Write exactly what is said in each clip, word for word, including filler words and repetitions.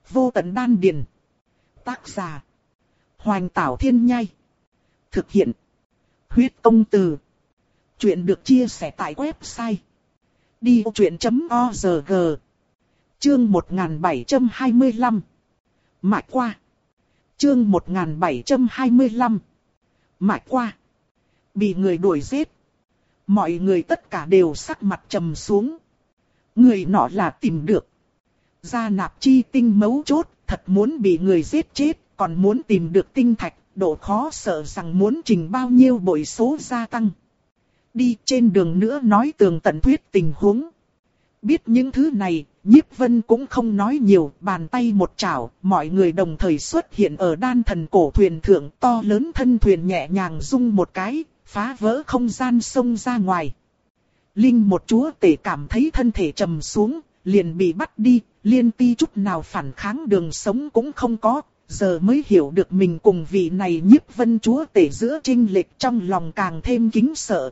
Vô tận đan điền. Tác giả. Hoành Tảo Thiên Nhai. Thực hiện. Huyết Công Từ. Chuyện được chia sẻ tại website đi vô chuyện chấm org. Chương một nghìn bảy trăm hai mươi lăm. Mạch qua. Chương một nghìn bảy trăm hai mươi lăm. Mạch qua. Bị người đuổi giết. Mọi người tất cả đều sắc mặt trầm xuống. Người nọ là tìm được. Gia nạp chi tinh mấu chốt, thật muốn bị người giết chết, còn muốn tìm được tinh thạch, độ khó sợ rằng muốn trình bao nhiêu bội số gia tăng. Đi trên đường nữa nói tường tận thuyết tình huống. Biết những thứ này, Nhiếp Vân cũng không nói nhiều, bàn tay một chảo, mọi người đồng thời xuất hiện ở đan thần cổ thuyền thượng, to lớn thân thuyền nhẹ nhàng rung một cái, phá vỡ không gian xông ra ngoài. Linh một chúa tể cảm thấy thân thể trầm xuống, liền bị bắt đi, liên ti chút nào phản kháng đường sống cũng không có, giờ mới hiểu được mình cùng vị này Nhiếp Vân chúa tể giữa chênh lệch, trong lòng càng thêm kính sợ.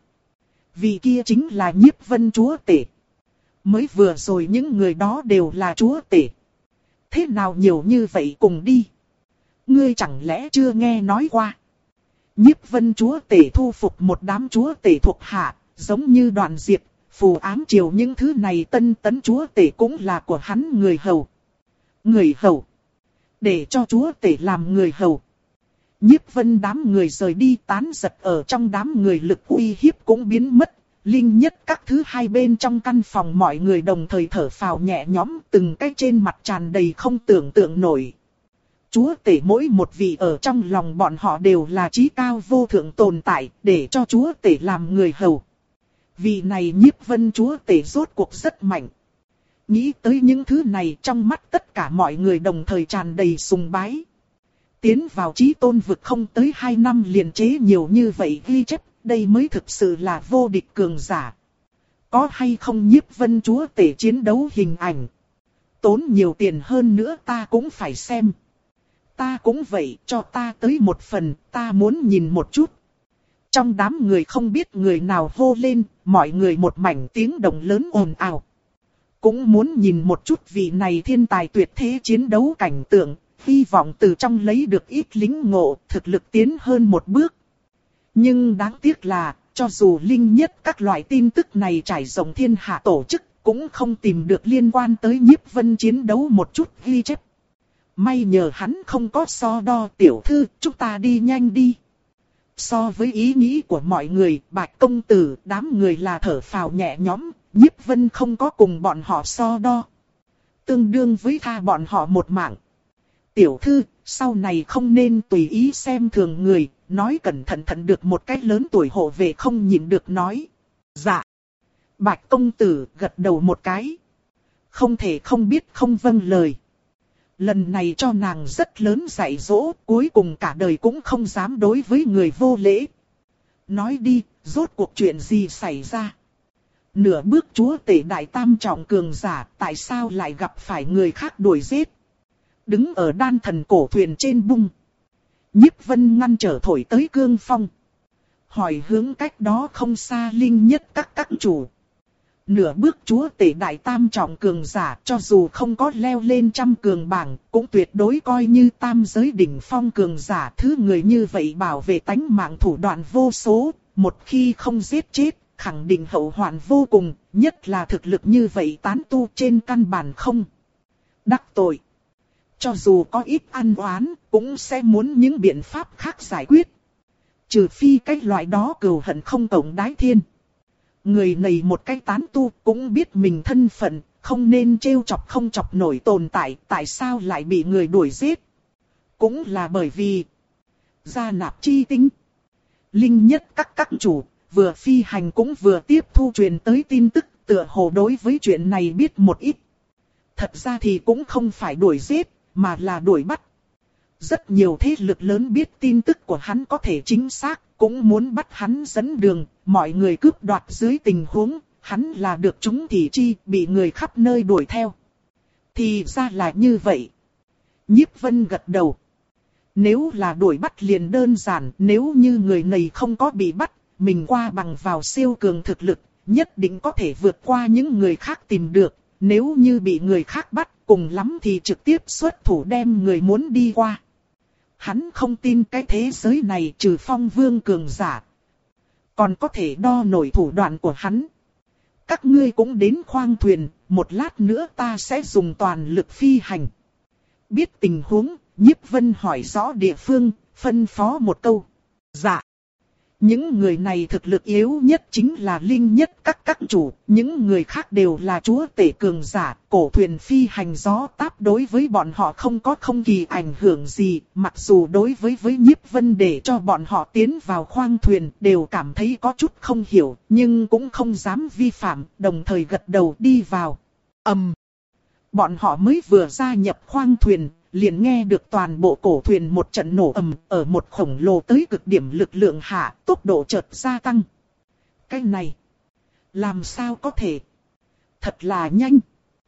Vị kia chính là Nhiếp Vân chúa tể. Mới vừa rồi những người đó đều là chúa tể. Thế nào nhiều như vậy cùng đi? Ngươi chẳng lẽ chưa nghe nói qua? Nhiếp Vân chúa tể thu phục một đám chúa tể thuộc hạ, giống như Đoạn Diệp, Phù Ám Triều, những thứ này tân tấn chúa tể cũng là của hắn người hầu. Người hầu. Để cho chúa tể làm người hầu. Nhiếp Vân đám người rời đi, tán giật ở trong đám người, lực uy hiếp cũng biến mất. Linh nhất các thứ hai bên trong căn phòng, mọi người đồng thời thở phào nhẹ nhõm, từng cái trên mặt tràn đầy không tưởng tượng nổi. Chúa tể mỗi một vị ở trong lòng bọn họ đều là chí cao vô thượng tồn tại, để cho chúa tể làm người hầu. Vị này Nhiếp Vân chúa tể rốt cuộc rất mạnh. Nghĩ tới những thứ này, trong mắt tất cả mọi người đồng thời tràn đầy sùng bái. Tiến vào chí tôn vực không tới hai năm liền chế nhiều như vậy ghi chép, đây mới thực sự là vô địch cường giả. Có hay không Nhiếp Vân chúa tể chiến đấu hình ảnh? Tốn nhiều tiền hơn nữa ta cũng phải xem. Ta cũng vậy, cho ta tới một phần, ta muốn nhìn một chút. Trong đám người không biết người nào hô lên, mọi người một mảnh tiếng động lớn ồn ào. Cũng muốn nhìn một chút vị này thiên tài tuyệt thế chiến đấu cảnh tượng, hy vọng từ trong lấy được ít lính ngộ, thực lực tiến hơn một bước. Nhưng đáng tiếc là, cho dù linh nhất các loại tin tức này trải rộng thiên hạ tổ chức, cũng không tìm được liên quan tới Nhiếp Vân chiến đấu một chút ghi chép. May nhờ hắn không có so đo. Tiểu thư, chúng ta đi nhanh đi. So với ý nghĩ của mọi người, Bạch công tử, đám người là thở phào nhẹ nhõm, Nhiếp Vân không có cùng bọn họ so đo. Tương đương với tha bọn họ một mạng. Tiểu thư, sau này không nên tùy ý xem thường người, nói cẩn thận thận được một cái lớn tuổi hộ vệ không nhịn được nói. Dạ. Bạch công tử gật đầu một cái. Không thể không biết không vâng lời. Lần này cho nàng rất lớn dạy dỗ, cuối cùng cả đời cũng không dám đối với người vô lễ. Nói đi, rốt cuộc chuyện gì xảy ra? Nửa bước chúa tể đại tam trọng cường giả, tại sao lại gặp phải người khác đuổi giết? Đứng ở đan thần cổ thuyền trên bung. Nhiếp Vân ngăn trở thổi tới cương phong. Hỏi hướng cách đó không xa linh nhất các các chủ. Nửa bước chúa tể đại tam trọng cường giả, cho dù không có leo lên trăm cường bảng, cũng tuyệt đối coi như tam giới đỉnh phong cường giả. Thứ người như vậy bảo vệ tánh mạng thủ đoạn vô số, một khi không giết chết, khẳng định hậu hoạn vô cùng, nhất là thực lực như vậy tán tu trên căn bản không đắc tội. Cho dù có ít ăn oán, cũng sẽ muốn những biện pháp khác giải quyết. Trừ phi cái loại đó cừu hận không cộng đái thiên. Người này một cái tán tu cũng biết mình thân phận, không nên trêu chọc không chọc nổi tồn tại, tại sao lại bị người đuổi giết? Cũng là bởi vì gia nạp chi tinh. Linh nhất các các chủ, vừa phi hành cũng vừa tiếp thu truyền tới tin tức, tựa hồ đối với chuyện này biết một ít. Thật ra thì cũng không phải đuổi giết, mà là đuổi bắt. Rất nhiều thế lực lớn biết tin tức của hắn có thể chính xác, cũng muốn bắt hắn dẫn đường, mọi người cướp đoạt dưới tình huống, hắn là được chúng thị chi, bị người khắp nơi đuổi theo. Thì ra là như vậy. Nhiếp Vân gật đầu. Nếu là đuổi bắt liền đơn giản, nếu như người này không có bị bắt, mình qua bằng vào siêu cường thực lực, nhất định có thể vượt qua những người khác tìm được. Nếu như bị người khác bắt, cùng lắm thì trực tiếp xuất thủ đem người muốn đi qua. Hắn không tin cái thế giới này trừ Phong Vương cường giả, còn có thể đo nổi thủ đoạn của hắn. Các ngươi cũng đến khoang thuyền, một lát nữa ta sẽ dùng toàn lực phi hành. Biết tình huống, Nhiếp Vân hỏi rõ địa phương, phân phó một câu. Dạ. Những người này thực lực yếu nhất chính là linh nhất các các chủ, những người khác đều là chúa tể cường giả, cổ thuyền phi hành gió táp đối với bọn họ không có không kỳ ảnh hưởng gì, mặc dù đối với với Nhiếp Vân để cho bọn họ tiến vào khoang thuyền đều cảm thấy có chút không hiểu, nhưng cũng không dám vi phạm, đồng thời gật đầu đi vào. Ầm. Um, bọn họ mới vừa gia nhập khoang thuyền, liền nghe được toàn bộ cổ thuyền một trận nổ ầm, ở một khổng lồ tới cực điểm lực lượng hạ, tốc độ chợt gia tăng. Cái này, làm sao có thể? Thật là nhanh.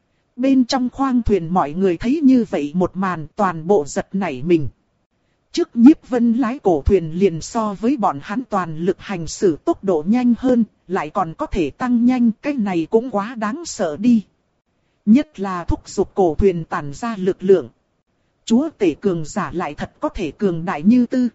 Bên trong khoang thuyền mọi người thấy như vậy một màn toàn bộ giật nảy mình. Trước Nhiếp Vân lái cổ thuyền liền so với bọn hắn toàn lực hành xử tốc độ nhanh hơn, lại còn có thể tăng nhanh, cái này cũng quá đáng sợ đi. Nhất là thúc giục cổ thuyền tản ra lực lượng. Chúa tể cường giả lại thật có thể cường đại như tư.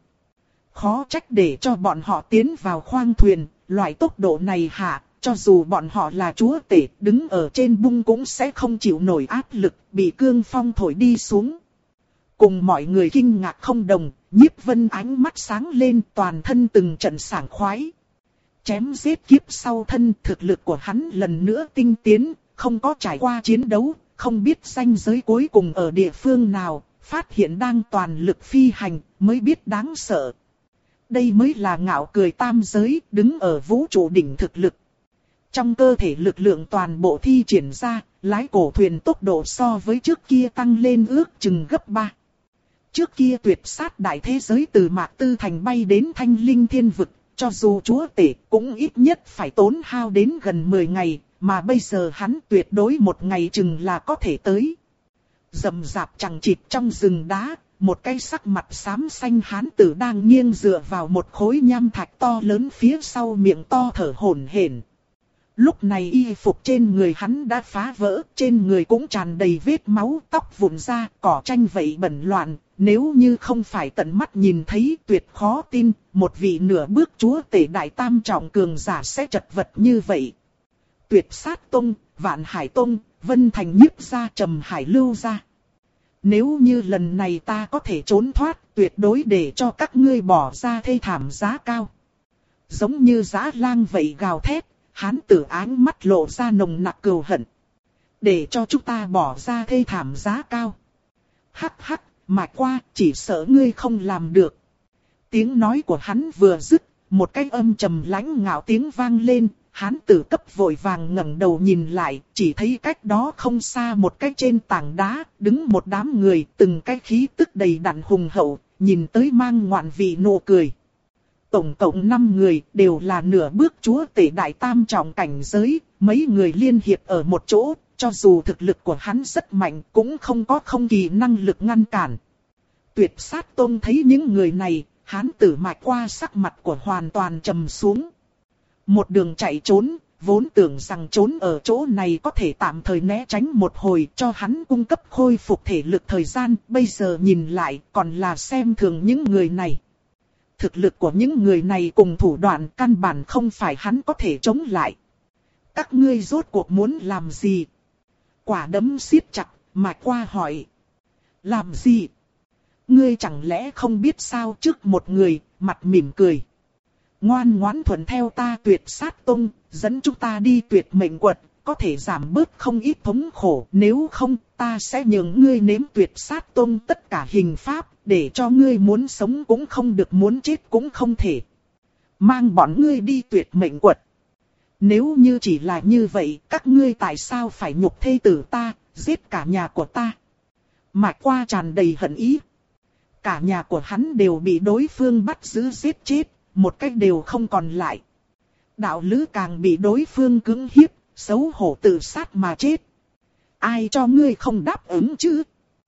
Khó trách để cho bọn họ tiến vào khoang thuyền, loại tốc độ này hạ, cho dù bọn họ là chúa tể, đứng ở trên bung cũng sẽ không chịu nổi áp lực, bị cương phong thổi đi xuống. Cùng mọi người kinh ngạc không đồng, Nhiếp Vân ánh mắt sáng lên, toàn thân từng trận sảng khoái. Chém giết kiếp sau thân, thực lực của hắn lần nữa tinh tiến, không có trải qua chiến đấu, không biết ranh giới cuối cùng ở địa phương nào, phát hiện đang toàn lực phi hành, mới biết đáng sợ. Đây mới là ngạo cười tam giới, đứng ở vũ trụ đỉnh thực lực. Trong cơ thể lực lượng toàn bộ thi triển ra, lái cổ thuyền tốc độ so với trước kia tăng lên ước chừng gấp ba. Trước kia tuyệt sát đại thế giới từ Mạc Tư Thành bay đến Thanh Linh Thiên Vực, cho dù chúa tể cũng ít nhất phải tốn hao đến gần mười ngày, mà bây giờ hắn tuyệt đối một ngày chừng là có thể tới. Rậm rạp chằng chịt trong rừng đá, một cái sắc mặt xám xanh hán tử đang nghiêng dựa vào một khối nham thạch to lớn phía sau miệng to thở hổn hển. Lúc này y phục trên người hắn đã phá vỡ, trên người cũng tràn đầy vết máu, tóc vụn ra, cỏ tranh vậy bẩn loạn, nếu như không phải tận mắt nhìn thấy tuyệt khó tin, một vị nửa bước chúa tể đại tam trọng cường giả sẽ chật vật như vậy. Tuyệt sát tông, Vạn Hải tông, Vân Thành Nhiếp gia, Trầm Hải Lưu gia. Nếu như lần này ta có thể trốn thoát, tuyệt đối để cho các ngươi bỏ ra thê thảm giá cao. Giống như dã lang vậy gào thét, hán tử áng mắt lộ ra nồng nặc cừu hận. Để cho chúng ta bỏ ra thê thảm giá cao. Hắc hắc, mà qua, chỉ sợ ngươi không làm được. Tiếng nói của hắn vừa dứt, một cái âm trầm lãnh ngạo tiếng vang lên. Hán tử cấp vội vàng ngẩng đầu nhìn lại, chỉ thấy cách đó không xa một cái trên tảng đá, đứng một đám người, từng cái khí tức đầy đặn hùng hậu, nhìn tới mang ngoạn vị nụ cười. Tổng cộng năm người, đều là nửa bước chúa tể đại tam trọng cảnh giới, mấy người liên hiệp ở một chỗ, cho dù thực lực của hắn rất mạnh, cũng không có không kỳ năng lực ngăn cản. Tuyệt sát tôn thấy những người này, hán tử mạch qua sắc mặt của hoàn toàn trầm xuống. Một đường chạy trốn, vốn tưởng rằng trốn ở chỗ này có thể tạm thời né tránh một hồi cho hắn cung cấp khôi phục thể lực thời gian, bây giờ nhìn lại còn là xem thường những người này. Thực lực của những người này cùng thủ đoạn căn bản không phải hắn có thể chống lại. Các ngươi rốt cuộc muốn làm gì? Quả đấm siết chặt, Mạch Qua hỏi. Làm gì? Ngươi chẳng lẽ không biết sao? Trước một người, mặt mỉm cười. Ngoan ngoãn thuận theo ta Tuyệt sát tông, dẫn chúng ta đi tuyệt mệnh quật, có thể giảm bớt không ít thống khổ. Nếu không, ta sẽ nhường ngươi nếm Tuyệt sát tông tất cả hình pháp, để cho ngươi muốn sống cũng không được, muốn chết cũng không thể. Mang bọn ngươi đi tuyệt mệnh quật. Nếu như chỉ là như vậy, các ngươi tại sao phải nhục thê tử ta, giết cả nhà của ta? Mạch Qua tràn đầy hận ý. Cả nhà của hắn đều bị đối phương bắt giữ giết chết, một cách đều không còn lại. Đạo lữ càng bị đối phương cưỡng hiếp, xấu hổ tự sát mà chết. Ai cho ngươi không đáp ứng chứ?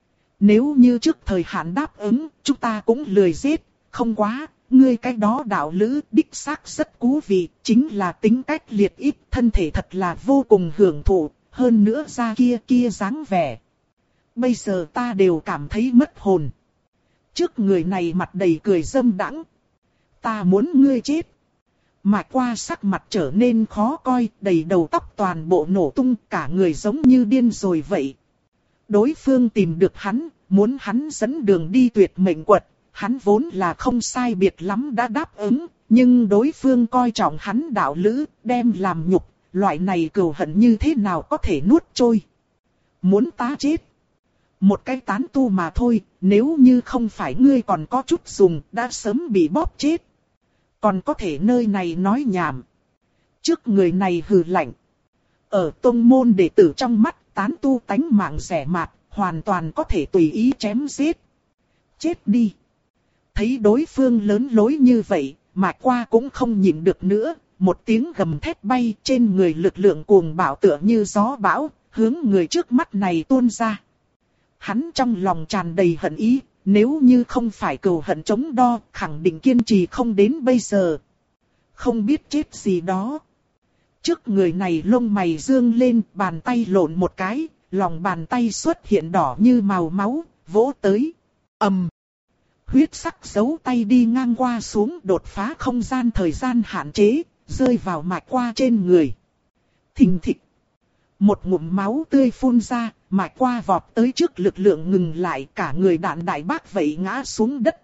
Nếu như trước thời hạn đáp ứng, chúng ta cũng lười giết, không quá, ngươi cái đó đạo lữ đích xác rất cú vị, chính là tính cách liệt ít, thân thể thật là vô cùng hưởng thụ, hơn nữa ra kia kia dáng vẻ. bây giờ ta đều cảm thấy mất hồn. Trước người này mặt đầy cười dâm đãng. Ta muốn ngươi chết. Mạch Qua sắc mặt trở nên khó coi, đầy đầu tóc toàn bộ nổ tung, cả người giống như điên rồi vậy. Đối phương tìm được hắn, muốn hắn dẫn đường đi tuyệt mệnh quật, hắn vốn là không sai biệt lắm đã đáp ứng, nhưng đối phương coi trọng hắn đạo lữ, đem làm nhục, loại này cừu hận như thế nào có thể nuốt trôi. Muốn ta chết. Một cái tán tu mà thôi, nếu như không phải ngươi còn có chút dùng, đã sớm bị bóp chết. Còn có thể nơi này nói nhảm. Trước người này hừ lạnh. Ở tông môn đệ tử trong mắt, tán tu tánh mạng rẻ mạt, hoàn toàn có thể tùy ý chém giết. Chết đi. Thấy đối phương lớn lối như vậy, Mạch Qua cũng không nhịn được nữa, một tiếng gầm thét bay trên người lực lượng cuồng bạo tựa như gió bão, hướng người trước mắt này tuôn ra. Hắn trong lòng tràn đầy hận ý, nếu như không phải cừu hận chống đo, khẳng định kiên trì không đến bây giờ. Không biết chết gì đó. Trước người này lông mày dương lên, bàn tay lộn một cái, lòng bàn tay xuất hiện đỏ như màu máu, vỗ tới. Ầm. Huyết sắc dấu tay đi ngang qua xuống đột phá không gian thời gian hạn chế, rơi vào Mạch Qua trên người. Thình thịch. Một ngụm máu tươi phun ra, Mạch Qua vọt tới trước lực lượng ngừng lại, cả người đạn đại bác vậy ngã xuống đất.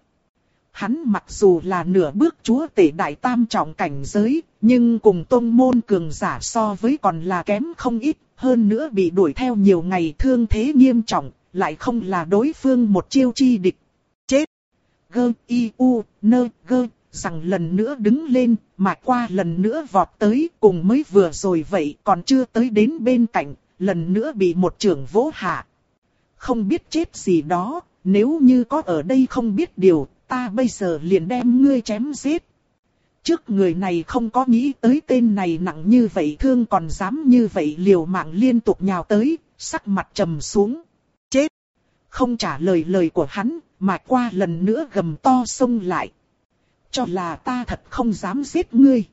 Hắn mặc dù là nửa bước chúa tể đại tam trọng cảnh giới, nhưng cùng tông môn cường giả so với còn là kém không ít, hơn nữa bị đuổi theo nhiều ngày thương thế nghiêm trọng, lại không là đối phương một chiêu chi địch. Chết! Gơ, y, u, nơ, gơ, rằng lần nữa đứng lên, Mạch Qua lần nữa vọt tới, cùng mới vừa rồi vậy, còn chưa tới đến bên cạnh, lần nữa bị một chưởng vỗ hạ. Không biết chết gì đó, nếu như có ở đây không biết điều, ta bây giờ liền đem ngươi chém giết. Trước người này không có nghĩ tới tên này nặng như vậy thương còn dám như vậy liều mạng liên tục nhào tới, sắc mặt trầm xuống. Chết! Không trả lời lời của hắn, Mạch Qua lần nữa gầm to xông lại. Cho là ta thật không dám giết ngươi.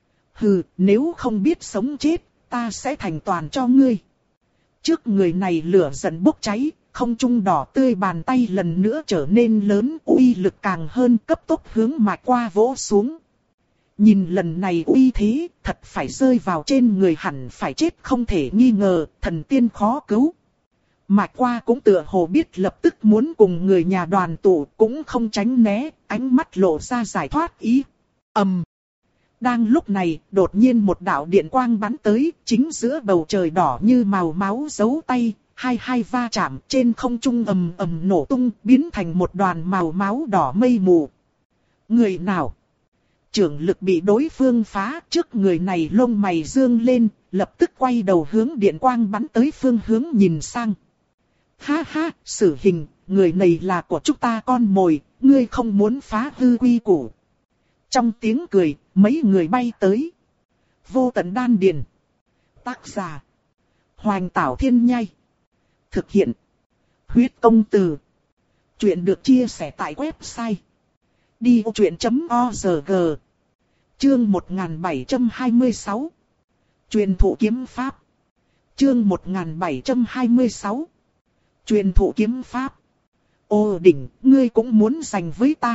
Hừ, nếu không biết sống chết, ta sẽ thành toàn cho ngươi. Trước người này lửa giận bốc cháy, không trung đỏ tươi bàn tay lần nữa trở nên lớn, uy lực càng hơn, cấp tốc hướng Mạch Qua vỗ xuống. Nhìn lần này uy thế, thật phải rơi vào trên người hẳn phải chết không thể nghi ngờ, thần tiên khó cứu. Mạch Qua cũng tựa hồ biết lập tức muốn cùng người nhà đoàn tụ, cũng không tránh né, ánh mắt lộ ra giải thoát ý. Ầm. Đang lúc này, đột nhiên một đạo điện quang bắn tới, chính giữa bầu trời đỏ như màu máu dấu tay, hai hai va chạm trên không trung ầm ầm nổ tung, biến thành một đoàn màu máu đỏ mây mù. Người nào? Trưởng lực bị đối phương phá, trước người này lông mày dương lên, lập tức quay đầu hướng điện quang bắn tới phương hướng nhìn sang. Ha ha, Sử Hình, người này là của chúng ta con mồi, ngươi không muốn phá hư quy củ. Trong tiếng cười, mấy người bay tới. Vô Tận Đan Điền. Tác giả: Hoành Tảo Thiên Nhai. Thực hiện: Huyết Công Từ. Chuyện được chia sẻ tại website đi ô chuyện chấm org. Chương một nghìn bảy trăm hai mươi sáu. Truyền thụ kiếm pháp. Chương một nghìn bảy trăm hai mươi sáu. Truyền thụ kiếm pháp. Ô đỉnh, ngươi cũng muốn giành với ta.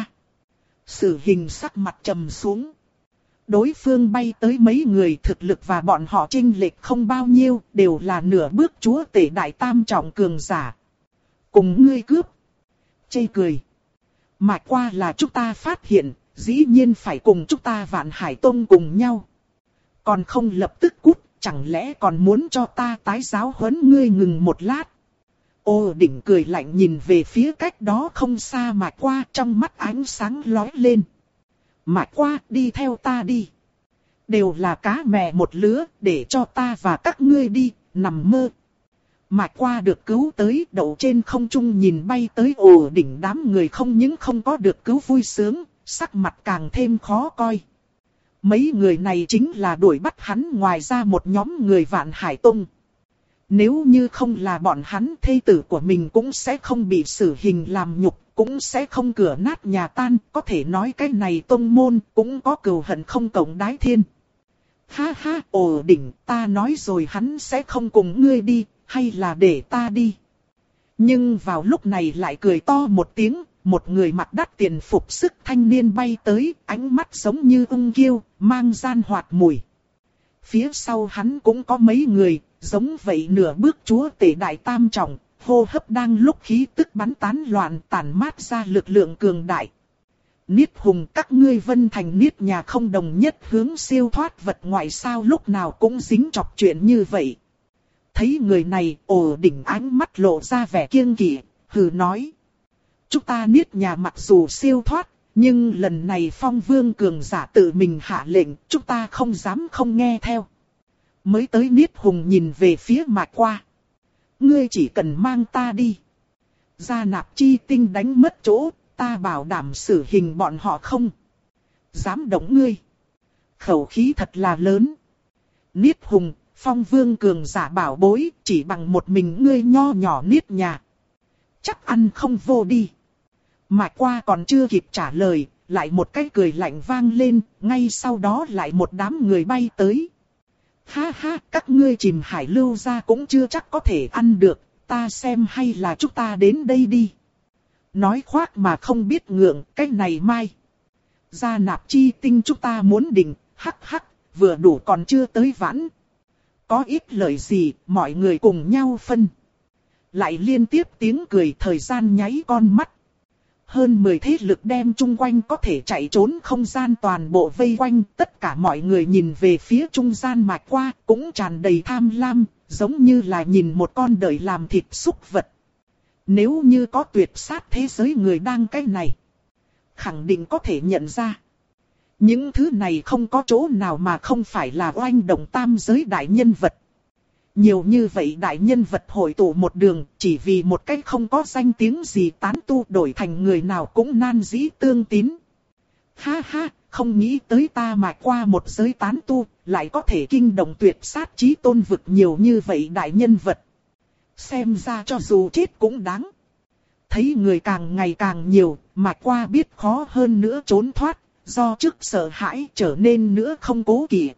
Sử Hình sắc mặt trầm xuống. Đối phương bay tới mấy người, thực lực và bọn họ chênh lệch không bao nhiêu, đều là nửa bước chúa tể đại tam trọng cường giả. Cùng ngươi cướp. Chê cười. Mạch Qua là chúng ta phát hiện, dĩ nhiên phải cùng chúng ta Vạn Hải Tông cùng nhau. Còn không lập tức cút, chẳng lẽ còn muốn cho ta tái giáo huấn ngươi? Ngừng một lát. Ô đỉnh cười lạnh nhìn về phía cách đó không xa Mạch Qua, trong mắt ánh sáng lóe lên. Mạch Qua, đi theo ta đi. Đều là cá mè một lứa, để cho ta và các ngươi đi, nằm mơ. Mạch Qua được cứu tới, đậu trên không trung nhìn bay tới ồ đỉnh, đám người không những không có được cứu vui sướng, sắc mặt càng thêm khó coi. Mấy người này chính là đuổi bắt hắn, ngoài ra một nhóm người Vạn Hải Tông. Nếu như không là bọn hắn, thê tử của mình cũng sẽ không bị Sử Hình làm nhục, cũng sẽ không cửa nát nhà tan, có thể nói cái này tông môn cũng có cừu hận không cộng đái thiên. Ha ha, ồ đỉnh, ta nói rồi hắn sẽ không cùng ngươi đi, hay là để ta đi. Nhưng vào lúc này lại cười to một tiếng, một người mặc đắt tiền phục sức thanh niên bay tới, ánh mắt giống như ung kiêu, mang gian hoạt mùi. Phía sau hắn cũng có mấy người, giống vậy nửa bước chúa tể đại tam trọng, hô hấp đang lúc khí tức bắn tán loạn tản mát ra lực lượng cường đại. Niết hùng, các ngươi Vân Thành Niết nhà không đồng nhất hướng siêu thoát vật ngoại sao lúc nào cũng dính chọc chuyện như vậy. Thấy người này, ồ đỉnh ánh mắt lộ ra vẻ kiêng kỵ, hừ nói. Chúng ta Niết nhà mặc dù siêu thoát, nhưng lần này Phong Vương cường giả tự mình hạ lệnh, chúng ta không dám không nghe theo. Mới tới Niết hùng nhìn về phía Mạc Qua. Ngươi chỉ cần mang ta đi. Gia Nạp Chi Tinh đánh mất chỗ, ta bảo đảm xử hình bọn họ không dám động ngươi. Khẩu khí thật là lớn. Niết hùng, Phong Vương cường giả bảo bối, chỉ bằng một mình ngươi nho nhỏ Niết nhà. Chắc ăn không vô đi. Mạc Qua còn chưa kịp trả lời, lại một cái cười lạnh vang lên, ngay sau đó lại một đám người bay tới. Ha ha, các ngươi chìm hải lưu ra cũng chưa chắc có thể ăn được, ta xem hay là chúng ta đến đây đi. Nói khoác mà không biết ngượng, cái này mai. Gia Nạp Chi Tinh chúng ta muốn định, hắc hắc, vừa đủ còn chưa tới vãn. Có ít lời gì, mọi người cùng nhau phân. Lại liên tiếp tiếng cười, thời gian nháy con mắt. Hơn mười thế lực đem chung quanh có thể chạy trốn không gian toàn bộ vây quanh. Tất cả mọi người nhìn về phía trung gian Mạc Qua, cũng tràn đầy tham lam, giống như là nhìn một con đợi làm thịt súc vật. Nếu như có tuyệt sát thế giới người đang cái này, khẳng định có thể nhận ra. Những thứ này không có chỗ nào mà không phải là oanh động tam giới đại nhân vật. Nhiều như vậy đại nhân vật hội tụ một đường, chỉ vì một cách không có danh tiếng gì tán tu đổi thành người nào cũng nan dĩ tương tín. Ha ha, không nghĩ tới ta mà qua một giới tán tu, lại có thể kinh động tuyệt sát chí tôn vực nhiều như vậy đại nhân vật. Xem ra cho dù chết cũng đáng. Thấy người càng ngày càng nhiều, mà qua biết khó hơn nữa trốn thoát, do trước sợ hãi trở nên nữa không cố kỵ.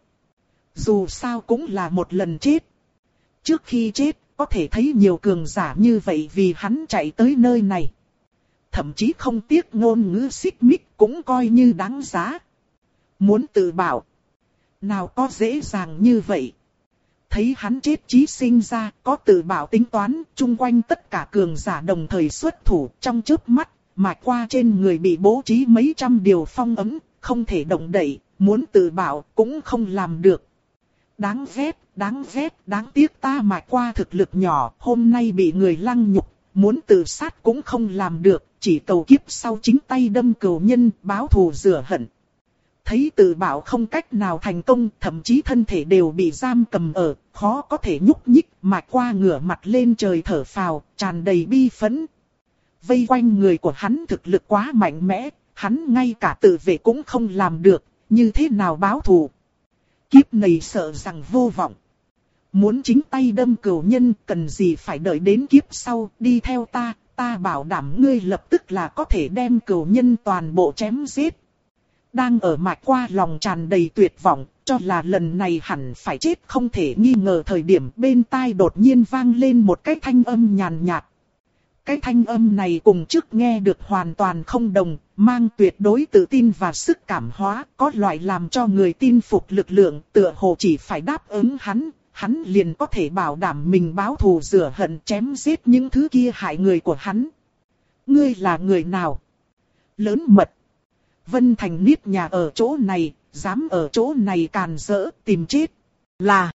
Dù sao cũng là một lần chết. Trước khi chết, có thể thấy nhiều cường giả như vậy vì hắn chạy tới nơi này. Thậm chí không tiếc ngôn ngữ xích mích cũng coi như đáng giá. Muốn tự bảo, nào có dễ dàng như vậy. Thấy hắn chết chí sinh ra, có tự bảo tính toán, chung quanh tất cả cường giả đồng thời xuất thủ trong chớp mắt, mà qua trên người bị bố trí mấy trăm điều phong ấm, không thể động đậy, muốn tự bảo cũng không làm được. Đáng ghét, đáng ghét, đáng tiếc ta mà qua thực lực nhỏ, hôm nay bị người lăng nhục, muốn tự sát cũng không làm được, chỉ cầu kiếp sau chính tay đâm cừu nhân, báo thù rửa hận. Thấy tự bảo không cách nào thành công, thậm chí thân thể đều bị giam cầm ở, khó có thể nhúc nhích, mà qua ngửa mặt lên trời thở phào, tràn đầy bi phẫn. Vây quanh người của hắn thực lực quá mạnh mẽ, hắn ngay cả tự vệ cũng không làm được, như thế nào báo thù. Kiếp này sợ rằng vô vọng. Muốn chính tay đâm cừu nhân, cần gì phải đợi đến kiếp sau, đi theo ta, ta bảo đảm ngươi lập tức là có thể đem cừu nhân toàn bộ chém giết. Đang ở Mạc Qua lòng tràn đầy tuyệt vọng, cho là lần này hẳn phải chết không thể nghi ngờ thời điểm bên tai đột nhiên vang lên một cái thanh âm nhàn nhạt. Cái thanh âm này cùng trước nghe được hoàn toàn không đồng, mang tuyệt đối tự tin và sức cảm hóa, có loại làm cho người tin phục lực lượng, tựa hồ chỉ phải đáp ứng hắn, hắn liền có thể bảo đảm mình báo thù rửa hận chém giết những thứ kia hại người của hắn. Ngươi là người nào? Lớn mật. Vân Thành Niết nhà ở chỗ này, dám ở chỗ này càn rỡ tìm chết. Là.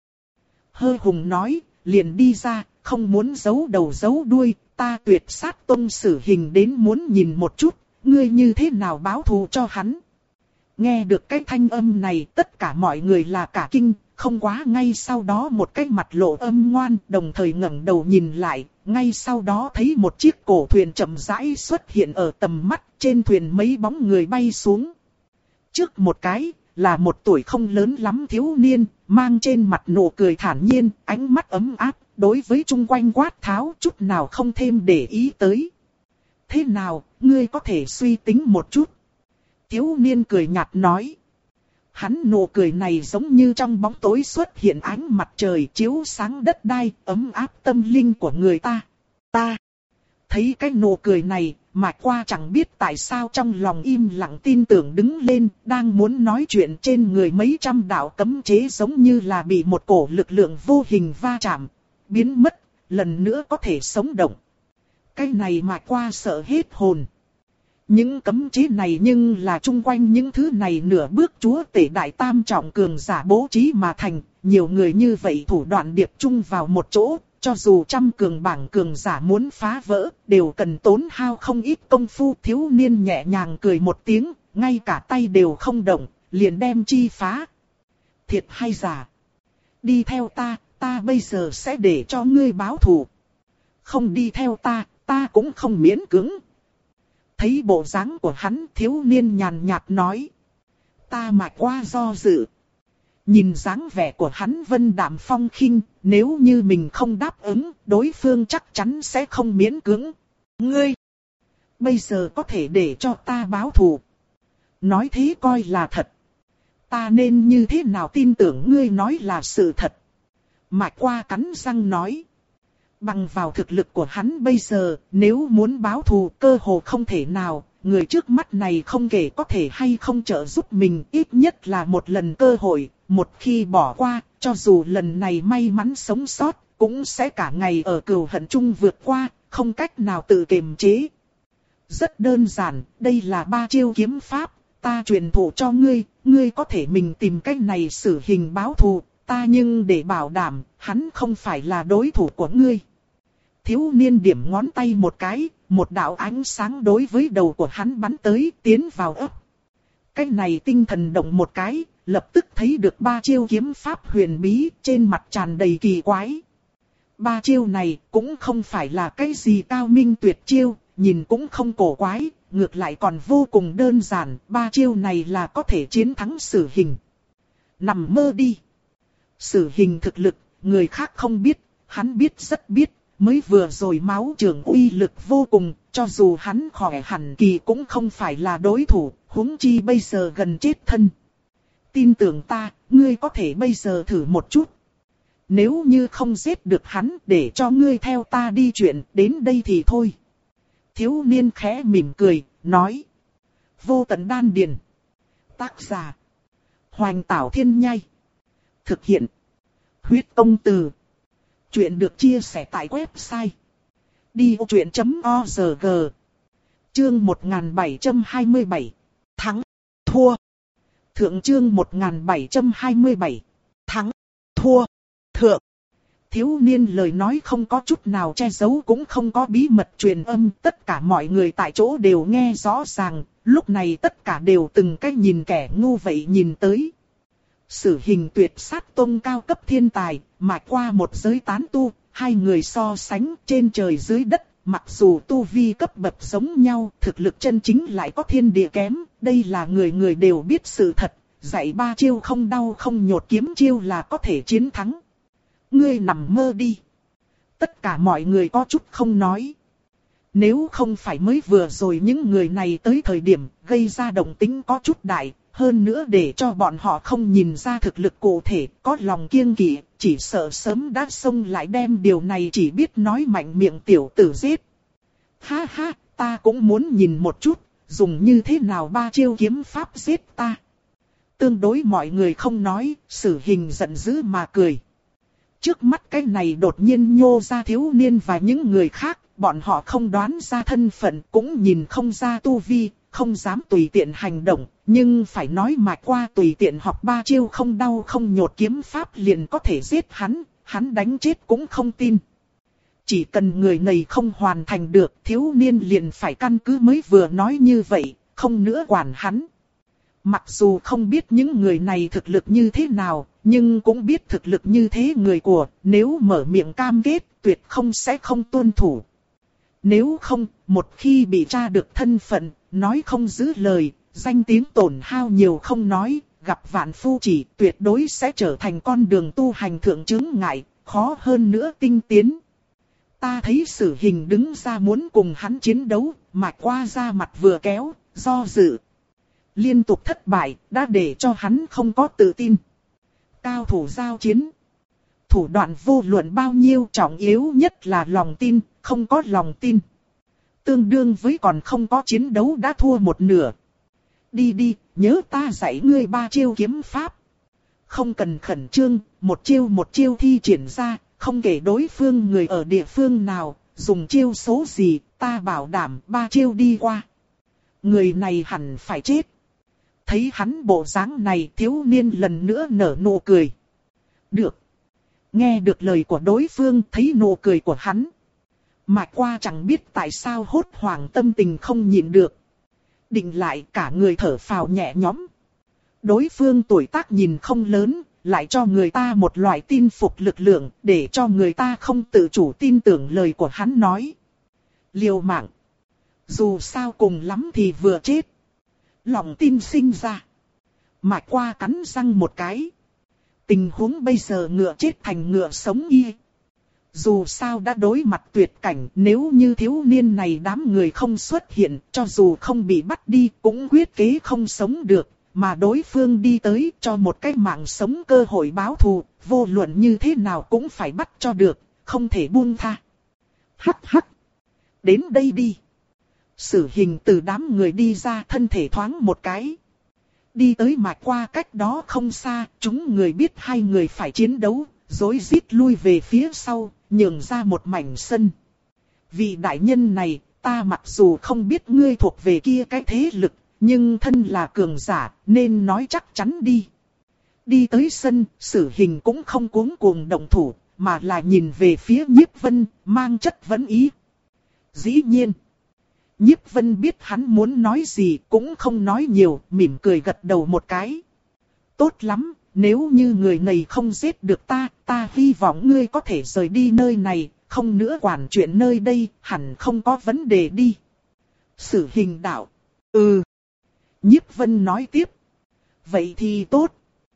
Hơ hùng nói, liền đi ra, không muốn giấu đầu giấu đuôi, ta tuyệt sát tông xử hình đến muốn nhìn một chút, ngươi như thế nào báo thù cho hắn. Nghe được cái thanh âm này, tất cả mọi người là cả kinh, không quá ngay sau đó một cái mặt lộ âm ngoan, đồng thời ngẩng đầu nhìn lại, ngay sau đó thấy một chiếc cổ thuyền chậm rãi xuất hiện ở tầm mắt, trên thuyền mấy bóng người bay xuống. Trước một cái, là một tuổi không lớn lắm thiếu niên, mang trên mặt nụ cười thản nhiên, ánh mắt ấm áp, đối với chung quanh quát tháo chút nào không thêm để ý tới. Thế nào, ngươi có thể suy tính một chút? Thiếu niên cười nhạt nói. Hắn nụ cười này giống như trong bóng tối xuất hiện ánh mặt trời chiếu sáng đất đai, ấm áp tâm linh của người ta. Ta, Thấy cái nụ cười này, Mạch Qua chẳng biết tại sao trong lòng im lặng tin tưởng đứng lên, đang muốn nói chuyện trên người mấy trăm đạo cấm chế giống như là bị một cổ lực lượng vô hình va chạm, biến mất, lần nữa có thể sống động. Cái này Mạch Qua sợ hết hồn. Những cấm chế này nhưng là chung quanh những thứ này nửa bước chúa tể đại tam trọng cường giả bố trí mà thành, nhiều người như vậy thủ đoạn điệp chung vào một chỗ, cho dù trăm cường bảng cường giả muốn phá vỡ, đều cần tốn hao không ít công phu. Thiếu niên nhẹ nhàng cười một tiếng, ngay cả tay đều không động, liền đem chi phá. Thiệt hay giả? Đi theo ta, ta bây giờ sẽ để cho ngươi báo thù. Không đi theo ta, ta cũng không miễn cưỡng. Thấy bộ dáng của hắn, thiếu niên nhàn nhạt nói. Ta Mạch Qua do dự. Nhìn dáng vẻ của hắn vân đạm phong khinh, nếu như mình không đáp ứng, đối phương chắc chắn sẽ không miễn cưỡng. Ngươi, bây giờ có thể để cho ta báo thù. Nói thế coi là thật. Ta nên như thế nào tin tưởng ngươi nói là sự thật? Mạch Qua cắn răng nói. Bằng vào thực lực của hắn bây giờ, nếu muốn báo thù cơ hồ không thể nào, người trước mắt này không kể có thể hay không trợ giúp mình, ít nhất là một lần cơ hội, một khi bỏ qua, cho dù lần này may mắn sống sót, cũng sẽ cả ngày ở cừu hận chung vượt qua, không cách nào tự kiềm chế. Rất đơn giản, đây là ba chiêu kiếm pháp, ta truyền thụ cho ngươi, ngươi có thể mình tìm cách này xử hình báo thù, ta nhưng để bảo đảm, hắn không phải là đối thủ của ngươi. Thiếu niên điểm ngón tay một cái, một đạo ánh sáng đối với đầu của hắn bắn tới, tiến vào ấp. Cái này tinh thần động một cái, lập tức thấy được ba chiêu kiếm pháp huyền bí, trên mặt tràn đầy kỳ quái. Ba chiêu này cũng không phải là cái gì cao minh tuyệt chiêu, nhìn cũng không cổ quái, ngược lại còn vô cùng đơn giản, ba chiêu này là có thể chiến thắng Sử Hình. Nằm mơ đi. Sử Hình thực lực, người khác không biết, hắn biết rất biết. Mới vừa rồi máu trường uy lực vô cùng, cho dù hắn khỏe hẳn kỳ cũng không phải là đối thủ, huống chi bây giờ gần chết thân. Tin tưởng ta, ngươi có thể bây giờ thử một chút. Nếu như không giết được hắn, để cho ngươi theo ta đi chuyện, đến đây thì thôi. Thiếu niên khẽ mỉm cười, nói. Vô tận đan điền. Tác giả. Hoành Tảo Thiên Nhai. Thực hiện. Huyết Công Từ. Chuyện được chia sẻ tại website đi ô chuyện chấm org. Chương một nghìn bảy trăm hai mươi bảy. Thắng, thua. Thượng chương một nghìn bảy trăm hai mươi bảy. Thắng, thua, thượng. Thiếu niên lời nói không có chút nào che giấu cũng không có bí mật truyền âm. Tất cả mọi người tại chỗ đều nghe rõ ràng. Lúc này tất cả đều từng cách nhìn kẻ ngu vậy nhìn tới. Sử Hình tuyệt sát tông cao cấp thiên tài, Mạch Qua một giới tán tu, hai người so sánh trên trời dưới đất, mặc dù tu vi cấp bậc giống nhau, thực lực chân chính lại có thiên địa kém, đây là người người đều biết sự thật, dạy ba chiêu không đau không nhột kiếm chiêu là có thể chiến thắng. Ngươi nằm mơ đi. Tất cả mọi người có chút không nói. Nếu không phải mới vừa rồi những người này tới thời điểm gây ra động tĩnh có chút đại, hơn nữa để cho bọn họ không nhìn ra thực lực cụ thể, có lòng kiêng kỵ, chỉ sợ sớm đã xông lại đem điều này chỉ biết nói mạnh miệng tiểu tử giết. Ha ha, ta cũng muốn nhìn một chút, dùng như thế nào ba chiêu kiếm pháp giết ta. Tương đối mọi người không nói, Sử Hình giận dữ mà cười. Trước mắt cái này đột nhiên nhô ra thiếu niên và những người khác, bọn họ không đoán ra thân phận, cũng nhìn không ra tu vi, không dám tùy tiện hành động, nhưng phải nói Mạch Qua tùy tiện học ba chiêu không đau không nhột kiếm pháp liền có thể giết hắn, hắn đánh chết cũng không tin. Chỉ cần người này không hoàn thành được, thiếu niên liền phải căn cứ mới vừa nói như vậy, không nữa quản hắn. Mặc dù không biết những người này thực lực như thế nào, nhưng cũng biết thực lực như thế người của, nếu mở miệng cam kết, tuyệt không sẽ không tuân thủ. Nếu không, một khi bị tra được thân phận, nói không giữ lời, danh tiếng tổn hao nhiều không nói, gặp vạn phu chỉ tuyệt đối sẽ trở thành con đường tu hành thượng chướng ngại, khó hơn nữa tinh tiến. Ta thấy Sử Hình đứng ra muốn cùng hắn chiến đấu, Mạch Qua ra mặt vừa kéo, do dự. Liên tục thất bại, đã để cho hắn không có tự tin. Cao thủ giao chiến. Thủ đoạn vô luận bao nhiêu, trọng yếu nhất là lòng tin, không có lòng tin. Tương đương với còn không có chiến đấu đã thua một nửa. Đi đi, nhớ ta dạy ngươi ba chiêu kiếm pháp. Không cần khẩn trương, một chiêu một chiêu thi triển ra, không kể đối phương người ở địa phương nào, dùng chiêu số gì, ta bảo đảm ba chiêu đi qua. Người này hẳn phải chết. Thấy hắn bộ dáng này, thiếu niên lần nữa nở nụ cười. Được. Nghe được lời của đối phương, thấy nụ cười của hắn. Mạch Qua chẳng biết tại sao hốt hoảng tâm tình không nhịn được. Định lại cả người thở phào nhẹ nhõm. Đối phương tuổi tác nhìn không lớn, lại cho người ta một loại tin phục lực lượng, để cho người ta không tự chủ tin tưởng lời của hắn nói. Liều mạng. Dù sao cùng lắm thì vừa chết. Lòng tin sinh ra. Mạch Qua cắn răng một cái. Tình huống bây giờ ngựa chết thành ngựa sống y. Dù sao đã đối mặt tuyệt cảnh, nếu như thiếu niên này đám người không xuất hiện, cho dù không bị bắt đi cũng quyết kế không sống được, mà đối phương đi tới cho một cái mạng sống cơ hội báo thù, vô luận như thế nào cũng phải bắt cho được, không thể buông tha. Hắc hắc! Đến đây đi! Sử Hình từ đám người đi ra, thân thể thoáng một cái. Đi tới Mạch Qua cách đó không xa, chúng người biết hai người phải chiến đấu, rối rít lui về phía sau, nhường ra một mảnh sân. Vị đại nhân này, ta mặc dù không biết ngươi thuộc về kia cái thế lực, nhưng thân là cường giả, nên nói chắc chắn đi. Đi tới sân, Sử Hình cũng không cuống cuồng động thủ, mà là nhìn về phía Nhiếp Vân, mang chất vấn ý. Dĩ nhiên, Nhiếp Vân biết hắn muốn nói gì, cũng không nói nhiều, mỉm cười gật đầu một cái. Tốt lắm, nếu như người này không giết được ta, ta hy vọng ngươi có thể rời đi nơi này, không nữa quản chuyện nơi đây, hẳn không có vấn đề đi. Sử Hình đạo. Ừ. Nhiếp Vân nói tiếp. Vậy thì tốt.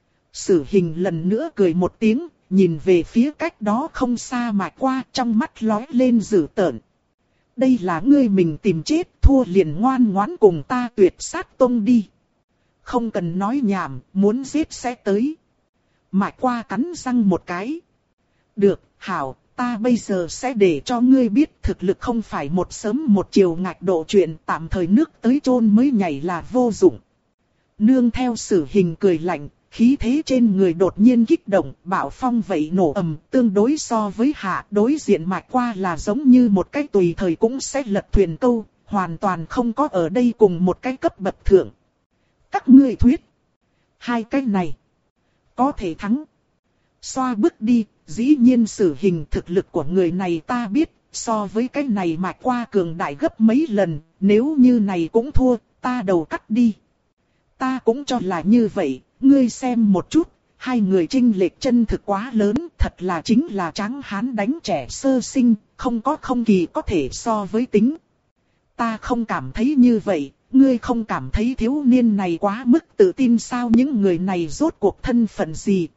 Sử Hình lần nữa cười một tiếng, nhìn về phía cách đó không xa Mạch Qua, trong mắt lóe lên dữ tợn. Đây là ngươi mình tìm chết, thua liền ngoan ngoãn cùng ta tuyệt sát tông đi. Không cần nói nhảm, muốn giết sẽ tới. Mạch Qua cắn răng một cái. Được, hảo, ta bây giờ sẽ để cho ngươi biết thực lực không phải một sớm một chiều ngạch độ chuyện, tạm thời nước tới chôn mới nhảy là vô dụng. Nương theo Sử Hình cười lạnh, khí thế trên người đột nhiên kích động, bạo phong vậy nổ ầm, tương đối so với hạ, đối diện Mạch Qua là giống như một cái tùy thời cũng sẽ lật thuyền câu, hoàn toàn không có ở đây cùng một cái cấp bậc thượng. Các ngươi thuyết, hai cái này có thể thắng. Xoa bước đi, dĩ nhiên Sử Hình thực lực của người này ta biết, so với cái này Mạch Qua cường đại gấp mấy lần, nếu như này cũng thua, ta đầu cắt đi. Ta cũng cho là như vậy, ngươi xem một chút, hai người chênh lệch chân thực quá lớn, thật là chính là tráng hán đánh trẻ sơ sinh, không có không kỳ có thể so với tính. Ta không cảm thấy như vậy, ngươi không cảm thấy thiếu niên này quá mức tự tin sao? Những người này rốt cuộc thân phận gì?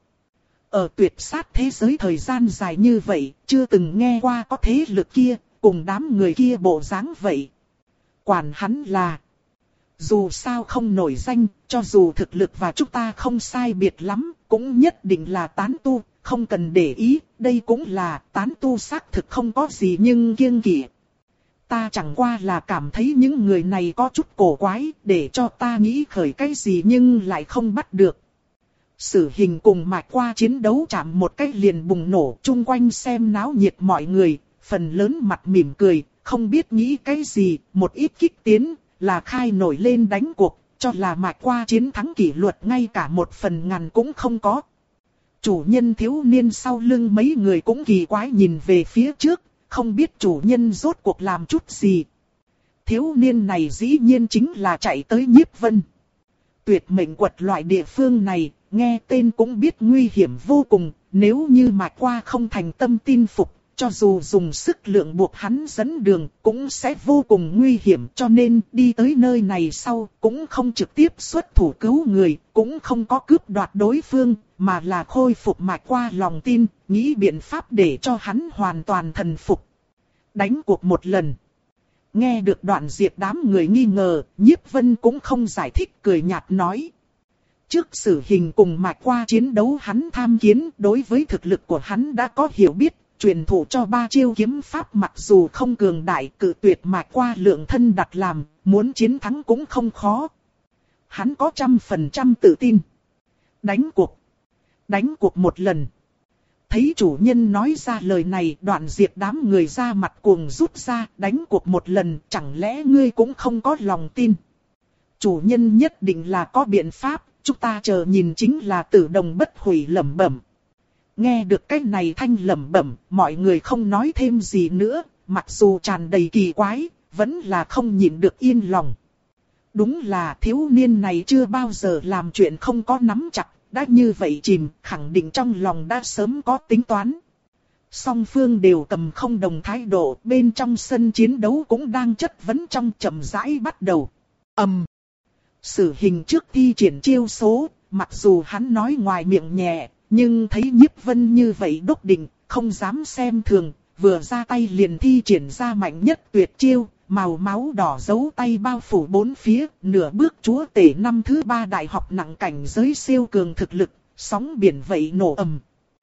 Ở tuyệt sát thế giới thời gian dài như vậy, chưa từng nghe qua có thế lực kia, cùng đám người kia bộ dáng vậy. Quản hắn là, dù sao không nổi danh, cho dù thực lực và chúng ta không sai biệt lắm, cũng nhất định là tán tu, không cần để ý, đây cũng là tán tu xác thực không có gì nhưng kiêng kỵ. Ta chẳng qua là cảm thấy những người này có chút cổ quái, để cho ta nghĩ khởi cái gì nhưng lại không bắt được. Sử Hình cùng Mạch Qua chiến đấu chạm một cái liền bùng nổ, chung quanh xem náo nhiệt mọi người, phần lớn mặt mỉm cười, không biết nghĩ cái gì, một ít kích tiến, là khai nổi lên đánh cuộc, cho là Mạch Qua chiến thắng kỷ luật ngay cả một phần ngàn cũng không có. Chủ nhân thiếu niên sau lưng mấy người cũng kỳ quái nhìn về phía trước, không biết chủ nhân rốt cuộc làm chút gì. Thiếu niên này dĩ nhiên chính là chạy tới Nhiếp Vân. Tuyệt mệnh quật loại địa phương này, nghe tên cũng biết nguy hiểm vô cùng, nếu như Mạch Qua không thành tâm tin phục, cho dù dùng sức lượng buộc hắn dẫn đường, cũng sẽ vô cùng nguy hiểm, cho nên đi tới nơi này sau, cũng không trực tiếp xuất thủ cứu người, cũng không có cướp đoạt đối phương, mà là khôi phục Mạch Qua lòng tin, nghĩ biện pháp để cho hắn hoàn toàn thần phục. Đánh cuộc một lần. Nghe được Đoạn Diệp đám người nghi ngờ, Nhiếp Vân cũng không giải thích, cười nhạt nói. Trước Sử Hình cùng Mạch Qua chiến đấu hắn tham kiến, đối với thực lực của hắn đã có hiểu biết, truyền thụ cho ba chiêu kiếm pháp mặc dù không cường đại, cự tuyệt Mạch Qua lượng thân đặt làm, muốn chiến thắng cũng không khó. Hắn có trăm phần trăm tự tin. Đánh cuộc. Đánh cuộc một lần. Thấy chủ nhân nói ra lời này, Đoạn Diệt đám người ra mặt cuồng rút ra, đánh cuộc một lần, chẳng lẽ ngươi cũng không có lòng tin? Chủ nhân nhất định là có biện pháp, chúng ta chờ nhìn chính là Tử Đồng bất hủy lẩm bẩm. Nghe được cái này thanh lẩm bẩm, mọi người không nói thêm gì nữa, mặc dù tràn đầy kỳ quái, vẫn là không nhịn được yên lòng. Đúng là thiếu niên này chưa bao giờ làm chuyện không có nắm chặt, đã như vậy chìm, khẳng định trong lòng đã sớm có tính toán. Song phương đều cầm không đồng thái độ, bên trong sân chiến đấu cũng đang chất vấn trong chậm rãi bắt đầu. ầm, um. Sử Hình trước thi triển chiêu số, mặc dù hắn nói ngoài miệng nhẹ, nhưng thấy Nhiếp Vân như vậy đốc định, không dám xem thường, vừa ra tay liền thi triển ra mạnh nhất tuyệt chiêu, màu máu đỏ dấu tay bao phủ bốn phía, nửa bước chúa tể năm thứ ba đại học nặng cảnh giới siêu cường thực lực, sóng biển vậy nổ ầm.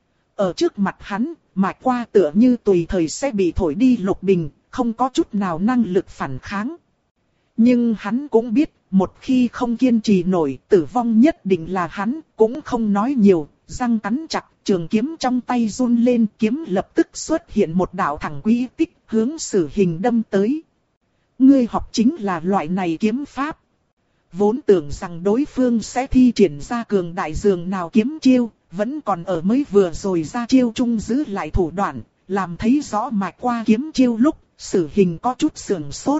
Ở trước mặt hắn, Mạch Qua tựa như tùy thời sẽ bị thổi đi lục bình, không có chút nào năng lực phản kháng. Nhưng hắn cũng biết, một khi không kiên trì nổi, tử vong nhất định là hắn, cũng không nói nhiều, răng cắn chặt, trường kiếm trong tay run lên, kiếm lập tức xuất hiện một đạo thẳng quỹ tích, hướng Sử Hình đâm tới. Ngươi học chính là loại này kiếm pháp. Vốn tưởng rằng đối phương sẽ thi triển ra cường đại dường nào kiếm chiêu, vẫn còn ở mới vừa rồi ra chiêu chung giữ lại thủ đoạn, làm thấy rõ Mạch Qua kiếm chiêu lúc, Sử Hình có chút sườn sốt.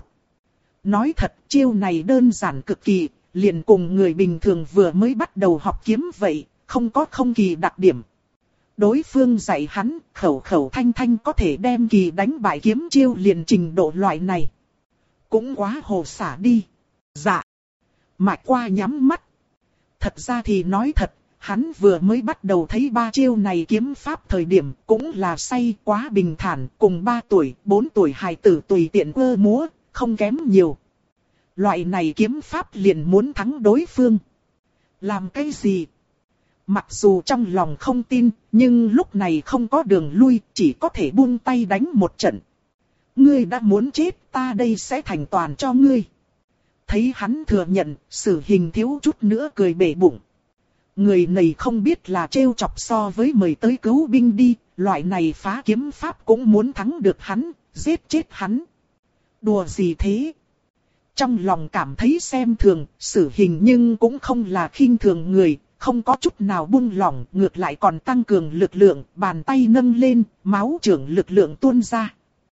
Nói thật, chiêu này đơn giản cực kỳ, liền cùng người bình thường vừa mới bắt đầu học kiếm vậy, không có không kỳ đặc điểm. Đối phương dạy hắn, khẩu khẩu thanh thanh có thể đem kỳ đánh bại kiếm chiêu liền trình độ loại này. Cũng quá hồ xả đi. Dạ. Mạch Qua nhắm mắt. Thật ra thì nói thật, hắn vừa mới bắt đầu thấy ba chiêu này kiếm pháp thời điểm cũng là say quá bình thản, cùng ba tuổi, bốn tuổi hài tử tùy tiện ơ múa, không kém nhiều. Loại này kiếm pháp liền muốn thắng đối phương. Làm cái gì? Mặc dù trong lòng không tin, nhưng lúc này không có đường lui, chỉ có thể buông tay đánh một trận. Ngươi đã muốn chết, ta đây sẽ thành toàn cho ngươi. Thấy hắn thừa nhận, Sử Hình thiếu chút nữa cười bể bụng. Người này không biết là trêu chọc so với mời tới cứu binh đi, loại này phá kiếm pháp cũng muốn thắng được hắn, giết chết hắn. Đùa gì thế? Trong lòng cảm thấy xem thường, Sử Hình nhưng cũng không là khinh thường người, không có chút nào buông lỏng, ngược lại còn tăng cường lực lượng, bàn tay nâng lên, máu trưởng lực lượng tuôn ra.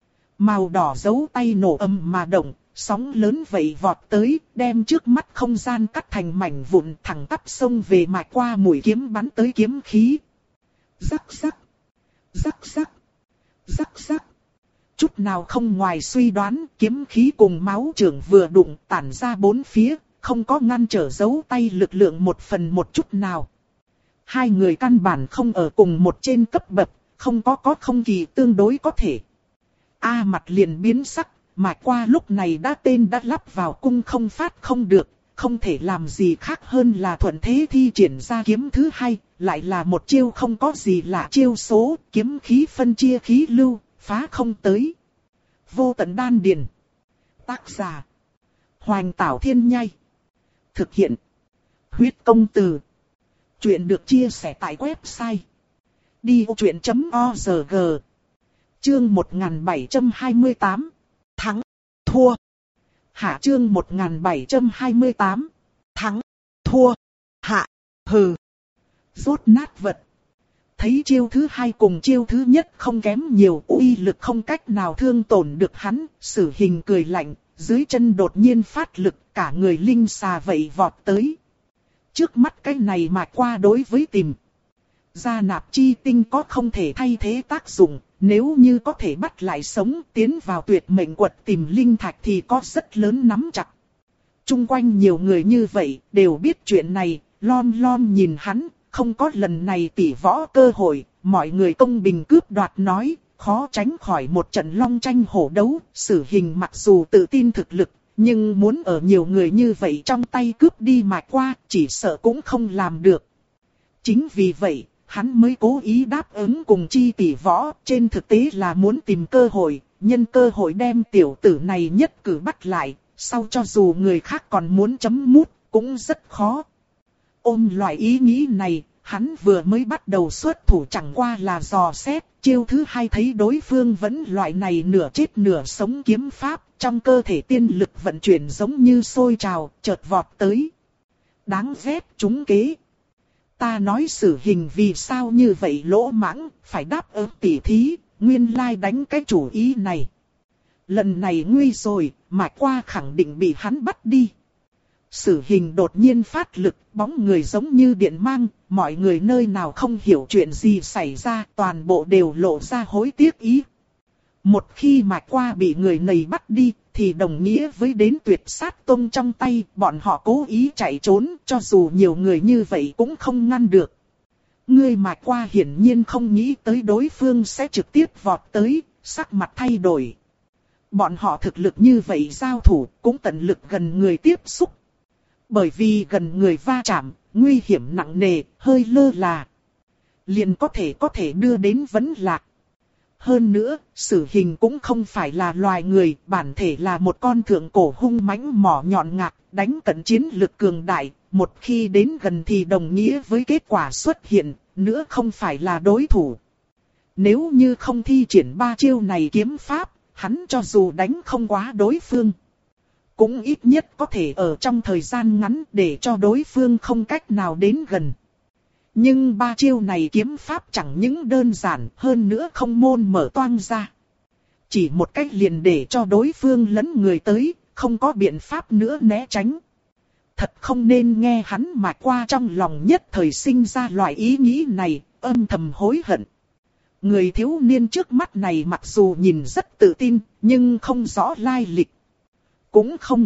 Màu đỏ dấu tay nổ ầm mà động, sóng lớn vậy vọt tới, đem trước mắt không gian cắt thành mảnh vụn, thẳng tắp xông về Mạch Qua mũi kiếm bắn tới kiếm khí. Rắc rắc, rắc rắc, rắc rắc. Chút nào không ngoài suy đoán, kiếm khí cùng máu trưởng vừa đụng tản ra bốn phía, không có ngăn trở dấu tay lực lượng một phần một chút nào. Hai người căn bản không ở cùng một trên cấp bậc, không có có không kỳ tương đối có thể. A mặt liền biến sắc, Mạch Qua lúc này đã tên đã lắp vào cung không phát không được, không thể làm gì khác hơn là thuận thế thi triển ra kiếm thứ hai, lại là một chiêu không có gì lạ chiêu số, kiếm khí phân chia khí lưu, phá không tới. Vô tận đan điền. Tác giả: Hoành Tảo Thiên Nhai. Thực hiện: Huyết Công Từ. Chuyện được chia sẻ tại website đi ô chuyện chấm org. Chương một nghìn bảy trăm hai mươi tám. Thắng, thua. Hạ chương một nghìn bảy trăm hai mươi tám. Thắng, thua. Hạ, hừ. Rốt nát vật. Thấy chiêu thứ hai cùng chiêu thứ nhất không kém nhiều, uy lực không cách nào thương tổn được hắn, Sử Hình cười lạnh, dưới chân đột nhiên phát lực, cả người linh xà vậy vọt tới. Trước mắt cái này Mạch Qua đối với tìm gia nạp chi tinh có không thể thay thế tác dụng, nếu như có thể bắt lại sống tiến vào tuyệt mệnh quật tìm linh thạch thì có rất lớn nắm chặt. Trung quanh nhiều người như vậy đều biết chuyện này, lom lom nhìn hắn, không có lần này tỷ võ cơ hội, mọi người công bình cướp đoạt nói, khó tránh khỏi một trận long tranh hổ đấu. Sử Hình mặc dù tự tin thực lực, nhưng muốn ở nhiều người như vậy trong tay cướp đi Mạch Qua, chỉ sợ cũng không làm được. Chính vì vậy, hắn mới cố ý đáp ứng cùng chi tỷ võ, trên thực tế là muốn tìm cơ hội, nhân cơ hội đem tiểu tử này nhất cử bắt lại, sau cho dù người khác còn muốn chấm mút, cũng rất khó. Ôm loại ý nghĩ này, hắn vừa mới bắt đầu xuất thủ chẳng qua là dò xét, chiêu thứ hai thấy đối phương vẫn loại này nửa chết nửa sống kiếm pháp, trong cơ thể tiên lực vận chuyển giống như sôi trào, chợt vọt tới. Đáng ghét trúng kế. Ta nói Sử Hình vì sao như vậy lỗ mãng, phải đáp ứng tỉ thí, nguyên lai đánh cái chủ ý này. Lần này nguy rồi, Mạch Qua khẳng định bị hắn bắt đi. Sử Hình đột nhiên phát lực, bóng người giống như điện mang, mọi người nơi nào không hiểu chuyện gì xảy ra, toàn bộ đều lộ ra hối tiếc ý. Một khi Mạch Qua bị người này bắt đi, thì đồng nghĩa với đến tuyệt sát tông trong tay, bọn họ cố ý chạy trốn, cho dù nhiều người như vậy cũng không ngăn được. Người Mạch Qua hiển nhiên không nghĩ tới đối phương sẽ trực tiếp vọt tới, sắc mặt thay đổi. Bọn họ thực lực như vậy giao thủ, cũng tận lực gần người tiếp xúc. Bởi vì gần người va chạm, nguy hiểm nặng nề, hơi lơ là, liền có thể có thể đưa đến vấn lạc. Hơn nữa, Sử Hình cũng không phải là loài người, bản thể là một con thượng cổ hung mãnh mỏ nhọn ngạc, đánh cận chiến lực cường đại, một khi đến gần thì đồng nghĩa với kết quả xuất hiện, nữa không phải là đối thủ. Nếu như không thi triển ba chiêu này kiếm pháp, hắn cho dù đánh không quá đối phương, cũng ít nhất có thể ở trong thời gian ngắn để cho đối phương không cách nào đến gần. Nhưng ba chiêu này kiếm pháp chẳng những đơn giản, hơn nữa không môn mở toang ra. Chỉ một cách liền để cho đối phương lấn người tới, không có biện pháp nữa né tránh. Thật không nên nghe hắn Mạch Qua trong lòng nhất thời sinh ra loại ý nghĩ này, âm thầm hối hận. Người thiếu niên trước mắt này mặc dù nhìn rất tự tin, nhưng không rõ lai lịch. Cũng không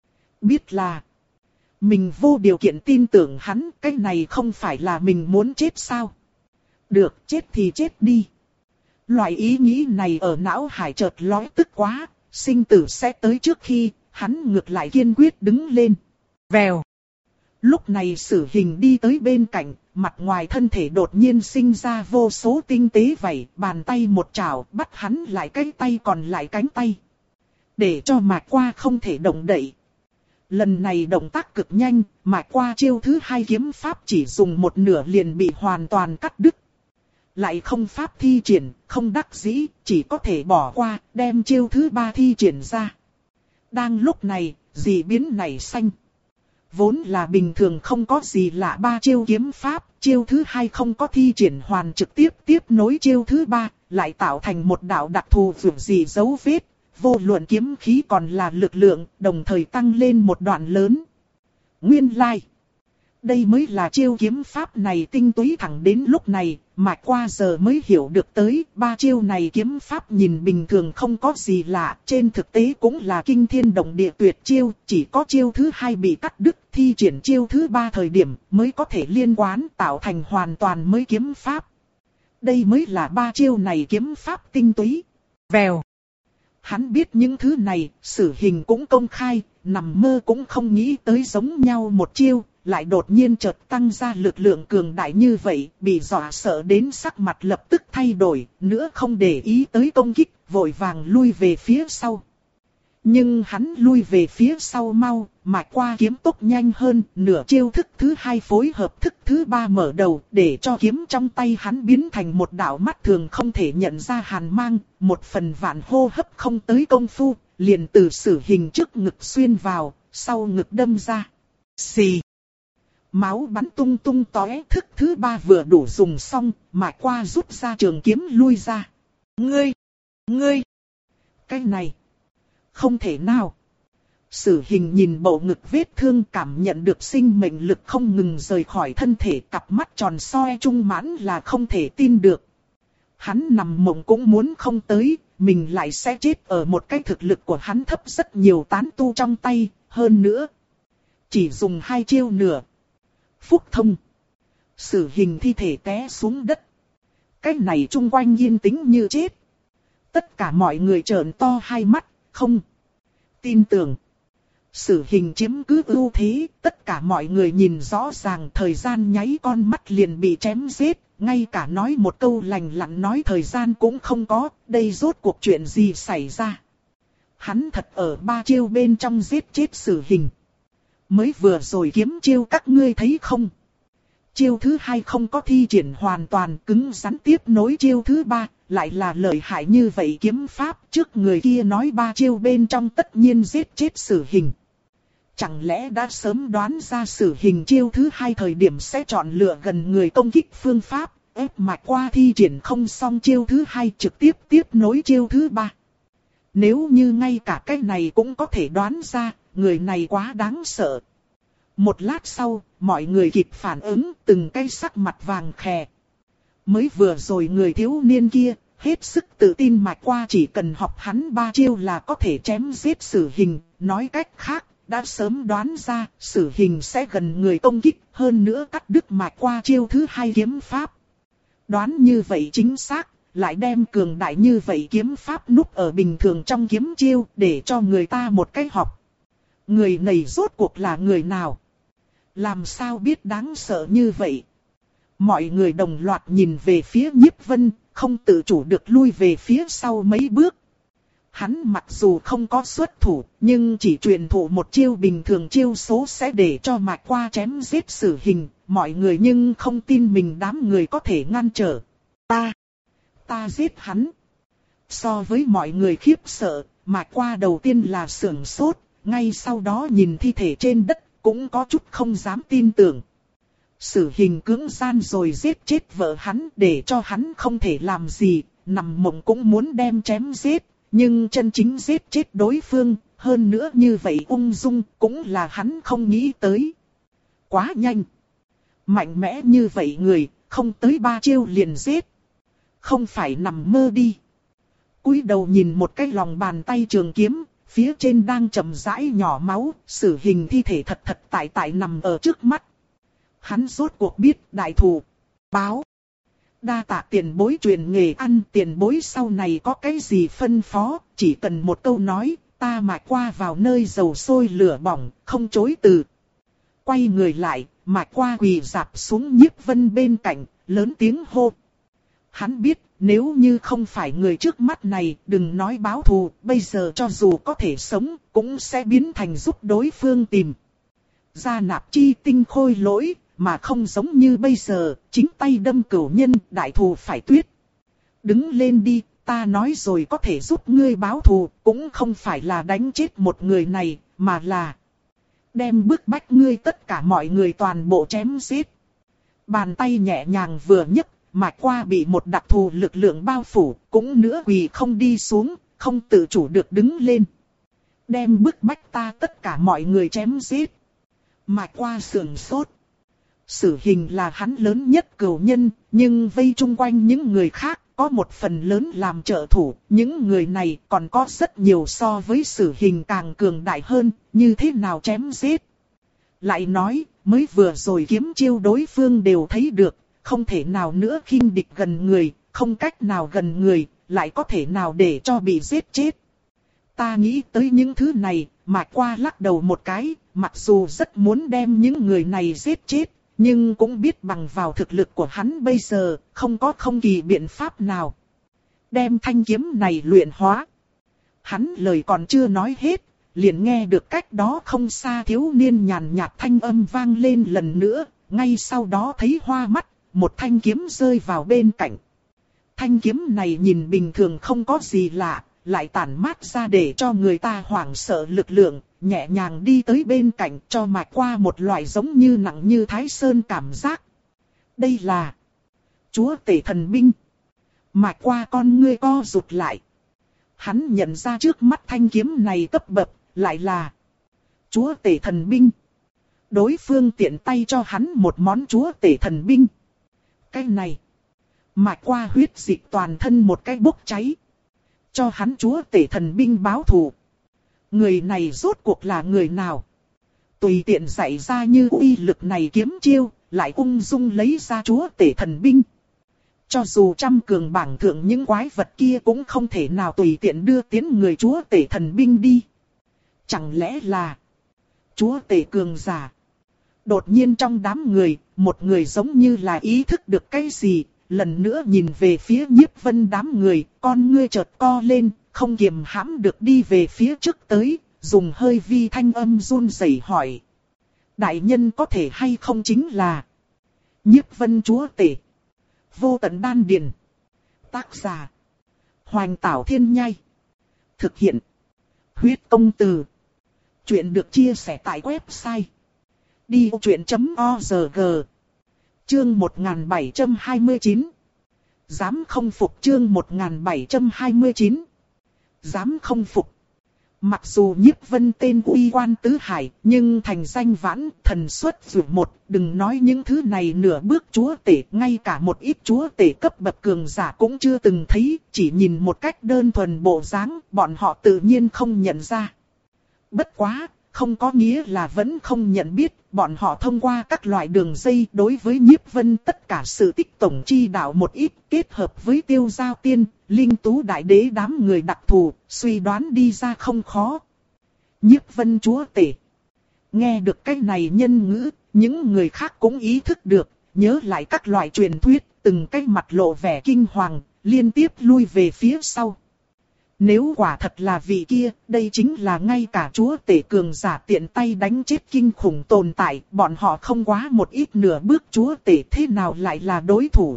biết là mình vô điều kiện tin tưởng hắn, cái này không phải là mình muốn chết sao? Được, chết thì chết đi. Loại ý nghĩ này ở não hải chợt lóe tức quá, sinh tử sẽ tới trước khi, hắn ngược lại kiên quyết đứng lên. Vèo. Lúc này Sử Hình đi tới bên cạnh, mặt ngoài thân thể đột nhiên sinh ra vô số tinh tế vảy, bàn tay một chảo bắt hắn lại cái tay còn lại cánh tay. Để cho Mạch Qua không thể động đậy. Lần này động tác cực nhanh, Mạch Qua chiêu thứ hai kiếm pháp chỉ dùng một nửa liền bị hoàn toàn cắt đứt. Lại không pháp thi triển, không đắc dĩ, chỉ có thể bỏ qua, đem chiêu thứ ba thi triển ra. Đang lúc này, dị biến nảy sinh. Vốn là bình thường không có gì lạ ba chiêu kiếm pháp, chiêu thứ hai không có thi triển hoàn trực tiếp tiếp nối chiêu thứ ba, lại tạo thành một đạo đặc thù vượt gì dấu vết. Vô luận kiếm khí còn là lực lượng, đồng thời tăng lên một đoạn lớn. Nguyên lai, đây mới là chiêu kiếm pháp này tinh túy. Thẳng đến lúc này, Mạch Qua giờ mới hiểu được tới, ba chiêu này kiếm pháp nhìn bình thường không có gì lạ, trên thực tế cũng là kinh thiên động địa tuyệt chiêu, chỉ có chiêu thứ hai bị cắt đứt, thi triển chiêu thứ ba thời điểm mới có thể liên quan tạo thành hoàn toàn mới kiếm pháp. Đây mới là ba chiêu này kiếm pháp tinh túy. Vèo. Hắn biết những thứ này, Sử Hình cũng công khai, nằm mơ cũng không nghĩ tới giống nhau một chiêu, lại đột nhiên chợt tăng ra lực lượng cường đại như vậy, bị dọa sợ đến sắc mặt lập tức thay đổi, nữa không để ý tới công kích, vội vàng lui về phía sau. Nhưng hắn lui về phía sau mau, Mạch Qua kiếm tốc nhanh hơn, nửa chiêu thức thứ hai phối hợp thức thứ ba mở đầu, để cho kiếm trong tay hắn biến thành một đạo mắt thường không thể nhận ra hàn mang, một phần vạn hô hấp không tới công phu, liền từ Sử Hình trước ngực xuyên vào, sau ngực đâm ra. Xì. Máu bắn tung tung tóe, thức thứ ba vừa đủ dùng xong, Mạch Qua rút ra trường kiếm lui ra. Ngươi! Ngươi! Cái này! Không thể nào! Sử Hình nhìn bộ ngực vết thương, cảm nhận được sinh mệnh lực không ngừng rời khỏi thân thể, cặp mắt tròn soi trung mãn là không thể tin được. Hắn nằm mộng cũng muốn không tới, mình lại sẽ chết ở một cái thực lực của hắn thấp rất nhiều tán tu trong tay, hơn nữa. Chỉ dùng hai chiêu nửa. Phúc thông. Sử Hình thi thể té xuống đất. Cái này chung quanh yên tĩnh như chết. Tất cả mọi người trợn to hai mắt, không tin tưởng. Sử Hình chiếm cứ ưu thế, tất cả mọi người nhìn rõ ràng thời gian nháy con mắt liền bị chém giết, ngay cả nói một câu lành lặn nói thời gian cũng không có, đây rốt cuộc chuyện gì xảy ra. Hắn thật ở ba chiêu bên trong giết chết Sử Hình. Mới vừa rồi kiếm chiêu các ngươi thấy không? Chiêu thứ hai không có thi triển hoàn toàn, cứng rắn tiếp nối chiêu thứ ba, lại là lợi hại như vậy kiếm pháp. Trước người kia nói ba chiêu bên trong tất nhiên giết chết Sử Hình. Chẳng lẽ đã sớm đoán ra Sử Hình chiêu thứ hai thời điểm sẽ chọn lựa gần người công kích phương pháp, ép Mạch Qua thi triển không xong chiêu thứ hai trực tiếp tiếp nối chiêu thứ ba. Nếu như ngay cả cái này cũng có thể đoán ra, người này quá đáng sợ. Một lát sau, mọi người kịp phản ứng, từng cái sắc mặt vàng khè. Mới vừa rồi người thiếu niên kia, hết sức tự tin Mạch Qua chỉ cần học hắn ba chiêu là có thể chém giết Sử Hình. Nói cách khác, đã sớm đoán ra Sử Hình sẽ gần người công kích, hơn nữa cắt đứt Mạch Qua chiêu thứ hai kiếm pháp. Đoán như vậy chính xác, lại đem cường đại như vậy kiếm pháp núp ở bình thường trong kiếm chiêu để cho người ta một cách học. Người này rốt cuộc là người nào? Làm sao biết đáng sợ như vậy? Mọi người đồng loạt nhìn về phía Nhiếp Vân, không tự chủ được lui về phía sau mấy bước. Hắn mặc dù không có xuất thủ, nhưng chỉ truyền thụ một chiêu bình thường chiêu số sẽ để cho Mạch Qua chém giết Sử Hình. Mọi người nhưng không tin mình đám người có thể ngăn trở. Ta, ta giết hắn. So với mọi người khiếp sợ, Mạch Qua đầu tiên là sửng sốt, ngay sau đó nhìn thi thể trên đất, cũng có chút không dám tin tưởng. Sử Hình cưỡng gian rồi giết chết vợ hắn để cho hắn không thể làm gì, nằm mộng cũng muốn đem chém giết, nhưng chân chính giết chết đối phương, hơn nữa như vậy ung dung cũng là hắn không nghĩ tới. Quá nhanh. Mạnh mẽ như vậy người, không tới ba chiêu liền giết. Không phải nằm mơ đi. Cúi đầu nhìn một cái lòng bàn tay trường kiếm, phía trên đang chậm rãi nhỏ máu, Sử Hình thi thể thật thật tại tại nằm ở trước mắt. Hắn rốt cuộc biết đại thù báo. Đa tạ tiền bối truyền nghề ăn, tiền bối sau này có cái gì phân phó, chỉ cần một câu nói, ta Mạch Qua vào nơi dầu sôi lửa bỏng, không chối từ. Quay người lại, Mạch Qua quỳ rạp xuống Nhiếp Vân bên cạnh, lớn tiếng hô. Hắn biết, nếu như không phải người trước mắt này, đừng nói báo thù, bây giờ cho dù có thể sống, cũng sẽ biến thành giúp đối phương tìm. Gia nạp chi tinh khôi lỗi, mà không giống như bây giờ, chính tay đâm cửu nhân, đại thù phải tuyết. Đứng lên đi, ta nói rồi có thể giúp ngươi báo thù, cũng không phải là đánh chết một người này, mà là đem bức bách ngươi tất cả mọi người toàn bộ chém giết. Bàn tay nhẹ nhàng vừa nhấc, Mạch Qua bị một đặc thù lực lượng bao phủ, cũng nữa quỳ không đi xuống, không tự chủ được đứng lên. Đem bức bách ta tất cả mọi người chém giết. Mạch Qua sườn sốt. Sử Hình là hắn lớn nhất cửu nhân, nhưng vây chung quanh những người khác, có một phần lớn làm trợ thủ, những người này còn có rất nhiều so với Sử Hình càng cường đại hơn, như thế nào chém giết. Lại nói, mới vừa rồi kiếm chiêu đối phương đều thấy được, không thể nào nữa khinh địch gần người, không cách nào gần người, lại có thể nào để cho bị giết chết. Ta nghĩ tới những thứ này, Mạch Qua lắc đầu một cái, mặc dù rất muốn đem những người này giết chết, nhưng cũng biết bằng vào thực lực của hắn bây giờ, không có không kỳ biện pháp nào. Đem thanh kiếm này luyện hóa. Hắn lời còn chưa nói hết, liền nghe được cách đó không xa thiếu niên nhàn nhạt thanh âm vang lên lần nữa, ngay sau đó thấy hoa mắt, một thanh kiếm rơi vào bên cạnh. Thanh kiếm này nhìn bình thường không có gì lạ, lại tản mát ra để cho người ta hoảng sợ lực lượng, nhẹ nhàng đi tới bên cạnh cho Mạch Qua một loại giống như nặng như Thái Sơn cảm giác. Đây là Chúa Tể Thần Binh. Mạch Qua con ngươi co rụt lại. Hắn nhận ra trước mắt thanh kiếm này cấp bậc, lại là Chúa Tể Thần Binh. Đối phương tiện tay cho hắn một món Chúa Tể Thần Binh. Cái này, Mạch Qua huyết dịch toàn thân một cái bốc cháy. Cho hắn Chúa Tể Thần Binh báo thù. Người này rốt cuộc là người nào? Tùy tiện dạy ra như uy lực này kiếm chiêu, lại ung dung lấy ra Chúa Tể Thần Binh. Cho dù trăm cường bảng thượng những quái vật kia cũng không thể nào tùy tiện đưa tiến người Chúa Tể Thần Binh đi. Chẳng lẽ là Chúa Tể cường giả? Đột nhiên trong đám người, một người giống như là ý thức được cái gì, lần nữa nhìn về phía Nhiếp Vân đám người, con ngươi chợt co lên, không kiềm hãm được đi về phía trước tới, dùng hơi vi thanh âm run rẩy hỏi. Đại nhân có thể hay không chính là Nhiếp Vân chúa tể. Vô tận đan điền. Tác giả Hoành Tảo Thiên Nhai. Thực hiện Huyết Công Từ. Chuyện được chia sẻ tại website đi vô chuyện chấm org. Chương một nghìn bảy trăm hai mươi chín. Dám không phục. Chương một nghìn bảy trăm hai mươi chín. Dám không phục. Mặc dù Nhiếp Vân tên uy quan tứ hải, nhưng thành danh vãn, thần xuất dù một, đừng nói những thứ này nửa bước chúa tể, ngay cả một ít chúa tể cấp bậc cường giả cũng chưa từng thấy, chỉ nhìn một cách đơn thuần bộ dáng, bọn họ tự nhiên không nhận ra. Bất quá, không có nghĩa là vẫn không nhận biết, bọn họ thông qua các loại đường dây đối với Nhiếp Vân tất cả sự tích tổng chi đạo một ít, kết hợp với Tiêu Giao Tiên, Linh Tú Đại Đế đám người đặc thù, suy đoán đi ra không khó. Nhiếp Vân chúa tể. Nghe được cái này nhân ngữ, những người khác cũng ý thức được, nhớ lại các loại truyền thuyết, từng cái mặt lộ vẻ kinh hoàng, liên tiếp lui về phía sau. Nếu quả thật là vị kia, đây chính là ngay cả chúa tể cường giả tiện tay đánh chết kinh khủng tồn tại, bọn họ không quá một ít nửa bước chúa tể thế nào lại là đối thủ.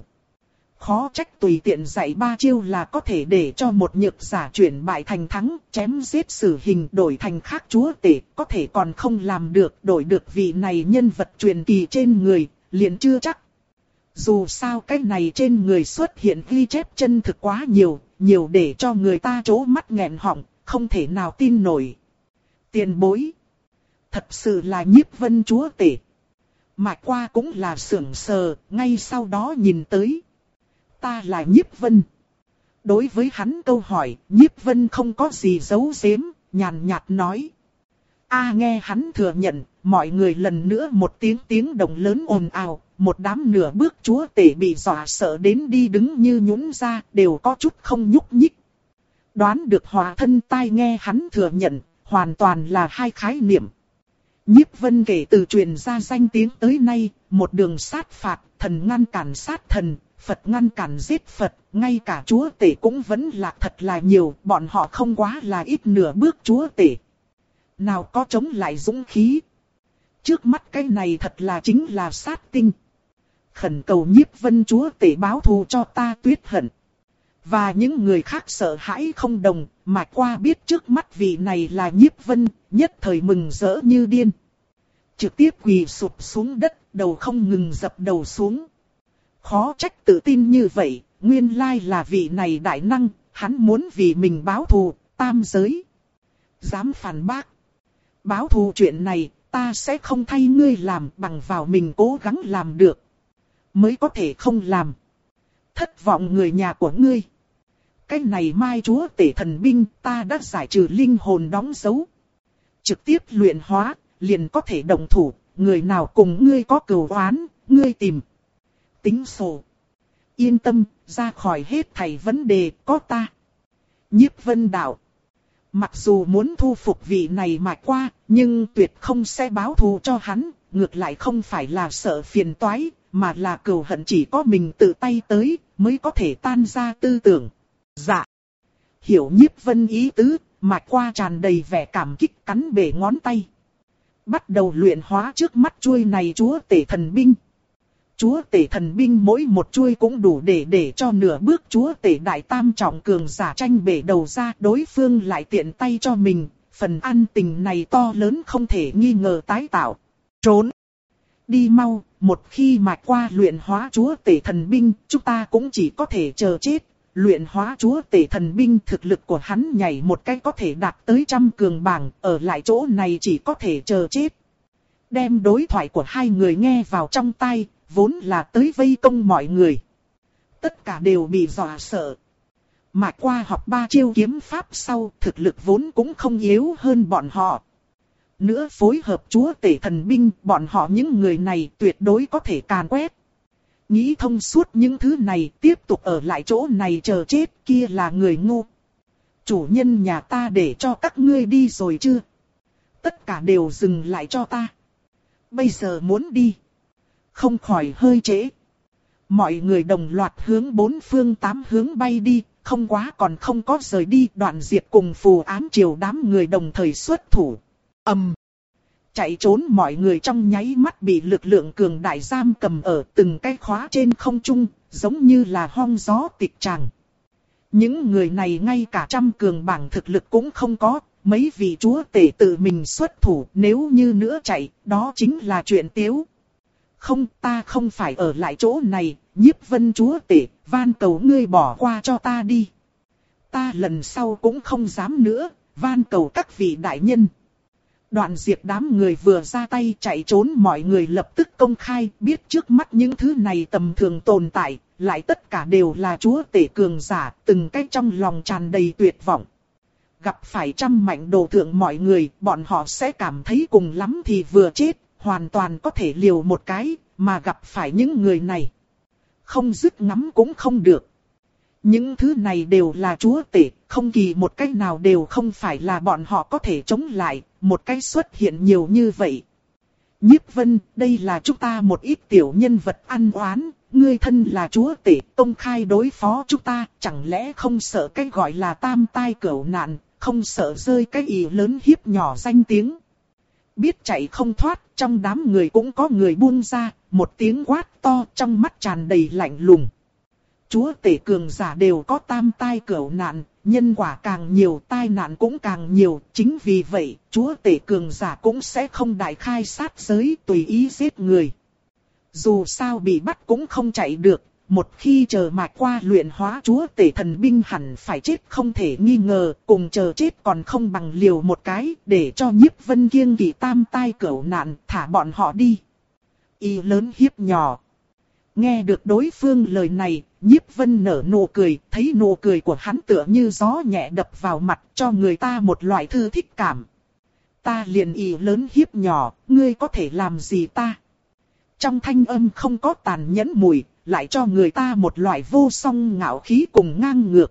Khó trách tùy tiện dạy ba chiêu là có thể để cho một nhược giả chuyển bại thành thắng, chém giết xử hình đổi thành khác chúa tể, có thể còn không làm được, đổi được vị này nhân vật truyền kỳ trên người, liền chưa chắc. Dù sao cái này trên người xuất hiện ghi chép chân thực quá nhiều, nhiều để cho người ta trố mắt nghẹn họng, không thể nào tin nổi. Tiền bối. Thật sự là Nhiếp Vân chúa tể. Mạch Qua cũng là sưởng sờ, ngay sau đó nhìn tới. Ta là Nhiếp Vân. Đối với hắn câu hỏi, Nhiếp Vân không có gì giấu giếm, nhàn nhạt nói. A nghe hắn thừa nhận, mọi người lần nữa một tiếng tiếng động lớn ồn ào, một đám nửa bước chúa tể bị dọa sợ đến đi đứng như nhũn ra, đều có chút không nhúc nhích. Đoán được hòa thân tai nghe hắn thừa nhận, hoàn toàn là hai khái niệm. Nhiếp Vân kể từ truyền ra danh tiếng tới nay, một đường sát phạt, thần ngăn cản sát thần, Phật ngăn cản giết Phật, ngay cả chúa tể cũng vẫn là thật là nhiều, bọn họ không quá là ít nửa bước chúa tể. Nào có chống lại dũng khí. Trước mắt cái này thật là chính là sát tinh. Khẩn cầu Nhiếp Vân chúa tể báo thù cho ta Tuyết Hận. Và những người khác sợ hãi không đồng, Mạch Qua biết trước mắt vị này là Nhiếp Vân, nhất thời mừng rỡ như điên. Trực tiếp quỳ sụp xuống đất, đầu không ngừng dập đầu xuống. Khó trách tự tin như vậy, nguyên lai là vị này đại năng, hắn muốn vì mình báo thù, tam giới. Dám phản bác. Báo thù chuyện này, ta sẽ không thay ngươi làm, bằng vào mình cố gắng làm được. Mới có thể không làm. Thất vọng người nhà của ngươi. Cái này mai chúa tể thần binh, ta đã giải trừ linh hồn đóng dấu. Trực tiếp luyện hóa, liền có thể động thủ, người nào cùng ngươi có cừu oán, ngươi tìm. Tính sổ. Yên tâm, ra khỏi hết thảy vấn đề, có ta. Nhiếp Vân đạo. Mặc dù muốn thu phục vị này Mạch Qua, nhưng tuyệt không sẽ báo thù cho hắn, ngược lại không phải là sợ phiền toái, mà là cừu hận chỉ có mình tự tay tới, mới có thể tan ra tư tưởng. Dạ. Hiểu Nhiếp Vân ý tứ, Mạch Qua tràn đầy vẻ cảm kích cắn bể ngón tay. Bắt đầu luyện hóa trước mắt chuôi này chúa tể thần binh. Chúa tể thần binh mỗi một chuôi cũng đủ để để cho nửa bước chúa tể đại tam trọng cường giả tranh bể đầu ra, đối phương lại tiện tay cho mình, phần ăn tình này to lớn không thể nghi ngờ tái tạo. Trốn! Đi mau, một khi Mạch Qua luyện hóa chúa tể thần binh, chúng ta cũng chỉ có thể chờ chết. Luyện hóa chúa tể thần binh thực lực của hắn nhảy một cái có thể đạt tới trăm cường bảng, ở lại chỗ này chỉ có thể chờ chết. Đem đối thoại của hai người nghe vào trong tai, vốn là tới vây công mọi người. Tất cả đều bị dọa sợ. Mạch Qua học ba chiêu kiếm pháp sau, thực lực vốn cũng không yếu hơn bọn họ. Nữa phối hợp chúa tể thần binh, bọn họ những người này tuyệt đối có thể càn quét. Nghĩ thông suốt những thứ này, tiếp tục ở lại chỗ này chờ chết, kia là người ngu. Chủ nhân nhà ta để cho các ngươi đi rồi chưa? Tất cả đều dừng lại cho ta. Bây giờ muốn đi. Không khỏi hơi trễ. Mọi người đồng loạt hướng bốn phương tám hướng bay đi, không quá còn không có rời đi. Đoạn Diệp cùng Phù Ám Triều đám người đồng thời xuất thủ. Ầm! Chạy trốn mọi người trong nháy mắt bị lực lượng cường đại giam cầm ở từng cái khóa trên không trung, giống như là hong gió tịch tràng. Những người này ngay cả trăm cường bảng thực lực cũng không có, mấy vị chúa tể tự mình xuất thủ, nếu như nữa chạy, đó chính là chuyện tiếu. Không, ta không phải ở lại chỗ này, Nhiếp Vân chúa tể, van cầu ngươi bỏ qua cho ta đi. Ta lần sau cũng không dám nữa, van cầu các vị đại nhân. Đoạn Diệp đám người vừa ra tay chạy trốn, mọi người lập tức công khai biết trước mắt những thứ này tầm thường tồn tại, lại tất cả đều là chúa tể cường giả, từng cái trong lòng tràn đầy tuyệt vọng. Gặp phải trăm mạnh đồ thượng mọi người, bọn họ sẽ cảm thấy cùng lắm thì vừa chết, hoàn toàn có thể liều một cái, mà gặp phải những người này. Không dứt ngắm cũng không được. Những thứ này đều là chúa tể, không kỳ một cách nào đều không phải là bọn họ có thể chống lại, một cái xuất hiện nhiều như vậy. Nhiếp Vân, đây là chúng ta một ít tiểu nhân vật ăn oán, ngươi thân là chúa tể, công khai đối phó chúng ta, chẳng lẽ không sợ cái gọi là tam tai cửu nạn, không sợ rơi cái ý lớn hiếp nhỏ danh tiếng. Biết chạy không thoát, trong đám người cũng có người buông ra, một tiếng quát to trong mắt tràn đầy lạnh lùng. Chúa tể cường giả đều có tam tai cửu nạn, nhân quả càng nhiều tai nạn cũng càng nhiều, chính vì vậy, chúa tể cường giả cũng sẽ không đại khai sát giới tùy ý giết người. Dù sao bị bắt cũng không chạy được, một khi chờ mạch qua luyện hóa chúa tể thần binh hẳn phải chết không thể nghi ngờ, cùng chờ chết còn không bằng liều một cái, để cho Nhiếp Vân kiêng kỵ tam tai cửu nạn, thả bọn họ đi. Y lớn hiếp nhỏ. Nghe được đối phương lời này, Nhiếp Vân nở nụ cười, thấy nụ cười của hắn tựa như gió nhẹ đập vào mặt, cho người ta một loại thư thích cảm. Ta liền y lớn hiếp nhỏ, ngươi có thể làm gì ta? Trong thanh âm không có tàn nhẫn mùi, lại cho người ta một loại vô song ngạo khí cùng ngang ngược.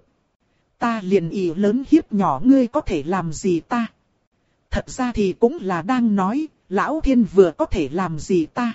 Ta liền y lớn hiếp nhỏ, ngươi có thể làm gì ta? Thật ra thì cũng là đang nói, lão thiên vừa có thể làm gì ta?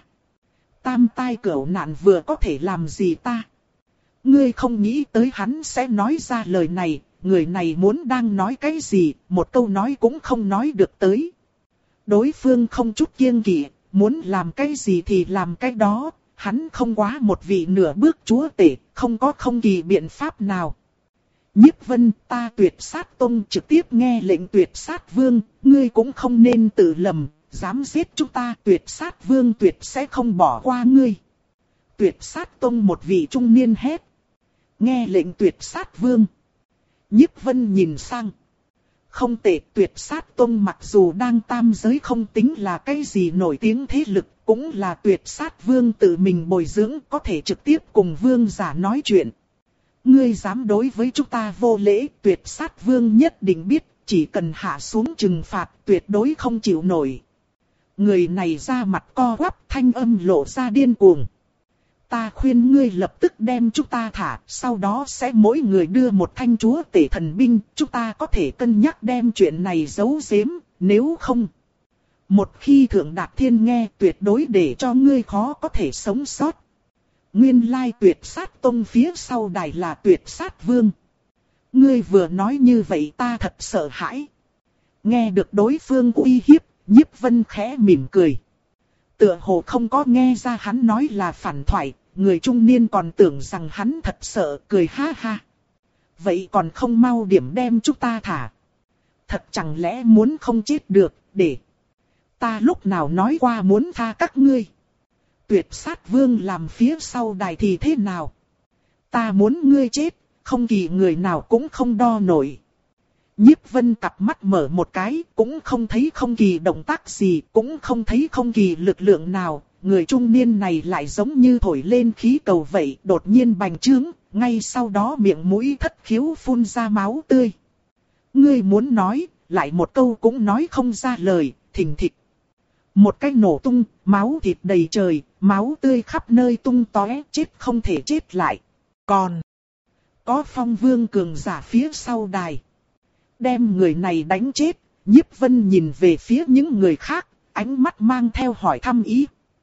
Tam tai cửu nạn vừa có thể làm gì ta? Ngươi không nghĩ tới hắn sẽ nói ra lời này, người này muốn đang nói cái gì, một câu nói cũng không nói được tới. Đối phương không chút kiêng kỵ, muốn làm cái gì thì làm cái đó, hắn không quá một vị nửa bước chúa tể, không có không kỳ biện pháp nào. Nhiếp Vân, ta Tuyệt Sát Tông trực tiếp nghe lệnh Tuyệt Sát Vương, ngươi cũng không nên tự lầm, dám giết chúng ta, Tuyệt Sát Vương tuyệt sẽ không bỏ qua ngươi. Tuyệt Sát Tông một vị trung niên hét. Nghe lệnh Tuyệt Sát Vương. Nhiếp Vân nhìn sang. Không tệ, Tuyệt Sát Tông mặc dù đang tam giới không tính là cái gì nổi tiếng thế lực, cũng là Tuyệt Sát Vương tự mình bồi dưỡng, có thể trực tiếp cùng vương giả nói chuyện. Ngươi dám đối với chúng ta vô lễ, Tuyệt Sát Vương nhất định biết, chỉ cần hạ xuống trừng phạt tuyệt đối không chịu nổi. Người này ra mặt co quắp, thanh âm lộ ra điên cuồng. Ta khuyên ngươi lập tức đem chúng ta thả, sau đó sẽ mỗi người đưa một thanh chúa tể thần binh, chúng ta có thể cân nhắc đem chuyện này giấu giếm, nếu không. Một khi Thượng Đạt Thiên nghe tuyệt đối để cho ngươi khó có thể sống sót. Nguyên lai Tuyệt Sát Tông phía sau đài là Tuyệt Sát Vương. Ngươi vừa nói như vậy ta thật sợ hãi. Nghe được đối phương uy hiếp, Nhiếp Vân khẽ mỉm cười. Tựa hồ không có nghe ra hắn nói là phản thoại, người trung niên còn tưởng rằng hắn thật sợ, cười ha ha. Vậy còn không mau điểm đem chúng ta thả. Thật chẳng lẽ muốn không chết được, để. Ta lúc nào nói qua muốn tha các ngươi. Tuyệt Sát Vương làm phía sau đài thì thế nào? Ta muốn ngươi chết, không kỳ người nào cũng không đo nổi. Nhiếp Vân cặp mắt mở một cái, cũng không thấy không kỳ động tác gì, cũng không thấy không kỳ lực lượng nào. Người trung niên này lại giống như thổi lên khí cầu vậy, đột nhiên bành trướng, ngay sau đó miệng mũi thất khiếu phun ra máu tươi. Ngươi muốn nói, lại một câu cũng nói không ra lời, thình thịch. Một cái nổ tung, máu thịt đầy trời, máu tươi khắp nơi tung tóe, chết không thể chết lại. Còn có Phong Vương cường giả phía sau đài. Đem người này đánh chết, Nhiếp Vân nhìn về phía những người khác, ánh mắt mang theo hỏi thăm ý.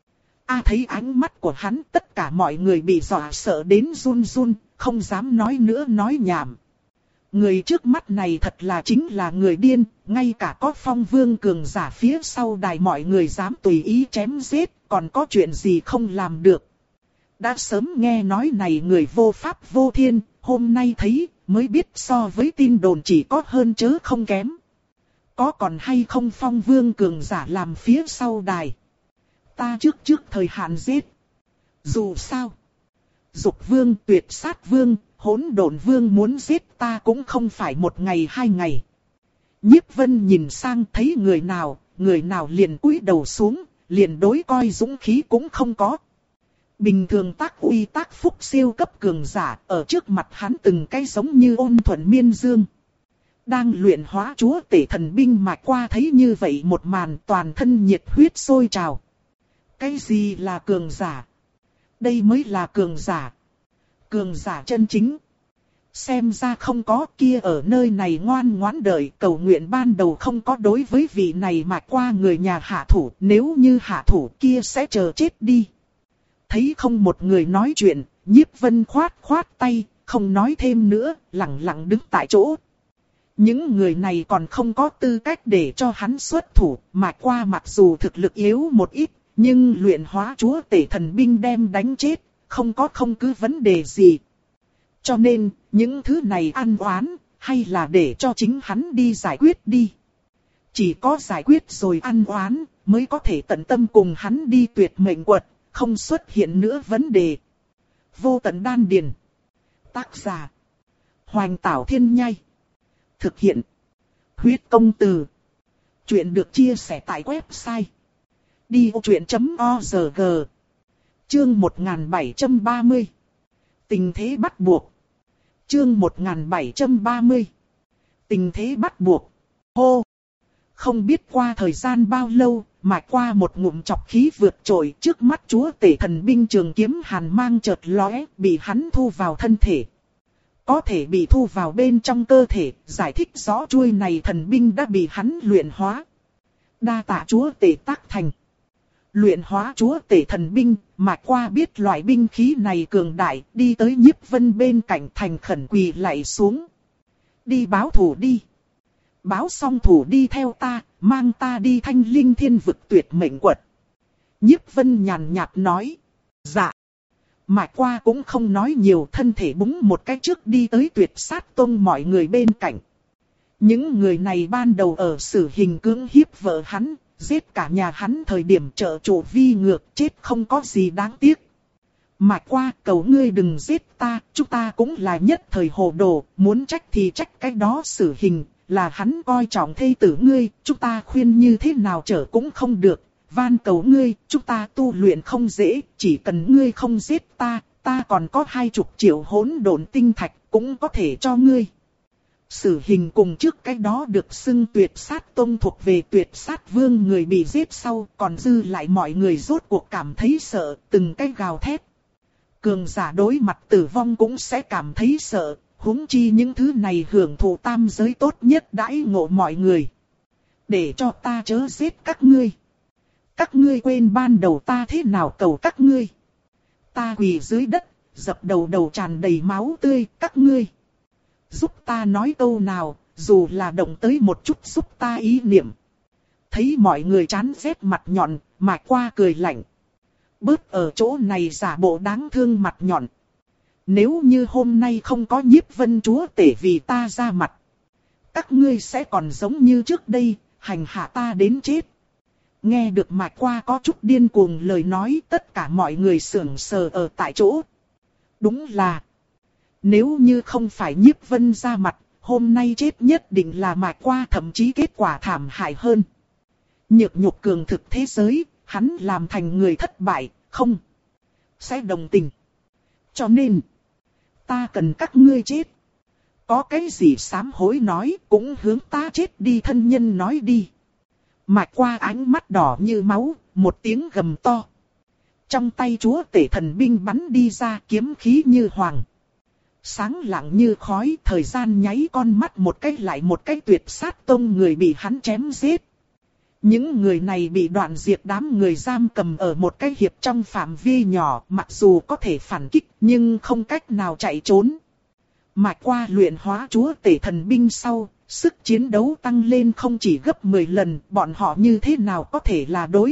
A thấy ánh mắt của hắn, tất cả mọi người bị dọa sợ đến run run, không dám nói nữa nói nhảm. Người trước mắt này thật là chính là người điên, ngay cả có phong vương cường giả phía sau đài mọi người dám tùy ý chém giết, còn có chuyện gì không làm được. Đã sớm nghe nói này người vô pháp vô thiên, hôm nay thấy mới biết so với tin đồn chỉ có hơn chớ không kém. Có còn hay không phong vương cường giả làm phía sau đài. Ta trước trước thời hạn giết. Dù sao, Dục vương, tuyệt sát vương, hỗn độn vương muốn giết ta cũng không phải một ngày hai ngày. Nhiếp Vân nhìn sang thấy người nào, người nào liền cúi đầu xuống, liền đối coi dũng khí cũng không có. Bình thường tác uy tác phúc siêu cấp cường giả, ở trước mặt hắn từng cái giống như ôn thuận miên dương. Đang luyện hóa chúa tể thần binh Mạch Qua thấy như vậy một màn, toàn thân nhiệt huyết sôi trào. Cái gì là cường giả? Đây mới là cường giả. Cường giả chân chính. Xem ra không có, kia ở nơi này ngoan ngoãn đợi, cầu nguyện ban đầu không có đối với vị này Mạch Qua người nhà hạ thủ, nếu như hạ thủ kia sẽ chờ chết đi. Thấy không một người nói chuyện, Nhiếp Vân khoát khoát tay, không nói thêm nữa, lặng lặng đứng tại chỗ. Những người này còn không có tư cách để cho hắn xuất thủ, Mạch Qua mặc dù thực lực yếu một ít, nhưng luyện hóa chúa tể thần binh đem đánh chết, không có không cứ vấn đề gì. Cho nên, những thứ này ăn oán, hay là để cho chính hắn đi giải quyết đi. Chỉ có giải quyết rồi ăn oán, mới có thể tận tâm cùng hắn đi tuyệt mệnh quật, không xuất hiện nữa vấn đề. Vô tận đan điền. Tác giả: Hoành Tảo Thiên Nhai. Thực hiện: Huyết Công Từ. Chuyện được chia sẻ tại website đi ô truyện chấm org. Chương một nghìn bảy trăm ba mươi. Tình thế bắt buộc. Chương một nghìn bảy trăm ba mươi. Tình thế bắt buộc. Hô! Không biết qua thời gian bao lâu, Mạch Qua một ngụm chọc khí vượt trội, trước mắt chúa tể thần binh trường kiếm hàn mang chợt lóe, bị hắn thu vào thân thể. Có thể bị thu vào bên trong cơ thể, giải thích rõ chuôi này thần binh đã bị hắn luyện hóa. Đa tạ chúa tể tác thành. Luyện hóa chúa tể thần binh, Mạch Qua biết loại binh khí này cường đại, đi tới Nhiếp Vân bên cạnh thành khẩn quỳ lạy xuống. Đi báo thủ đi. Báo xong thủ đi theo ta, mang ta đi Thanh Linh Thiên Vực tuyệt mệnh quật. Nhiếp Vân nhàn nhạt nói. Dạ. Mạch Qua cũng không nói nhiều, thân thể búng một cái trước đi tới Tuyệt Sát Tông mọi người bên cạnh. Những người này ban đầu ở xử hình cưỡng hiếp vợ hắn, giết cả nhà hắn thời điểm trợ chủ vi ngược, chết không có gì đáng tiếc. Mạch Qua, cầu ngươi đừng giết ta, chúng ta cũng là nhất thời hồ đồ, muốn trách thì trách cái đó xử hình, là hắn coi trọng thê tử ngươi, chúng ta khuyên như thế nào trở cũng không được, van cầu ngươi, chúng ta tu luyện không dễ, chỉ cần ngươi không giết ta, ta còn có hai chục triệu hỗn độn tinh thạch, cũng có thể cho ngươi. Xử hình cùng trước cái đó được xưng Tuyệt Sát Tông thuộc về Tuyệt Sát Vương người bị giết sau, còn dư lại mọi người rốt cuộc cảm thấy sợ, từng cái gào thét. Cường giả đối mặt tử vong cũng sẽ cảm thấy sợ, huống chi những thứ này hưởng thụ tam giới tốt nhất đãi ngộ mọi người. Để cho ta chớ giết các ngươi. Các ngươi quên ban đầu ta thế nào cầu các ngươi. Ta quỳ dưới đất, dập đầu đầu tràn đầy máu tươi, các ngươi. Giúp ta nói câu nào, dù là động tới một chút giúp ta ý niệm. Thấy mọi người chán rét mặt nhọn, Mạch Qua cười lạnh. Bớt ở chỗ này giả bộ đáng thương mặt nhọn. Nếu như hôm nay không có Nhiếp Vân chúa tể vì ta ra mặt, các ngươi sẽ còn giống như trước đây, hành hạ ta đến chết. Nghe được Mạch Qua có chút điên cuồng lời nói, tất cả mọi người sững sờ ở tại chỗ. Đúng là, nếu như không phải Nhiếp Vân ra mặt, hôm nay chết nhất định là Mạch Qua, thậm chí kết quả thảm hại hơn. Nhược nhục cường thực thế giới, hắn làm thành người thất bại, không sẽ đồng tình. Cho nên, ta cần các ngươi chết. Có cái gì sám hối nói, cũng hướng ta chết đi thân nhân nói đi. Mạch Qua ánh mắt đỏ như máu, một tiếng gầm to. Trong tay chúa tể thần binh bắn đi ra, kiếm khí như hoàng. Sáng lặng như khói, thời gian nháy con mắt một cái lại một cái Tuyệt Sát Tông người bị hắn chém giết. Những người này bị Đoạn Diệp đám người giam cầm ở một cái hiệp trong phạm vi nhỏ, mặc dù có thể phản kích nhưng không cách nào chạy trốn. Mạch Qua luyện hóa chúa tể thần binh sau, sức chiến đấu tăng lên không chỉ gấp mười lần, bọn họ như thế nào có thể là đối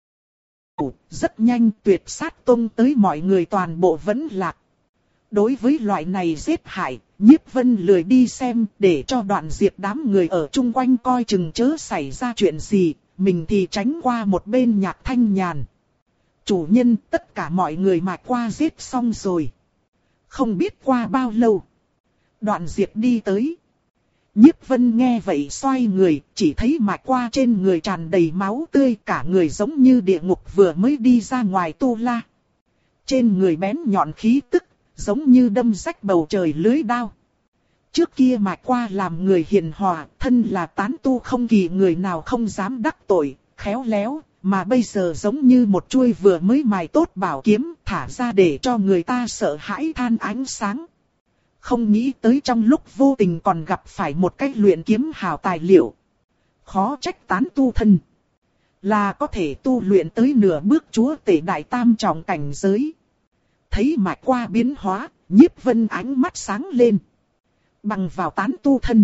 thủ. Rất nhanh Tuyệt Sát Tông tới mọi người toàn bộ vẫn lạc. Đối với loại này giết hại, Nhiếp Vân lười đi xem, để cho Đoạn Diệp đám người ở chung quanh coi chừng chớ xảy ra chuyện gì, mình thì tránh qua một bên Nhạc Thanh Nhàn. Chủ nhân, tất cả mọi người Mạch Qua giết xong rồi. Không biết qua bao lâu, Đoạn Diệp đi tới. Nhiếp Vân nghe vậy xoay người, chỉ thấy Mạch Qua trên người tràn đầy máu tươi, cả người giống như địa ngục vừa mới đi ra ngoài tu la. Trên người bén nhọn khí tức, giống như đâm rách bầu trời lưới đao. Trước kia Mạch Qua làm người hiền hòa, thân là tán tu không kỳ người nào không dám đắc tội, khéo léo, mà bây giờ giống như một chuôi vừa mới mài tốt bảo kiếm, thả ra để cho người ta sợ hãi than ánh sáng. Không nghĩ tới trong lúc vô tình còn gặp phải một cách luyện kiếm hào tài liệu. Khó trách tán tu thân là có thể tu luyện tới nửa bước chúa tể đại tam trọng cảnh giới. Thấy Mạch Qua biến hóa, Nhiếp Vân ánh mắt sáng lên. Bằng vào tán tu thân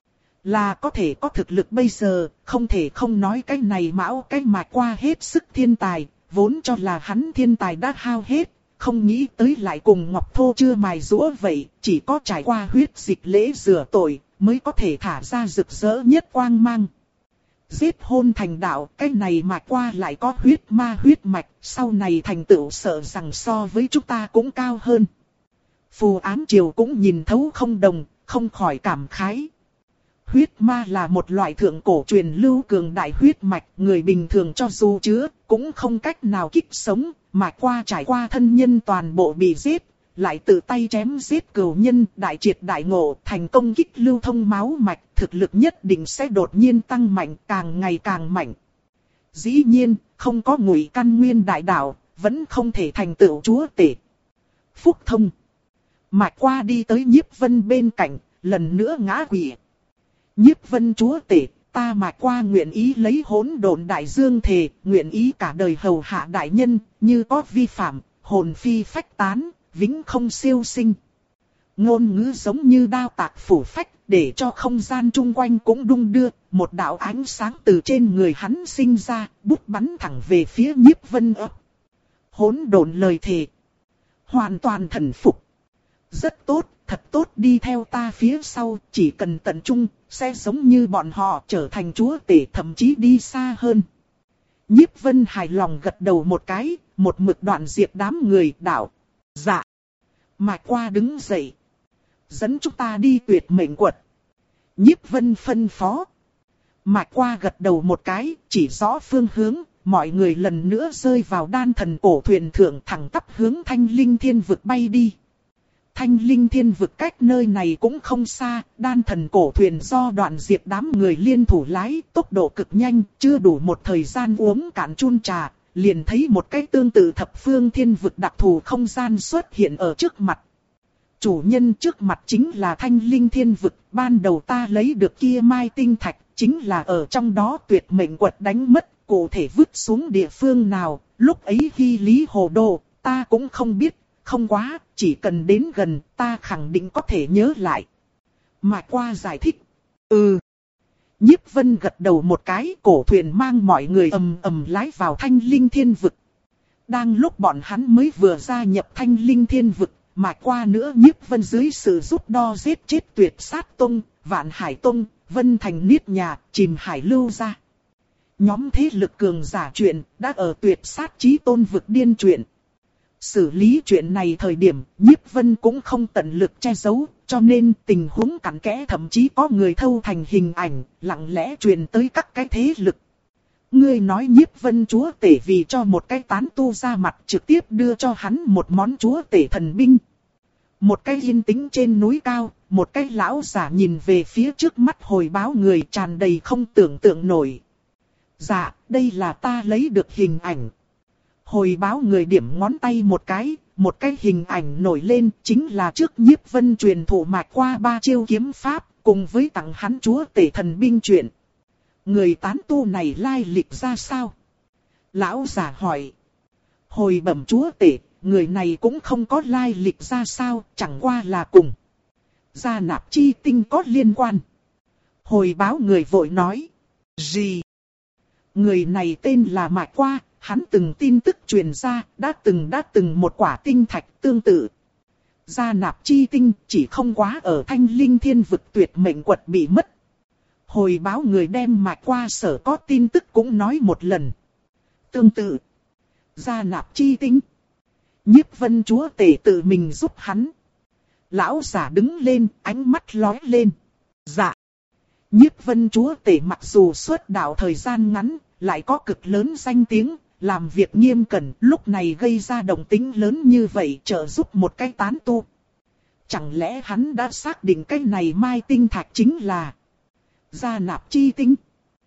là có thể có thực lực bây giờ, không thể không nói cái này mão cái Mạch Qua hết sức thiên tài, vốn cho là hắn thiên tài đã hao hết, không nghĩ tới lại cùng ngọc thô chưa mài rũa vậy, chỉ có trải qua huyết dịch lễ rửa tội, mới có thể thả ra rực rỡ nhất quang mang. Giết hôn thành đạo, cái này Mạch Qua lại có huyết ma huyết mạch, sau này thành tựu sợ rằng so với chúng ta cũng cao hơn. Phù Ám Triều cũng nhìn thấu không đồng, không khỏi cảm khái. Huyết ma là một loại thượng cổ truyền lưu cường đại huyết mạch, người bình thường cho dù chứa, cũng không cách nào kích sống. Mạch Qua trải qua thân nhân toàn bộ bị giết, lại tự tay chém giết cừu nhân, đại triệt đại ngộ, thành công kích lưu thông máu mạch, thực lực nhất định sẽ đột nhiên tăng mạnh, càng ngày càng mạnh. Dĩ nhiên, không có Ngụy Căn Nguyên đại đạo, vẫn không thể thành tựu chúa tể. Phúc Thông. Mạch Qua đi tới Nhiếp Vân bên cạnh, lần nữa ngã quỵ. Nhiếp Vân chúa tể, ta Mạch Qua nguyện ý lấy hỗn độn đại dương thề, nguyện ý cả đời hầu hạ đại nhân, như có vi phạm, hồn phi phách tán, vĩnh không siêu sinh. Ngôn ngữ giống như đao tạc phủ phách, để cho không gian chung quanh cũng đung đưa, một đạo ánh sáng từ trên người hắn sinh ra, bút bắn thẳng về phía Nhiếp Vân ấp. Hỗn độn lời thề. Hoàn toàn thần phục. Rất tốt, thật tốt, đi theo ta phía sau, chỉ cần tận trung, sẽ giống như bọn họ trở thành chúa tể, thậm chí đi xa hơn. Nhiếp Vân hài lòng gật đầu một cái, một mực Đoạn Diệp đám người đạo. Dạ. Mạch Qua đứng dậy. Dẫn chúng ta đi Tuyệt Mệnh Quật. Nhiếp Vân phân phó. Mạch Qua gật đầu một cái, chỉ rõ phương hướng, mọi người lần nữa rơi vào đan thần cổ thuyền thượng, thẳng tắp hướng Thanh Linh Thiên Vực bay đi. Thanh Linh Thiên Vực cách nơi này cũng không xa, đan thần cổ thuyền do Đoạn Diệp đám người liên thủ lái, tốc độ cực nhanh, chưa đủ một thời gian uống cạn chun trà, liền thấy một cái tương tự thập phương thiên vực đặc thù không gian xuất hiện ở trước mặt. Chủ nhân, trước mặt chính là Thanh Linh Thiên Vực, ban đầu ta lấy được kia mai tinh thạch, chính là ở trong đó Tuyệt Mệnh Quật đánh mất, cụ thể vứt xuống địa phương nào, lúc ấy hy lý hồ đồ, ta cũng không biết. Không quá, chỉ cần đến gần, ta khẳng định có thể nhớ lại. Mạch Qua giải thích. Ừ. Nhiếp Vân gật đầu một cái, cổ thuyền mang mọi người ầm ầm lái vào Thanh Linh Thiên Vực. Đang lúc bọn hắn mới vừa gia nhập Thanh Linh Thiên Vực, Mạch Qua nữa Nhiếp Vân dưới sự giúp đo giết chết Tuyệt Sát Tông, Vạn Hải Tông, Vân Thành Niết Nhà, Chìm Hải Lưu ra. Nhóm thế lực cường giả chuyện đã ở Tuyệt Sát Chí Tôn Vực điên chuyện. Xử lý chuyện này thời điểm, Nhiếp Vân cũng không tận lực che giấu, cho nên tình huống cặn kẽ thậm chí có người thâu thành hình ảnh, lặng lẽ truyền tới các cái thế lực. Ngươi nói Nhiếp Vân chúa tể vì cho một cái tán tu ra mặt trực tiếp đưa cho hắn một món chúa tể thần binh. Một cái yên tĩnh trên núi cao, một cái lão giả nhìn về phía trước mắt hồi báo người tràn đầy không tưởng tượng nổi. Dạ, đây là ta lấy được hình ảnh. Hồi báo người điểm ngón tay một cái, một cái hình ảnh nổi lên, chính là trước Nhiếp Vân truyền thụ Mạch Qua ba chiêu kiếm pháp, cùng với tặng hắn chúa tể thần binh chuyện. Người tán tu này lai lịch ra sao? Lão giả hỏi. Hồi bẩm chúa tể, người này cũng không có lai lịch ra sao, chẳng qua là cùng Gia Nạp Chi Tinh có liên quan. Hồi báo người vội nói. Gì? Người này tên là Mạch Qua, hắn từng tin tức truyền ra, đã từng đã từng một quả tinh thạch tương tự. Gia Nạp Chi Tinh chỉ không quá ở Thanh Linh Thiên Vực tuyệt mệnh quật bị mất. Hồi báo người đem Mạch Qua sở có tin tức cũng nói một lần. Tương tự. Gia Nạp Chi Tinh. Nhiếp Vân chúa tể tự mình giúp hắn. Lão giả đứng lên, ánh mắt lóe lên. Dạ. Nhiếp Vân chúa tể mặc dù xuất đạo thời gian ngắn, lại có cực lớn danh tiếng, làm việc nghiêm cẩn, lúc này gây ra động tĩnh lớn như vậy trợ giúp một cái tán tu. Chẳng lẽ hắn đã xác định cái này mai tinh thạch chính là Gia Nạp Chi Tinh?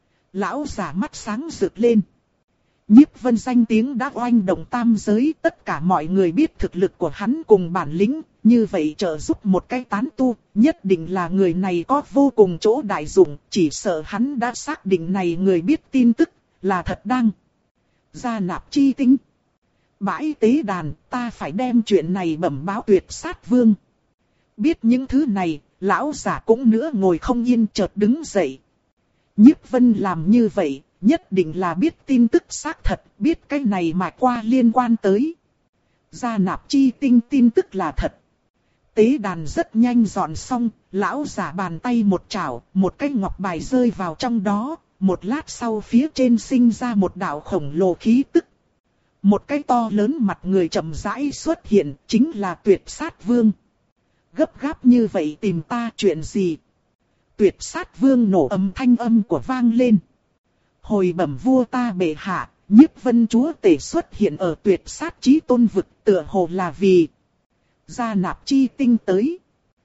Lão giả mắt sáng rực lên. Nhiếp Vân danh tiếng đã oanh động tam giới, tất cả mọi người biết thực lực của hắn cùng bản lĩnh, như vậy trợ giúp một cái tán tu, nhất định là người này có vô cùng chỗ đại dụng, chỉ sợ hắn đã xác định này người biết tin tức, là thật đang Gia Nạp Chi Tinh. Bãi tế đàn, ta phải đem chuyện này bẩm báo Tuyệt Sát Vương. Biết những thứ này, lão giả cũng nữa ngồi không yên chợt đứng dậy. Nhiếp Vân làm như vậy, nhất định là biết tin tức xác thật, biết cái này mà qua liên quan tới Gia Nạp Chi Tinh tin tức là thật. Tế đàn rất nhanh dọn xong, lão giả bàn tay một chảo, một cái ngọc bài rơi vào trong đó, một lát sau phía trên sinh ra một đạo khổng lồ khí tức. Một cái to lớn mặt người chậm rãi xuất hiện, chính là Tuyệt Sát Vương. Gấp gáp như vậy tìm ta chuyện gì? Tuyệt Sát Vương nổ âm thanh âm của vang lên. Hồi bẩm vua ta bệ hạ, Nhiếp Vân chúa tể xuất hiện ở Tuyệt Sát Chí Tôn vực, tựa hồ là vì Gia Nạp Chi Tinh tới.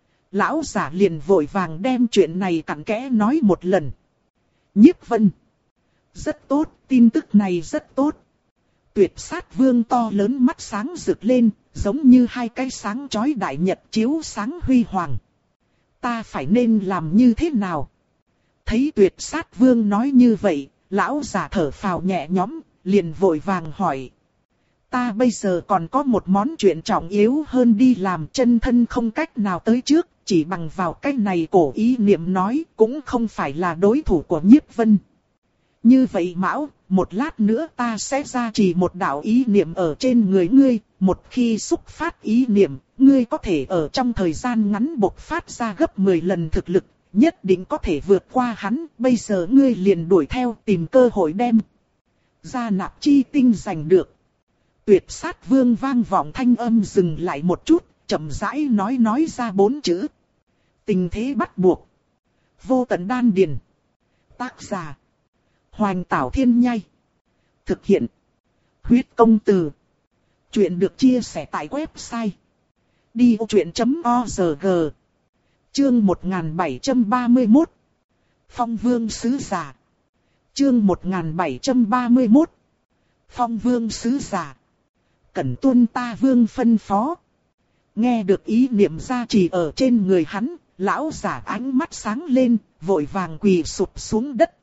Lão giả liền vội vàng đem chuyện này cặn kẽ nói một lần. Nhiếp Vân. Rất tốt, tin tức này rất tốt. Tuyệt Sát Vương to lớn mắt sáng rực lên, giống như hai cái sáng chói đại nhật chiếu sáng huy hoàng. Ta phải nên làm như thế nào? Thấy Tuyệt Sát Vương nói như vậy, lão giả thở phào nhẹ nhõm, liền vội vàng hỏi. Ta bây giờ còn có một món chuyện trọng yếu hơn đi làm, chân thân không cách nào tới trước, chỉ bằng vào cách này cổ ý niệm nói cũng không phải là đối thủ của Nhiếp Vân. Như vậy Mão, một lát nữa ta sẽ gia trì một đạo ý niệm ở trên người ngươi, một khi xúc phát ý niệm, ngươi có thể ở trong thời gian ngắn bộc phát ra gấp mười lần thực lực, nhất định có thể vượt qua hắn, bây giờ ngươi liền đuổi theo tìm cơ hội đem Gia Nạp Chi Tinh giành được. Tuyệt Sát Vương vang vọng thanh âm dừng lại một chút, chậm rãi nói nói ra bốn chữ. Tình thế bắt buộc. Vô tận đan điền. Tác giả. Hoành Tảo Thiên Nhai. Thực hiện. Huyết Công Từ. Chuyện được chia sẻ tại website đi ô chuyện chấm org. Chương một nghìn bảy trăm ba mươi mốt. Phong Vương Sứ Giả. Chương một nghìn bảy trăm ba mươi mốt. Phong Vương Sứ Giả. Cẩn tuân ta vương phân phó. Nghe được ý niệm gia trì ở trên người hắn, lão giả ánh mắt sáng lên, vội vàng quỳ sụp xuống đất.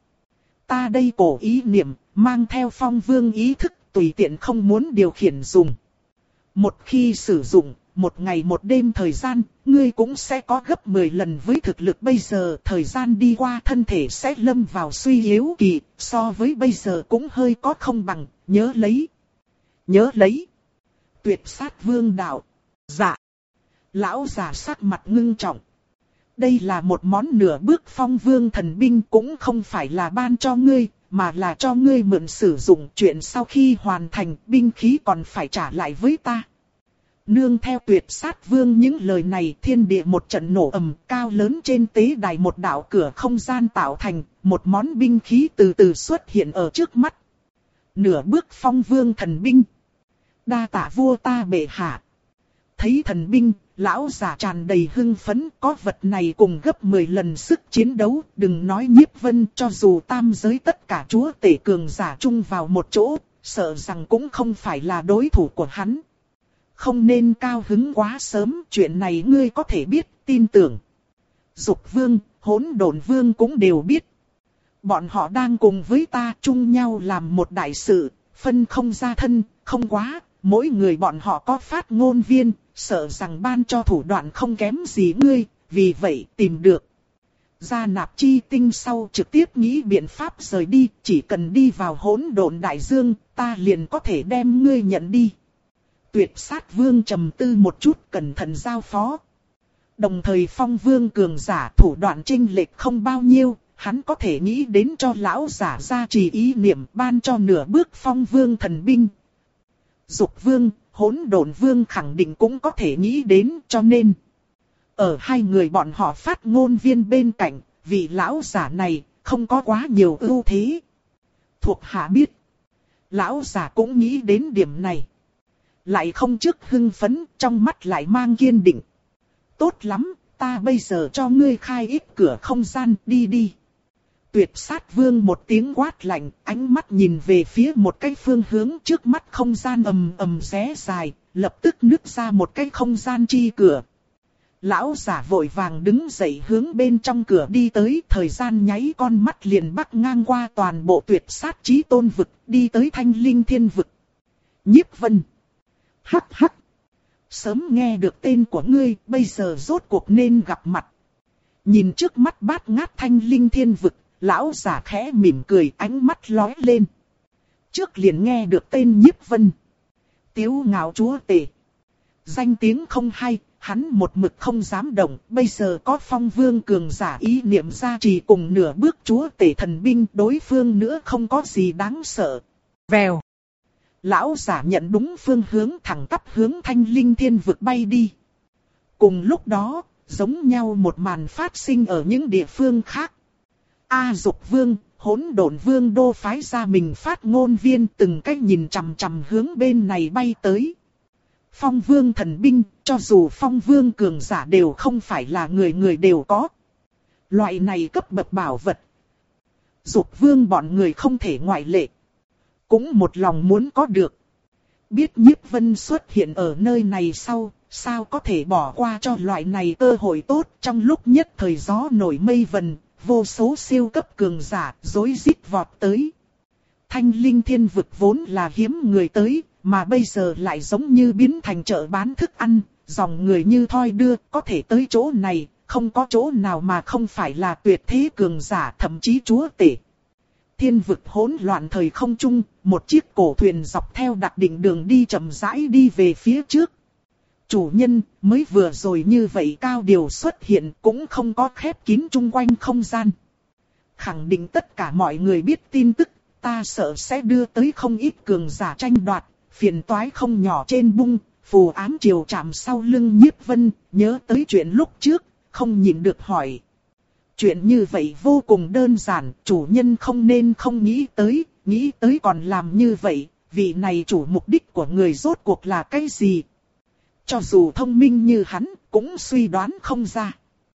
Ta đây cổ ý niệm, mang theo Phong Vương ý thức, tùy tiện không muốn điều khiển dùng. Một khi sử dụng, một ngày một đêm thời gian, ngươi cũng sẽ có gấp mười lần với thực lực bây giờ. Thời gian đi qua thân thể sẽ lâm vào suy yếu kỳ, so với bây giờ cũng hơi có không bằng, nhớ lấy. Nhớ lấy. Tuyệt Sát Vương đạo. Dạ. Lão già sắc mặt ngưng trọng. Đây là một món nửa bước Phong Vương thần binh, cũng không phải là ban cho ngươi, mà là cho ngươi mượn sử dụng. Chuyện sau khi hoàn thành, binh khí còn phải trả lại với ta. Nương theo Tuyệt Sát Vương những lời này, thiên địa một trận nổ ầm, cao lớn trên tế đài một đạo cửa không gian tạo thành, một món binh khí từ từ xuất hiện ở trước mắt. Nửa bước Phong Vương thần binh. Đa tạ vua ta bệ hạ. Thấy thần binh, lão già tràn đầy hưng phấn, có vật này cùng gấp mười lần sức chiến đấu, đừng nói Nhiếp Vân, cho dù tam giới tất cả chúa tể cường giả chung vào một chỗ, sợ rằng cũng không phải là đối thủ của hắn. Không nên cao hứng quá sớm, chuyện này ngươi có thể biết, tin tưởng. Dục Vương, Hỗn Độn Vương cũng đều biết. Bọn họ đang cùng với ta chung nhau làm một đại sự, phân không ra thân, không quá, mỗi người bọn họ có phát ngôn viên, sợ rằng ban cho thủ đoạn không kém gì ngươi, vì vậy tìm được. Gia Nạp Chi Tinh sau trực tiếp nghĩ biện pháp rời đi, chỉ cần đi vào hỗn độn đại dương, ta liền có thể đem ngươi nhận đi. Tuyệt sát vương trầm tư một chút cẩn thận giao phó. Đồng thời Phong Vương cường giả thủ đoạn chênh lệch không bao nhiêu, hắn có thể nghĩ đến cho lão giả gia trì ý niệm ban cho nửa bước Phong Vương thần binh. Dục Vương, Hỗn Độn Vương khẳng định cũng có thể nghĩ đến, cho nên ở hai người bọn họ phát ngôn viên bên cạnh, vị lão giả này không có quá nhiều ưu thế. Thuộc hạ biết, lão giả cũng nghĩ đến điểm này. Lại không trước hưng phấn, trong mắt lại mang kiên định. Tốt lắm, ta bây giờ cho ngươi khai ít cửa không gian, đi đi. Tuyệt sát vương một tiếng quát lạnh, ánh mắt nhìn về phía một cái phương hướng trước mắt không gian ầm ầm xé dài, lập tức nứt ra một cái không gian chi cửa. Lão giả vội vàng đứng dậy hướng bên trong cửa đi tới, thời gian nháy con mắt liền bắc ngang qua toàn bộ tuyệt sát chí tôn vực, đi tới thanh linh thiên vực. Nhiếp Vân. Hắc hắc. Sớm nghe được tên của ngươi, bây giờ rốt cuộc nên gặp mặt. Nhìn trước mắt bát ngát thanh linh thiên vực, lão giả khẽ mỉm cười, ánh mắt lóe lên. Trước liền nghe được tên Nhiếp Vân. Tiếu ngạo chúa tể. Danh tiếng không hay, hắn một mực không dám động, bây giờ có Phong Vương cường giả ý niệm gia trì cùng nửa bước chúa tể thần binh, đối phương nữa không có gì đáng sợ. Vèo. Lão giả nhận đúng phương hướng thẳng tắp hướng thanh linh thiên vực bay đi. Cùng lúc đó, giống nhau một màn phát sinh ở những địa phương khác. A Dục Vương, Hỗn Độn Vương đô phái ra mình phát ngôn viên từng cách nhìn chằm chằm hướng bên này bay tới. Phong Vương thần binh, cho dù Phong Vương cường giả đều không phải là người người đều có. Loại này cấp bậc bảo vật. Dục Vương bọn người không thể ngoại lệ. Cũng một lòng muốn có được. Biết Nhiếp Vân xuất hiện ở nơi này sau, sao có thể bỏ qua cho loại này cơ hội tốt. Trong lúc nhất thời gió nổi mây vần, vô số siêu cấp cường giả rối rít vọt tới. Thanh linh thiên vực vốn là hiếm người tới, mà bây giờ lại giống như biến thành chợ bán thức ăn, dòng người như thoi đưa, có thể tới chỗ này, không có chỗ nào mà không phải là tuyệt thế cường giả, thậm chí chúa tể. Thiên vực hỗn loạn thời không trung, một chiếc cổ thuyền dọc theo đặc định đường đi chậm rãi đi về phía trước. Chủ nhân, mới vừa rồi như vậy cao điều xuất hiện cũng không có khép kín chung quanh không gian. Khẳng định tất cả mọi người biết tin tức, ta sợ sẽ đưa tới không ít cường giả tranh đoạt, phiền toái không nhỏ trên bung, phù ám chiều chạm sau lưng Nhiếp Vân, nhớ tới chuyện lúc trước, không nhịn được hỏi. Chuyện như vậy vô cùng đơn giản, chủ nhân không nên không nghĩ tới, nghĩ tới còn làm như vậy, vị này chủ mục đích của người rốt cuộc là cái gì? Cho dù thông minh như hắn, cũng suy đoán không ra.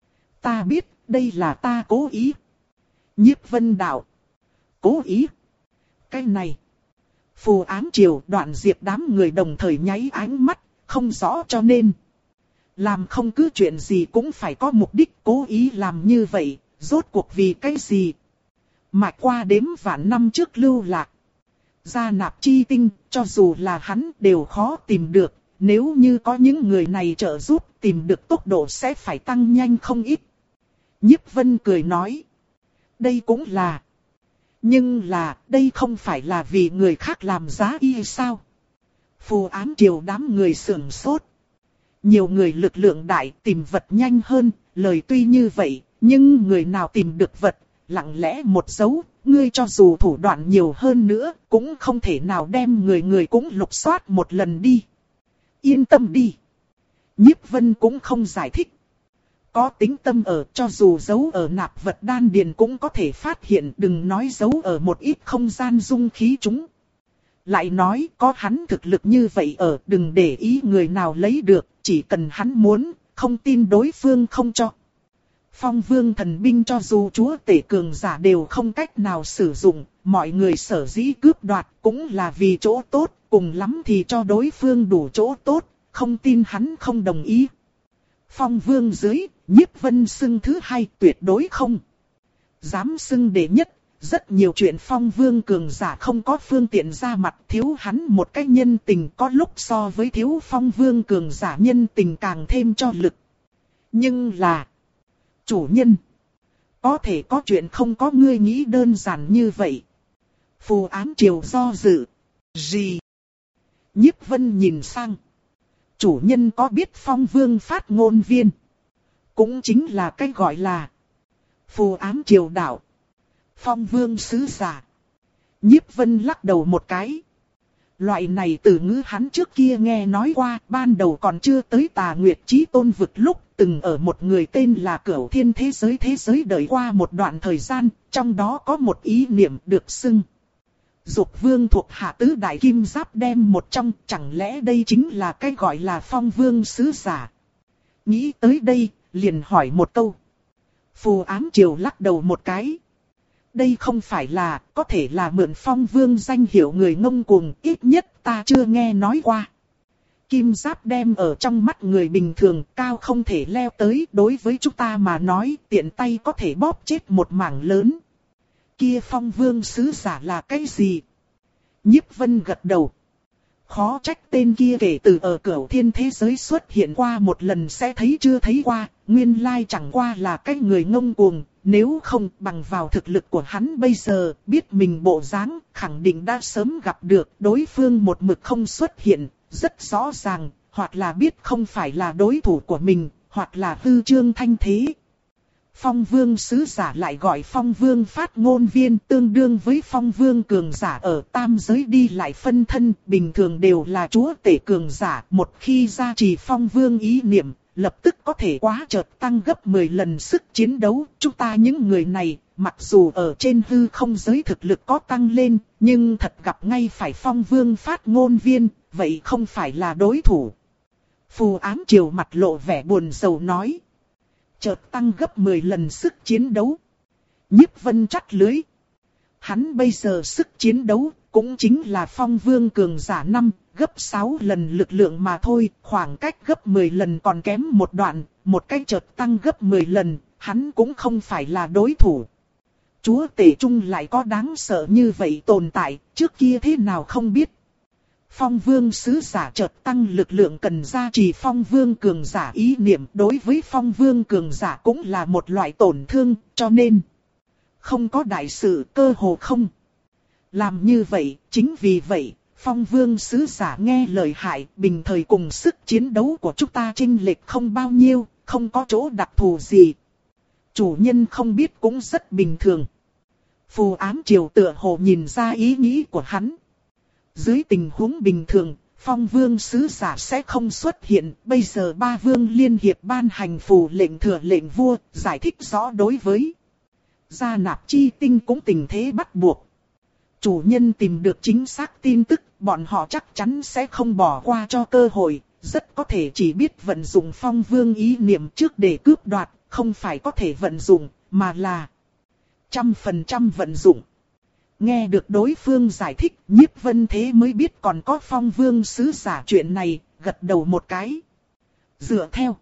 Ta biết, đây là ta cố ý. Nhiếp Vân đạo. Cố ý? Cái này. Phù ám triều Đoạn Diệp đám người đồng thời nháy ánh mắt, không rõ cho nên. Làm không cứ chuyện gì cũng phải có mục đích cố ý làm như vậy, rốt cuộc vì cái gì? Mạch qua đếm vạn năm trước lưu lạc. Gia Nạp Chi Tinh, cho dù là hắn đều khó tìm được, nếu như có những người này trợ giúp tìm được tốc độ sẽ phải tăng nhanh không ít. Nhiếp Vân cười nói. Đây cũng là. Nhưng là, đây không phải là vì người khác làm giá y sao? Phù ám triều đám người sưởng sốt. Nhiều người lực lượng đại tìm vật nhanh hơn, lời tuy như vậy, nhưng người nào tìm được vật, lặng lẽ một dấu, ngươi cho dù thủ đoạn nhiều hơn nữa, cũng không thể nào đem người người cũng lục soát một lần đi. Yên tâm đi. Nhiếp Vân cũng không giải thích. Có tính tâm ở, cho dù giấu ở nạp vật đan điền cũng có thể phát hiện, đừng nói giấu ở một ít không gian dung khí chúng. Lại nói có hắn thực lực như vậy ở, đừng để ý người nào lấy được, chỉ cần hắn muốn, không tin đối phương không cho. Phong Vương thần binh cho dù chúa tể cường giả đều không cách nào sử dụng, mọi người sở dĩ cướp đoạt cũng là vì chỗ tốt, cùng lắm thì cho đối phương đủ chỗ tốt, không tin hắn không đồng ý. Phong Vương dưới, Nhiếp Vân xưng thứ hai tuyệt đối không dám xưng đệ nhất, Rất nhiều chuyện Phong Vương cường giả không có phương tiện ra mặt, thiếu hắn một cái nhân tình, có lúc so với thiếu Phong Vương cường giả nhân tình càng thêm cho lực. Nhưng là chủ nhân, có thể có chuyện không có ngươi nghĩ đơn giản như vậy. Phù Ám Triều do dự. Gì? Nhiếp Vân nhìn sang. Chủ nhân có biết Phong Vương phát ngôn viên? Cũng chính là cái gọi là Phù Ám Triều đạo. Phong Vương sứ giả. Nhiếp Vân lắc đầu một cái. Loại này từ ngữ hắn trước kia nghe nói qua, ban đầu còn chưa tới Tà Nguyệt Chí Tôn vực lúc, từng ở một người tên là Cửu Thiên thế giới thế giới đợi qua một đoạn thời gian, trong đó có một ý niệm được xưng Dục Vương thuộc hạ tứ đại kim giáp đem một trong, chẳng lẽ đây chính là cái gọi là Phong Vương sứ giả? Nghĩ tới đây, liền hỏi một câu. Phù Ám Triều lắc đầu một cái. Đây không phải là, có thể là mượn Phong Vương danh hiệu người ngông cuồng, ít nhất ta chưa nghe nói qua. Kim giáp đem ở trong mắt người bình thường, cao không thể leo tới, đối với chúng ta mà nói, tiện tay có thể bóp chết một mảng lớn. Kia Phong Vương sứ giả là cái gì? Nhiếp Vân gật đầu. Khó trách tên kia kể từ ở Cửu Thiên thế giới xuất hiện qua một lần sẽ thấy chưa thấy qua, nguyên lai chẳng qua là cái người ngông cuồng, nếu không bằng vào thực lực của hắn bây giờ, biết mình bộ dáng, khẳng định đã sớm gặp được đối phương một mực không xuất hiện, rất rõ ràng, hoặc là biết không phải là đối thủ của mình, hoặc là hư trương thanh thế. Phong Vương sứ giả lại gọi Phong Vương phát ngôn viên, tương đương với Phong Vương cường giả ở tam giới đi lại phân thân, bình thường đều là chúa tể cường giả, một khi gia trì Phong Vương ý niệm, lập tức có thể quá chợt tăng gấp mười lần sức chiến đấu. Chúng ta những người này, mặc dù ở trên hư không giới thực lực có tăng lên, nhưng thật gặp ngay phải Phong Vương phát ngôn viên, vậy không phải là đối thủ. Phù Ám Triều mặt lộ vẻ buồn rầu nói. Chợt tăng gấp mười lần sức chiến đấu. Nhiếp Vân chắt lưới. Hắn bây giờ sức chiến đấu cũng chính là Phong Vương cường giả năm, gấp sáu lần lực lượng mà thôi, khoảng cách gấp mười lần còn kém một đoạn, một cái chợt tăng gấp mười lần, hắn cũng không phải là đối thủ. Chúa tể trung lại có đáng sợ như vậy tồn tại, trước kia thế nào không biết. Phong Vương sứ giả chợt tăng lực lượng cần gia trì Phong Vương cường giả ý niệm, đối với Phong Vương cường giả cũng là một loại tổn thương, cho nên không có đại sự, cơ hồ không. Làm như vậy, chính vì vậy, Phong Vương sứ giả nghe lời hại, bình thời cùng sức chiến đấu của chúng ta chênh lệch không bao nhiêu, không có chỗ đặc thù gì. Chủ nhân không biết cũng rất bình thường. Phù Ám Triều tựa hồ nhìn ra ý nghĩ của hắn. Dưới tình huống bình thường, Phong Vương sứ giả sẽ không xuất hiện, bây giờ ba vương liên hiệp ban hành phù lệnh thừa lệnh vua, giải thích rõ đối với Gia Nạp Chi Tinh cũng tình thế bắt buộc. Chủ nhân tìm được chính xác tin tức, bọn họ chắc chắn sẽ không bỏ qua cho cơ hội, rất có thể chỉ biết vận dụng Phong Vương ý niệm trước để cướp đoạt, không phải có thể vận dụng, mà là trăm phần trăm vận dụng. Nghe được đối phương giải thích, Nhiếp Vân thế mới biết còn có Phong Vương sứ giả chuyện này, gật đầu một cái. Dựa theo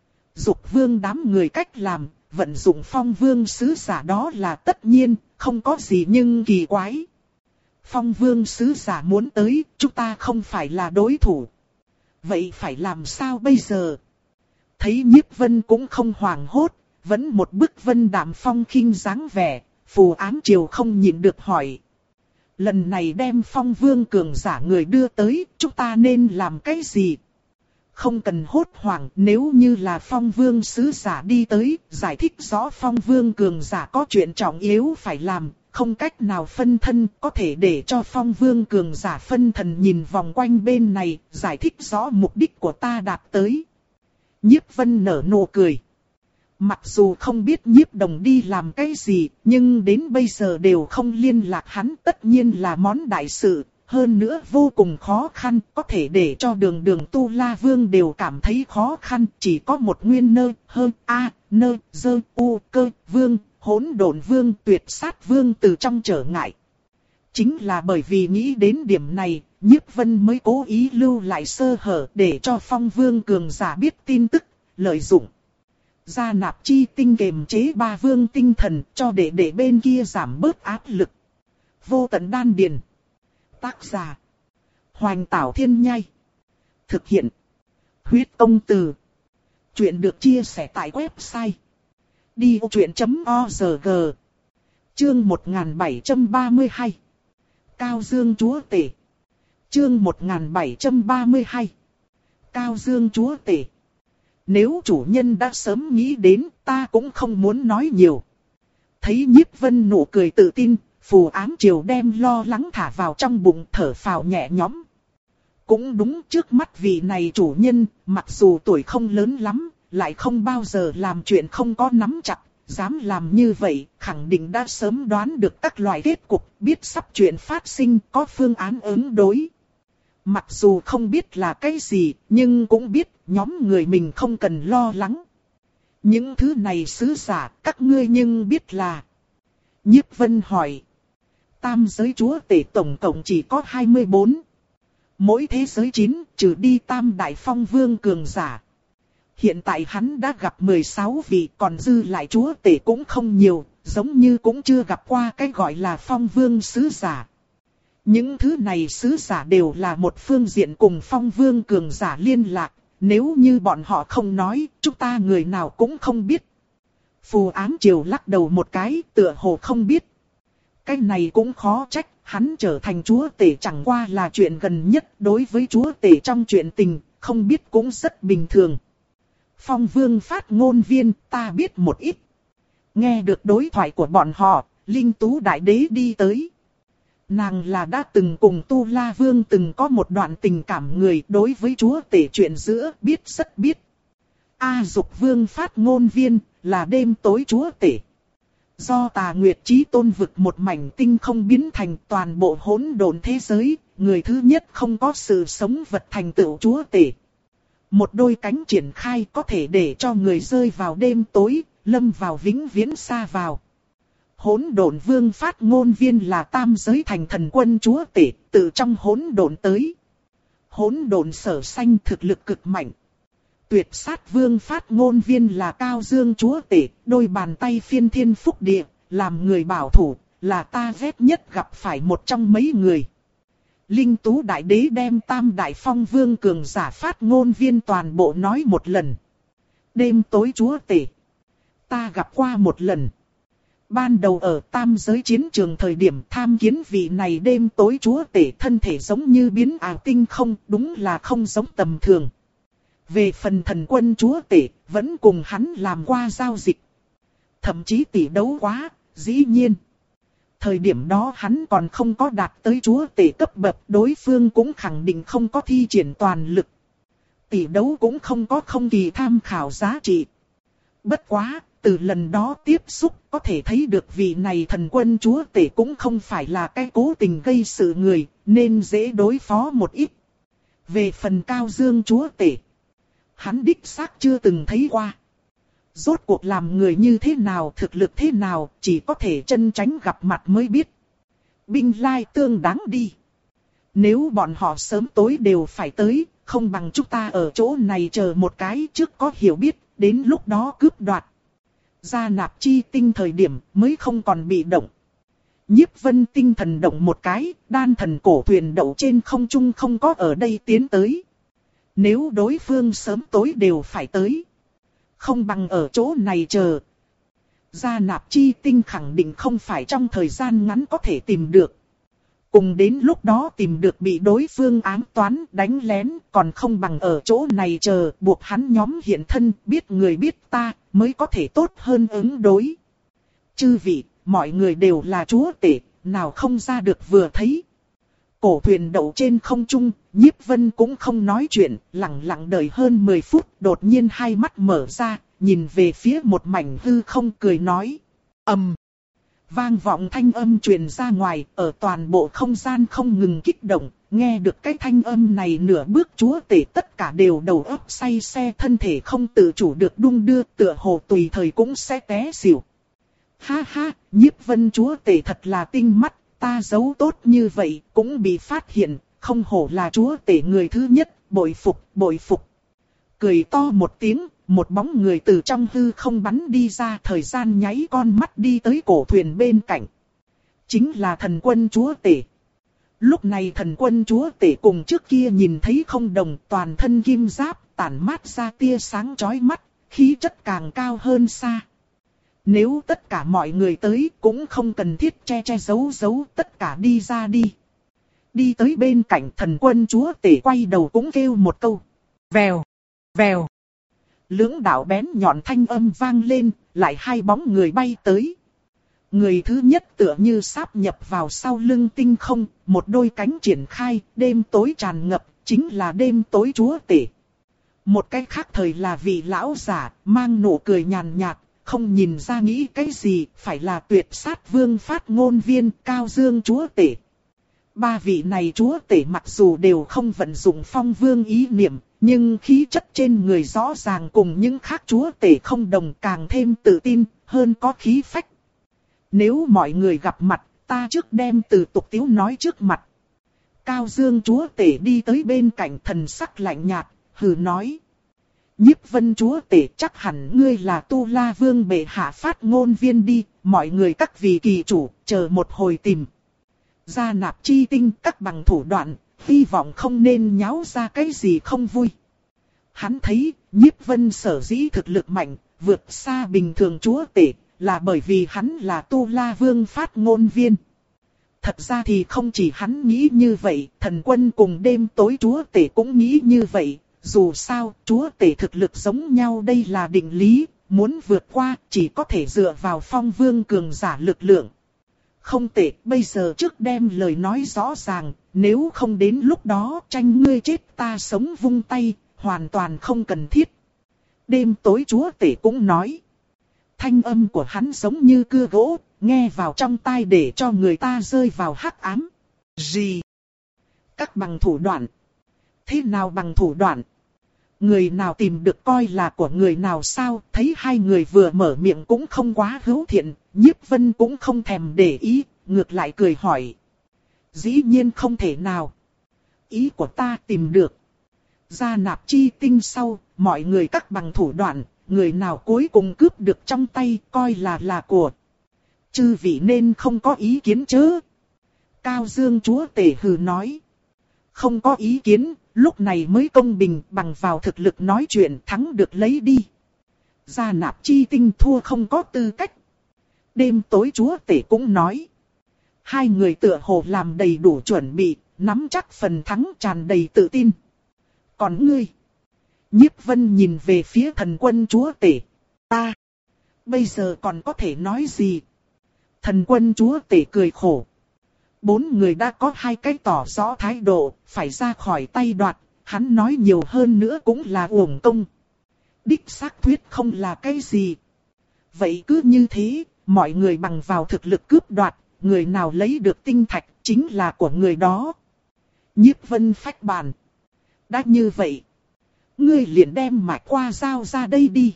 Dục Vương đám người cách làm, vận dụng Phong Vương sứ giả đó là tất nhiên, không có gì nhưng kỳ quái. Phong Vương sứ giả muốn tới, chúng ta không phải là đối thủ. Vậy phải làm sao bây giờ? Thấy Nhiếp Vân cũng không hoảng hốt, vẫn một bức vân đạm phong khinh dáng vẻ. Phù Ám Triều không nhịn được hỏi. Lần này đem Phong Vương cường giả người đưa tới, chúng ta nên làm cái gì? Không cần hốt hoảng, nếu như là Phong Vương sứ giả đi tới, giải thích rõ Phong Vương cường giả có chuyện trọng yếu phải làm, không cách nào phân thân, có thể để cho Phong Vương cường giả phân thần nhìn vòng quanh bên này, giải thích rõ mục đích của ta đạt tới. Nhiếp Vân nở nụ cười. Mặc dù không biết Nhiếp Đồng đi làm cái gì, nhưng đến bây giờ đều không liên lạc hắn, tất nhiên là món đại sự, hơn nữa vô cùng khó khăn, có thể để cho đường đường Tu La Vương đều cảm thấy khó khăn, chỉ có một nguyên nơ, hơn, a, nơ, dơ, u, cơ, vương, hỗn độn vương, tuyệt sát vương từ trong trở ngại. Chính là bởi vì nghĩ đến điểm này, Nhiếp Vân mới cố ý lưu lại sơ hở để cho Phong Vương cường giả biết tin tức, lợi dụng. Gia Nạp Chi Tinh kiềm chế ba vương tinh thần cho để để bên kia giảm bớt áp lực. Vô tận đan điền. Tác giả. Hoành Tảo Thiên Nhai. Thực hiện. Huyết Công Từ. Chuyện được chia sẻ tại website đi vô chuyện chấm org. Chương một nghìn bảy trăm ba mươi hai. Cao Dương Chúa Tể. Chương một nghìn bảy trăm ba mươi hai. Cao Dương Chúa Tể. Nếu chủ nhân đã sớm nghĩ đến, ta cũng không muốn nói nhiều. Thấy Nhiếp Vân nụ cười tự tin, Phù Ám Triều đem lo lắng thả vào trong bụng, thở phào nhẹ nhõm. Cũng đúng, trước mắt vị này chủ nhân, mặc dù tuổi không lớn lắm, lại không bao giờ làm chuyện không có nắm chặt, dám làm như vậy, khẳng định đã sớm đoán được các loại kết cục, biết sắp chuyện phát sinh, có phương án ứng đối. Mặc dù không biết là cái gì, nhưng cũng biết nhóm người mình không cần lo lắng. Những thứ này sứ giả, các ngươi nhưng biết là... Nhiếp Vân hỏi. Tam giới chúa tể tổng cộng chỉ có hai mươi bốn. Mỗi thế giới chín, trừ đi tam đại phong vương cường giả. Hiện tại hắn đã gặp mười sáu vị, còn dư lại chúa tể cũng không nhiều, giống như cũng chưa gặp qua cái gọi là phong vương sứ giả. Những thứ này sứ giả đều là một phương diện cùng phong vương cường giả liên lạc, nếu như bọn họ không nói, chúng ta người nào cũng không biết. Phù Ám Triều lắc đầu một cái, tựa hồ không biết. Cái này cũng khó trách, hắn trở thành chúa tể chẳng qua là chuyện gần nhất, đối với chúa tể trong chuyện tình, không biết cũng rất bình thường. Phong vương phát ngôn viên, ta biết một ít. Nghe được đối thoại của bọn họ, Linh Tú Đại Đế đi tới. Nàng là đã từng cùng Tu La Vương từng có một đoạn tình cảm người, đối với chúa tể chuyện giữa biết rất biết. A Dục Vương phát ngôn viên, là đêm tối chúa tể. Do Tà Nguyệt Chí Tôn vực một mảnh tinh không biến thành toàn bộ hỗn độn thế giới, người thứ nhất không có sự sống vật thành tựu chúa tể. Một đôi cánh triển khai có thể để cho người rơi vào đêm tối, lâm vào vĩnh viễn xa vào. Hỗn độn vương phát ngôn viên là tam giới thành thần quân chúa tể, từ trong hỗn độn tới. Hỗn độn sở sanh thực lực cực mạnh. Tuyệt sát vương phát ngôn viên là Cao Dương chúa tể, đôi bàn tay phiên thiên phúc địa, làm người bảo thủ, là ta ghét nhất gặp phải một trong mấy người. Linh Tú Đại Đế đem tam đại phong vương cường giả phát ngôn viên toàn bộ nói một lần. Đêm tối chúa tể. Ta gặp qua một lần. Ban đầu ở tam giới chiến trường thời điểm tham kiến vị này đêm tối chúa tể thân thể giống như biến ảo tinh không, đúng là không giống tầm thường. Về phần thần quân chúa tể, vẫn cùng hắn làm qua giao dịch. Thậm chí tỷ đấu quá, dĩ nhiên. Thời điểm đó hắn còn không có đạt tới chúa tể cấp bậc, đối phương cũng khẳng định không có thi triển toàn lực. Tỷ đấu cũng không có không kỳ tham khảo giá trị. Bất quá, từ lần đó tiếp xúc có thể thấy được vị này thần quân chúa tể cũng không phải là cái cố tình gây sự người, nên dễ đối phó một ít. Về phần Cao Dương chúa tể, hắn đích xác chưa từng thấy qua. Rốt cuộc làm người như thế nào, thực lực thế nào, chỉ có thể chân tránh gặp mặt mới biết. Binh lai tương đáng đi. Nếu bọn họ sớm tối đều phải tới, không bằng chúng ta ở chỗ này chờ một cái trước có hiểu biết, đến lúc đó cướp đoạt. Gia Nạp Chi Tinh thời điểm mới không còn bị động. Nhiếp Vân tinh thần động một cái, đan thần cổ thuyền đậu trên không trung không có ở đây tiến tới. Nếu đối phương sớm tối đều phải tới, không bằng ở chỗ này chờ. Gia Nạp Chi Tinh khẳng định không phải trong thời gian ngắn có thể tìm được. Cùng đến lúc đó tìm được bị đối phương ám toán đánh lén, còn không bằng ở chỗ này chờ, buộc hắn nhóm hiện thân, biết người biết ta, mới có thể tốt hơn ứng đối. Chư vị, mọi người đều là chúa tể, nào không ra được vừa thấy. Cổ thuyền đậu trên không trung, Nhiếp Vân cũng không nói chuyện, lặng lặng đợi hơn mười phút, đột nhiên hai mắt mở ra, nhìn về phía một mảnh hư không cười nói. Ầm. Vang vọng thanh âm truyền ra ngoài, ở toàn bộ không gian không ngừng kích động, nghe được cái thanh âm này nửa bước chúa tể tất cả đều đầu óc say xe, thân thể không tự chủ được đung đưa, tựa hồ tùy thời cũng sẽ té xỉu. Ha ha, Nhiếp Vân chúa tể thật là tinh mắt, ta giấu tốt như vậy cũng bị phát hiện, không hổ là chúa tể người thứ nhất, bội phục, bội phục. Cười to một tiếng, một bóng người từ trong hư không bắn đi ra, thời gian nháy con mắt đi tới cổ thuyền bên cạnh. Chính là thần quân chúa tể. Lúc này thần quân chúa tể cùng trước kia nhìn thấy không đồng, toàn thân kim giáp, tản mát ra tia sáng chói mắt, khí chất càng cao hơn xa. Nếu tất cả mọi người tới cũng không cần thiết che che giấu giấu, tất cả đi ra đi. Đi tới bên cạnh thần quân chúa tể quay đầu cũng kêu một câu. Vèo, vèo. Lưỡng đạo bén nhọn thanh âm vang lên, lại hai bóng người bay tới. Người thứ nhất tựa như sáp nhập vào sau lưng tinh không, một đôi cánh triển khai, đêm tối tràn ngập, chính là đêm tối chúa tể. Một cái khác thời là vị lão giả, mang nụ cười nhàn nhạt, không nhìn ra nghĩ cái gì, phải là tuyệt sát vương phát ngôn viên Cao Dương chúa tể. Ba vị này chúa tể mặc dù đều không vận dụng phong vương ý niệm, nhưng khí chất trên người rõ ràng cùng những khác chúa tể không đồng, càng thêm tự tin, hơn có khí phách. Nếu mọi người gặp mặt, ta trước đem từ tục tiếu nói trước mặt. Cao Dương chúa tể đi tới bên cạnh, thần sắc lạnh nhạt, hừ nói. Nhiếp Vân chúa tể, chắc hẳn ngươi là Tu La Vương bệ hạ phát ngôn viên đi, mọi người các vị kỳ chủ, chờ một hồi tìm. Gia Nạp Chi Tinh các bằng thủ đoạn, hy vọng không nên nháo ra cái gì không vui. Hắn thấy, Nhiếp Vân sở dĩ thực lực mạnh, vượt xa bình thường chúa tể, là bởi vì hắn là Tu La Vương phát ngôn viên. Thật ra thì không chỉ hắn nghĩ như vậy, thần quân cùng đêm tối chúa tể cũng nghĩ như vậy. Dù sao, chúa tể thực lực giống nhau đây là định lý, muốn vượt qua chỉ có thể dựa vào phong vương cường giả lực lượng. Không tệ, bây giờ trước đem lời nói rõ ràng, nếu không đến lúc đó tranh ngươi chết ta sống vung tay, hoàn toàn không cần thiết. Đêm tối chúa tể cũng nói. Thanh âm của hắn giống như cưa gỗ, nghe vào trong tai để cho người ta rơi vào hắc ám. Gì? Các bằng thủ đoạn. Thế nào bằng thủ đoạn? Người nào tìm được coi là của người nào sao? Thấy hai người vừa mở miệng cũng không quá hữu thiện, Nhiếp Vân cũng không thèm để ý, ngược lại cười hỏi. Dĩ nhiên không thể nào. Ý của ta tìm được. Gia Nạp Chi Tinh sau, mọi người các bằng thủ đoạn, người nào cuối cùng cướp được trong tay coi là là của. Chư vị nên không có ý kiến chứ? Cao Dương chúa tể hừ nói. Không có ý kiến, lúc này mới công bình, bằng vào thực lực nói chuyện thắng được lấy đi. Gia Nạp Chi Tinh thua không có tư cách. Đêm tối chúa tể cũng nói. Hai người tựa hồ làm đầy đủ chuẩn bị, nắm chắc phần thắng, tràn đầy tự tin. Còn ngươi? Nhiếp Vân nhìn về phía thần quân chúa tể. Ta, bây giờ còn có thể nói gì? Thần quân chúa tể cười khổ. Bốn người đã có hai cái tỏ rõ thái độ, phải ra khỏi tay đoạt, hắn nói nhiều hơn nữa cũng là uổng công. Đích xác thuyết không là cái gì. Vậy cứ như thế, mọi người bằng vào thực lực cướp đoạt, người nào lấy được tinh thạch chính là của người đó. Nhiếp Vân phách bàn. Đã như vậy, ngươi liền đem Mạch Qua giao ra đây đi.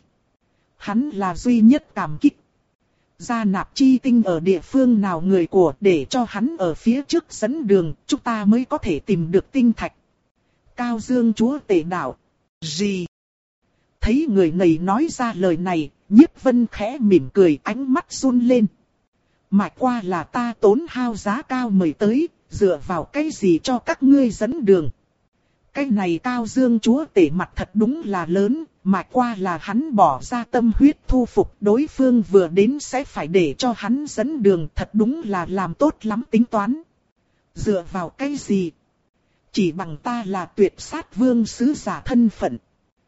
Hắn là duy nhất cảm kích. Gia Nạp Chi Tinh ở địa phương nào người của, để cho hắn ở phía trước dẫn đường, chúng ta mới có thể tìm được tinh thạch. Cao Dương chúa tể đạo. Gì? Thấy người này nói ra lời này, Nhiếp Vân khẽ mỉm cười, ánh mắt run lên. Mạch Qua là ta tốn hao giá cao mời tới, dựa vào cái gì cho các ngươi dẫn đường? Cái này Cao Dương chúa tể mặt thật đúng là lớn, Mạch Qua là hắn bỏ ra tâm huyết thu phục, đối phương vừa đến sẽ phải để cho hắn dẫn đường, thật đúng là làm tốt lắm tính toán. Dựa vào cái gì? Chỉ bằng ta là tuyệt sát vương sứ giả thân phận.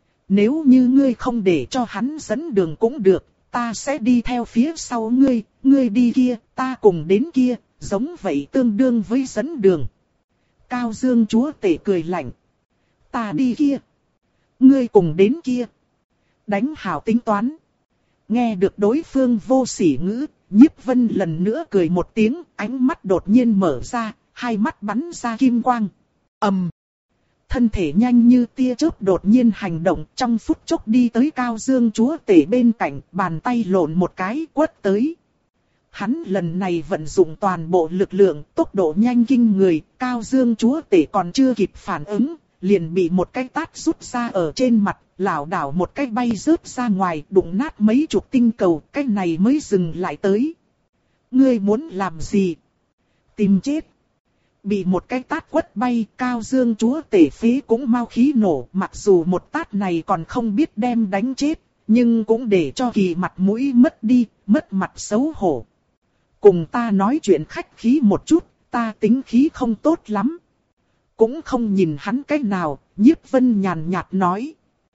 Nếu như ngươi không để cho hắn dẫn đường cũng được, ta sẽ đi theo phía sau ngươi, ngươi đi kia, ta cùng đến kia, giống vậy tương đương với dẫn đường. Cao Dương chúa tể cười lạnh. Ta đi kia, ngươi cùng đến kia. Đánh hảo tính toán. Nghe được đối phương vô sỉ ngữ, Nhiếp Vân lần nữa cười một tiếng, ánh mắt đột nhiên mở ra, hai mắt bắn ra kim quang. ầm, um. Thân thể nhanh như tia chớp đột nhiên hành động, trong phút chốc đi tới Cao Dương chúa tể bên cạnh, bàn tay lộn một cái quất tới. Hắn lần này vận dụng toàn bộ lực lượng, tốc độ nhanh kinh người, Cao Dương chúa tể còn chưa kịp phản ứng, liền bị một cái tát rút ra ở trên mặt, lảo đảo một cái bay rớt ra ngoài, đụng nát mấy chục tinh cầu, cái này mới dừng lại tới. Ngươi muốn làm gì? Tìm chết. Bị một cái tát quất bay, Cao Dương chúa tể phế cũng mau khí nổ, mặc dù một tát này còn không biết đem đánh chết, nhưng cũng để cho Kỳ mặt mũi mất đi, mất mặt xấu hổ. Cùng ta nói chuyện khách khí một chút, ta tính khí không tốt lắm. Cũng không nhìn hắn cách nào, Nhiếp Vân nhàn nhạt nói.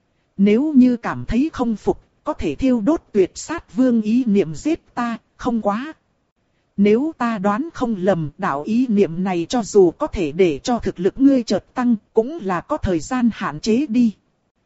Nếu như cảm thấy không phục, có thể thiêu đốt tuyệt sát vương ý niệm giết ta, không quá. Nếu ta đoán không lầm, đạo ý niệm này cho dù có thể để cho thực lực ngươi chợt tăng, cũng là có thời gian hạn chế đi.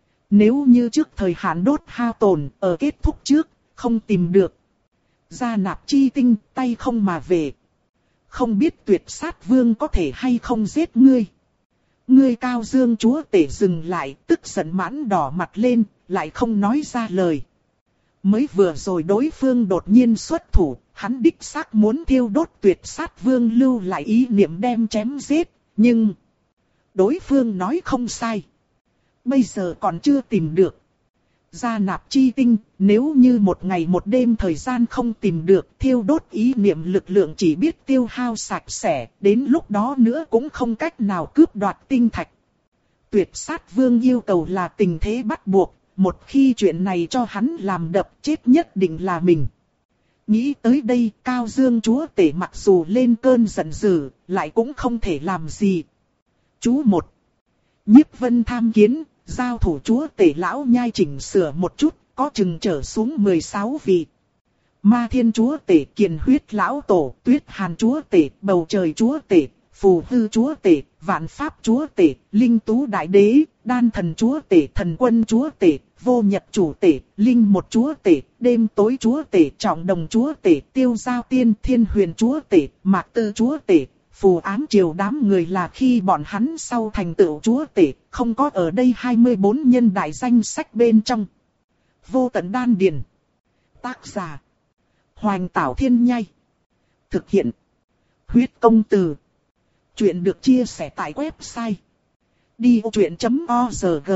Nếu như trước thời hạn đốt hao tổn, ở kết thúc trước, không tìm được. Gia nạp chi tinh, tay không mà về. Không biết tuyệt sát vương có thể hay không giết ngươi. Ngươi Cao Dương chúa tể dừng lại, tức giận mãn đỏ mặt lên, lại không nói ra lời. Mới vừa rồi đối phương đột nhiên xuất thủ, hắn đích xác muốn thiêu đốt tuyệt sát vương lưu lại ý niệm đem chém giết, nhưng đối phương nói không sai. Bây giờ còn chưa tìm được. Gia nạp chi tinh, nếu như một ngày một đêm thời gian không tìm được, thiêu đốt ý niệm lực lượng chỉ biết tiêu hao sạch sẽ, đến lúc đó nữa cũng không cách nào cướp đoạt tinh thạch. Tuyệt sát vương yêu cầu là tình thế bắt buộc, một khi chuyện này cho hắn làm đập chết nhất định là mình. Nghĩ tới đây, Cao Dương chúa tể mặc dù lên cơn giận dữ, lại cũng không thể làm gì. Chú một. Nhiếp Vân tham kiến, giao thủ chúa tể lão nhai chỉnh sửa một chút, có chừng trở xuống mười sáu vị. Ma Thiên chúa tể, Kiền Huyết lão tổ, Tuyết Hàn chúa tể, Bầu Trời chúa tể, Phù Hư chúa tể, Vạn Pháp chúa tể, Linh Tú đại đế, Đan Thần chúa tể, Thần Quân chúa tể, Vô Nhật chủ tể, Linh Một chúa tể, Đêm Tối chúa tể, Trọng Đồng chúa tể, Tiêu Giao tiên, Thiên Huyền chúa tể, Mạc Tư chúa tể. Phù ám triều đám người là khi bọn hắn sau thành tựu chúa tể, không có ở đây hai mươi bốn nhân đại danh sách bên trong. Vô tận đan điền. Tác giả. Hoành Tảo Thiên Nhai. Thực hiện. Huyết công từ. Chuyện được chia sẻ tại website. đi ô chuyện chấm org.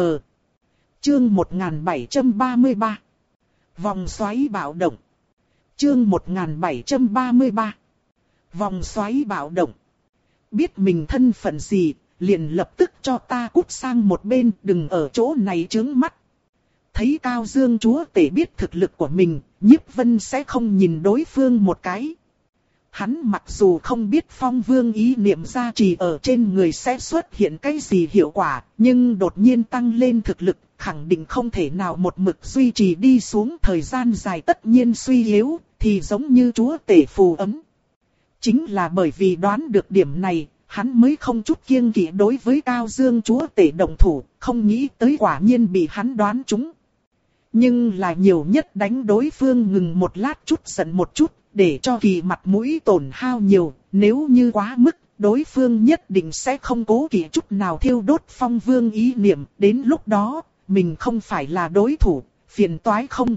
Chương một nghìn bảy trăm ba mươi ba. Vòng xoáy bạo động. Chương một nghìn bảy trăm ba mươi ba. Vòng xoáy bạo động. Biết mình thân phận gì, liền lập tức cho ta cút sang một bên, đừng ở chỗ này chướng mắt. Thấy Cao Dương chúa tể biết thực lực của mình, Nhiếp Vân sẽ không nhìn đối phương một cái. Hắn mặc dù không biết Phong Vương ý niệm gia trì ở trên người sẽ xuất hiện cái gì hiệu quả, nhưng đột nhiên tăng lên thực lực, khẳng định không thể nào một mực duy trì đi xuống, thời gian dài tất nhiên suy yếu, thì giống như chúa tể phù ấm. Chính là bởi vì đoán được điểm này, hắn mới không chút kiêng kỵ đối với Cao Dương chúa tể động thủ, không nghĩ tới quả nhiên bị hắn đoán trúng. Nhưng là nhiều nhất đánh đối phương ngừng một lát chút giận một chút, để cho Kỳ mặt mũi tổn hao nhiều, nếu như quá mức, đối phương nhất định sẽ không cố kỵ chút nào thiêu đốt Phong Vương ý niệm, đến lúc đó, mình không phải là đối thủ, phiền toái không.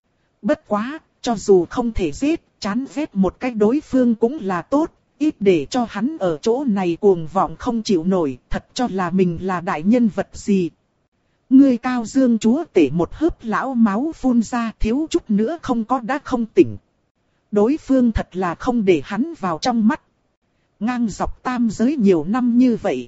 Bất quá, cho dù không thể giết, chán ghét một cách đối phương cũng là tốt, ít để cho hắn ở chỗ này cuồng vọng không chịu nổi, thật cho là mình là đại nhân vật gì. Ngươi Cao Dương chúa tể một hớp lão máu phun ra, thiếu chút nữa không có đã không tỉnh. Đối phương thật là không để hắn vào trong mắt. Ngang dọc tam giới nhiều năm như vậy,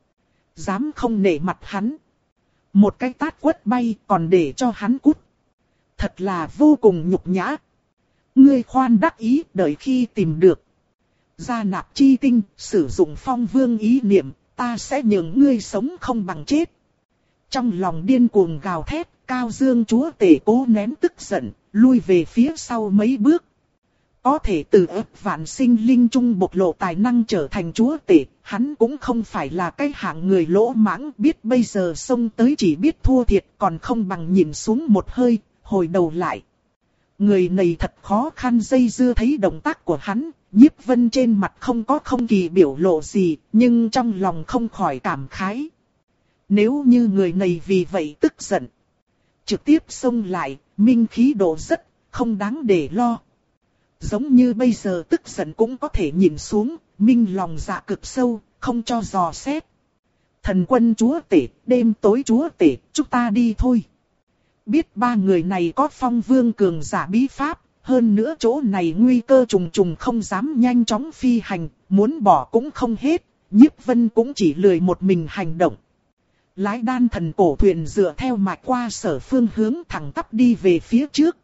dám không nể mặt hắn. Một cái tát quất bay còn để cho hắn cút. Thật là vô cùng nhục nhã. Ngươi khoan đắc ý, đợi khi tìm được gia nạp chi tinh, sử dụng Phong Vương ý niệm, ta sẽ nhường ngươi sống không bằng chết. Trong lòng điên cuồng gào thét, Cao Dương chúa tể cố nén tức giận, lui về phía sau mấy bước. Có thể từ ức vạn sinh linh trung bộc lộ tài năng trở thành chúa tể, hắn cũng không phải là cái hạng người lỗ mãng, biết bây giờ xông tới chỉ biết thua thiệt, còn không bằng nhìn xuống một hơi, hồi đầu lại. Người này thật khó khăn dây dưa, thấy động tác của hắn, Nhiếp Vân trên mặt không có không kỳ biểu lộ gì, nhưng trong lòng không khỏi cảm khái. Nếu như người này vì vậy tức giận, trực tiếp xông lại, minh khí độ rất, không đáng để lo. Giống như bây giờ tức giận cũng có thể nhìn xuống, minh lòng dạ cực sâu, không cho dò xét. Thần Quân chúa tể, Đêm Tối chúa tể, chúng ta đi thôi. Biết ba người này có phong vương cường giả bí pháp, hơn nữa chỗ này nguy cơ trùng trùng không dám nhanh chóng phi hành, muốn bỏ cũng không hết, Nhiếp Vân cũng chỉ lười một mình hành động. Lái đan thần cổ thuyền dựa theo mạch qua sở phương hướng thẳng tắp đi về phía trước.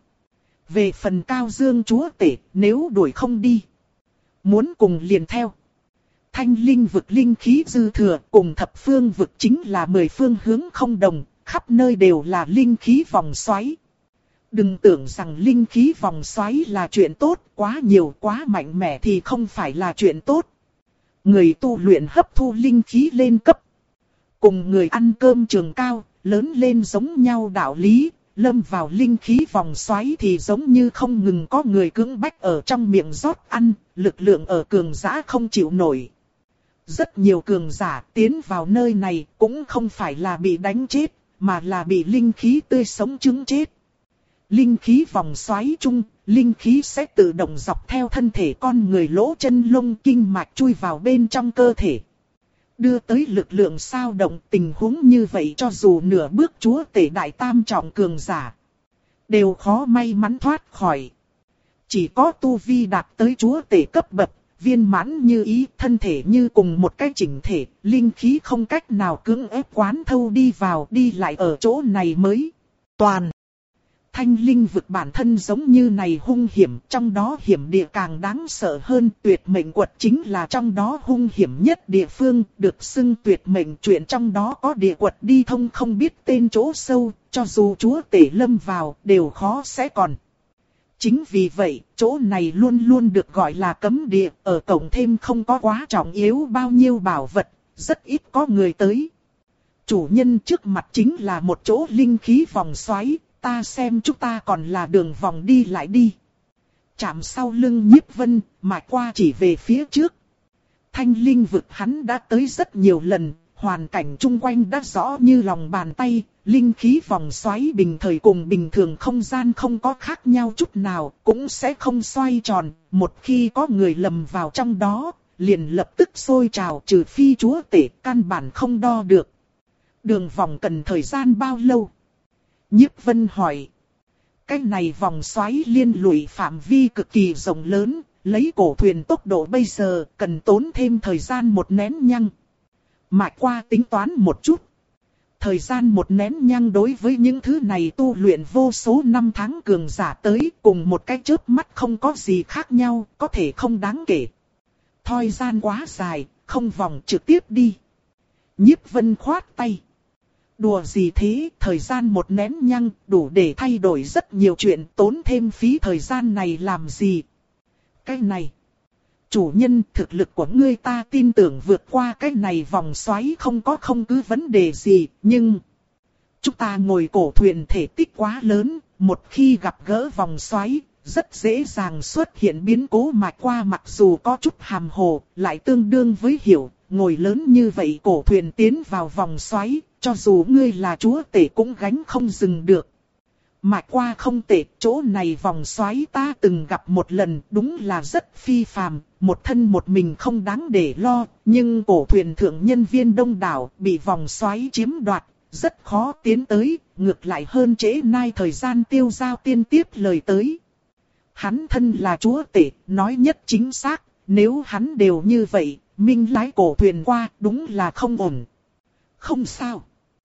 Về phần Cao Dương chúa tể, nếu đuổi không đi, muốn cùng liền theo. Thanh linh vực linh khí dư thừa, cùng thập phương vực chính là mười phương hướng không đồng, khắp nơi đều là linh khí vòng xoáy. Đừng tưởng rằng linh khí vòng xoáy là chuyện tốt, quá nhiều quá mạnh mẽ thì không phải là chuyện tốt. Người tu luyện hấp thu linh khí lên cấp, cùng người ăn cơm trường cao, lớn lên giống nhau đạo lý, lâm vào linh khí vòng xoáy thì giống như không ngừng có người cưỡng bách ở trong miệng rót ăn, lực lượng ở cường giả không chịu nổi. Rất nhiều cường giả tiến vào nơi này cũng không phải là bị đánh chết, mà là bị linh khí tươi sống trứng chết. Linh khí vòng xoáy chung, linh khí sẽ tự động dọc theo thân thể con người lỗ chân lông kinh mạch chui vào bên trong cơ thể. Đưa tới lực lượng sao động, tình huống như vậy cho dù nửa bước chúa tể đại tam trọng cường giả, đều khó may mắn thoát khỏi. Chỉ có tu vi đạt tới chúa tể cấp bậc, viên mãn như ý, thân thể như cùng một cái chỉnh thể, linh khí không cách nào cưỡng ép quán thâu đi vào, đi lại ở chỗ này mới toàn. Thanh linh vực bản thân giống như này hung hiểm, trong đó hiểm địa càng đáng sợ hơn, tuyệt mệnh quật chính là trong đó hung hiểm nhất địa phương, được xưng tuyệt mệnh, chuyện trong đó có địa quật đi thông không biết tên chỗ sâu, cho dù chúa tể lâm vào, đều khó sẽ còn. Chính vì vậy, chỗ này luôn luôn được gọi là cấm địa, ở cổng thêm không có quá trọng yếu bao nhiêu bảo vật, rất ít có người tới. Chủ nhân trước mặt chính là một chỗ linh khí vòng xoáy, ta xem chúng ta còn là đường vòng đi lại đi. Chạm sau lưng Nhiếp Vân, mạch qua chỉ về phía trước. Thanh linh vực hắn đã tới rất nhiều lần, hoàn cảnh chung quanh đã rõ như lòng bàn tay, linh khí vòng xoáy bình thời cùng bình thường không gian không có khác nhau chút nào, cũng sẽ không xoay tròn, một khi có người lầm vào trong đó, liền lập tức sôi trào, trừ phi chúa tể, căn bản không đo được. Đường vòng cần thời gian bao lâu? Nhiếp Vân hỏi. Cái này vòng xoáy liên lụy phạm vi cực kỳ rộng lớn, lấy cổ thuyền tốc độ bây giờ cần tốn thêm thời gian một nén nhăng. Mạch qua tính toán một chút. Thời gian một nén nhăng đối với những thứ này tu luyện vô số năm tháng cường giả tới cùng một cái chớp mắt không có gì khác nhau, có thể không đáng kể. Thời gian quá dài, không vòng trực tiếp đi. Nhiếp Vân khoát tay. Đùa gì thế, thời gian một nén nhăng đủ để thay đổi rất nhiều chuyện, tốn thêm phí thời gian này làm gì? Cái này, chủ nhân, thực lực của ngươi ta tin tưởng vượt qua cái này vòng xoáy không có không cứ vấn đề gì, nhưng chúng ta ngồi cổ thuyền thể tích quá lớn, một khi gặp gỡ vòng xoáy, rất dễ dàng xuất hiện biến cố. Mạch qua mặc dù có chút hàm hồ, lại tương đương với hiểu, ngồi lớn như vậy cổ thuyền tiến vào vòng xoáy, cho dù ngươi là chúa tể cũng gánh không dừng được. Mạch qua không tệ, chỗ này vòng xoáy ta từng gặp một lần, đúng là rất phi phàm, một thân một mình không đáng để lo, nhưng cổ thuyền thượng nhân viên đông đảo, bị vòng xoáy chiếm đoạt, rất khó tiến tới, ngược lại hơn trễ nai thời gian tiêu giao tiên tiếp lời tới. Hắn thân là chúa tể, nói nhất chính xác, nếu hắn đều như vậy, minh lái cổ thuyền qua, đúng là không ổn. Không sao.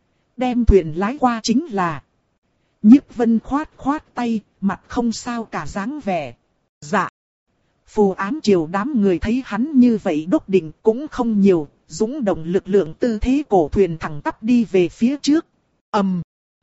Đem thuyền lái qua chính là. Nhiếp Vân khoát khoát tay, mặt không sao cả dáng vẻ. Dạ. Phù ám triều đám người thấy hắn như vậy đốc định cũng không nhiều, dũng động lực lượng tư thế cổ thuyền thẳng tắp đi về phía trước. ầm, um.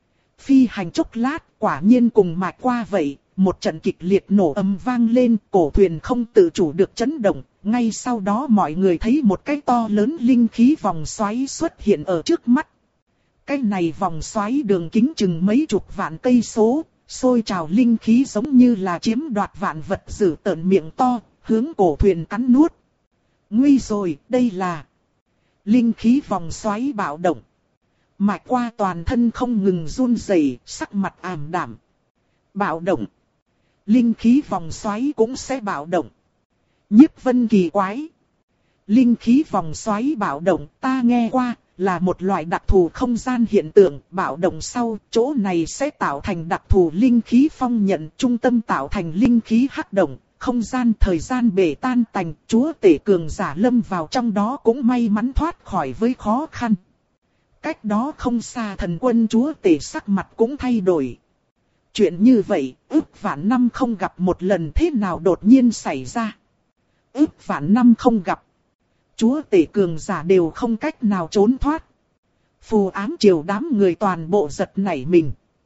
Phi hành chốc lát, quả nhiên cùng mạch qua vậy, một trận kịch liệt nổ âm vang lên, cổ thuyền không tự chủ được chấn động. Ngay sau đó mọi người thấy một cái to lớn linh khí vòng xoáy xuất hiện ở trước mắt. Cái này vòng xoáy đường kính chừng mấy chục vạn cây số, sôi trào linh khí giống như là chiếm đoạt vạn vật dữ tợn miệng to, hướng cổ thuyền cắn nuốt. Nguy rồi, đây là linh khí vòng xoáy bạo động. Mạch qua toàn thân không ngừng run rẩy, sắc mặt ảm đạm. Bạo động. Linh khí vòng xoáy cũng sẽ bạo động. Nhiếp Vân kỳ quái. Linh khí vòng xoáy bạo động ta nghe qua, là một loại đặc thù không gian hiện tượng, bạo động sau, chỗ này sẽ tạo thành đặc thù linh khí phong nhận, trung tâm tạo thành linh khí hắc động, không gian thời gian bể tan tành, chúa tể cường giả lâm vào trong đó cũng may mắn thoát khỏi với khó khăn. Cách đó không xa thần quân chúa tể sắc mặt cũng thay đổi. Chuyện như vậy, ước vạn năm không gặp một lần thế nào đột nhiên xảy ra. Ước vạn năm không gặp. Chúa tể cường giả đều không cách nào trốn thoát. Phù ám triều đám người toàn bộ giật nảy mình.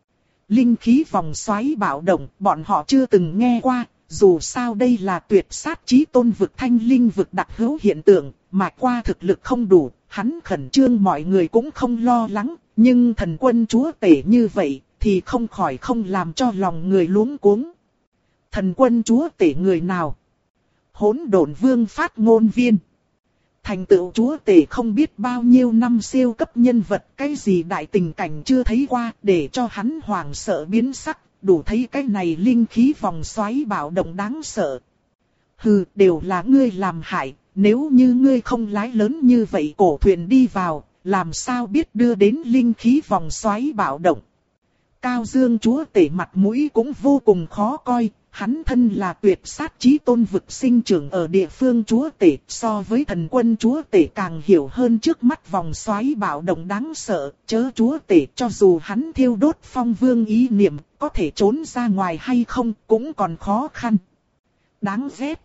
Linh khí vòng xoáy bạo động, bọn họ chưa từng nghe qua. Dù sao đây là tuyệt sát chí tôn vực thanh linh vực đặc hữu hiện tượng, mà qua thực lực không đủ, hắn khẩn trương mọi người cũng không lo lắng. Nhưng thần quân chúa tể như vậy, thì không khỏi không làm cho lòng người luống cuống. Thần quân chúa tể người nào? Hỗn độn vương phát ngôn viên. Thành tựu chúa tể không biết bao nhiêu năm siêu cấp nhân vật, cái gì đại tình cảnh chưa thấy qua, để cho hắn hoảng sợ biến sắc, đủ thấy cái này linh khí vòng xoáy bạo động đáng sợ. Hừ, đều là ngươi làm hại, nếu như ngươi không lái lớn như vậy cổ thuyền đi vào, làm sao biết đưa đến linh khí vòng xoáy bạo động. Cao Dương chúa tể mặt mũi cũng vô cùng khó coi, hắn thân là tuyệt sát chí tôn vực sinh trưởng ở địa phương chúa tể, so với thần quân chúa tể càng hiểu hơn trước mắt vòng xoáy bạo động đáng sợ, chớ chúa tể cho dù hắn thiêu đốt phong vương ý niệm, có thể trốn ra ngoài hay không cũng còn khó khăn. Đáng ghét.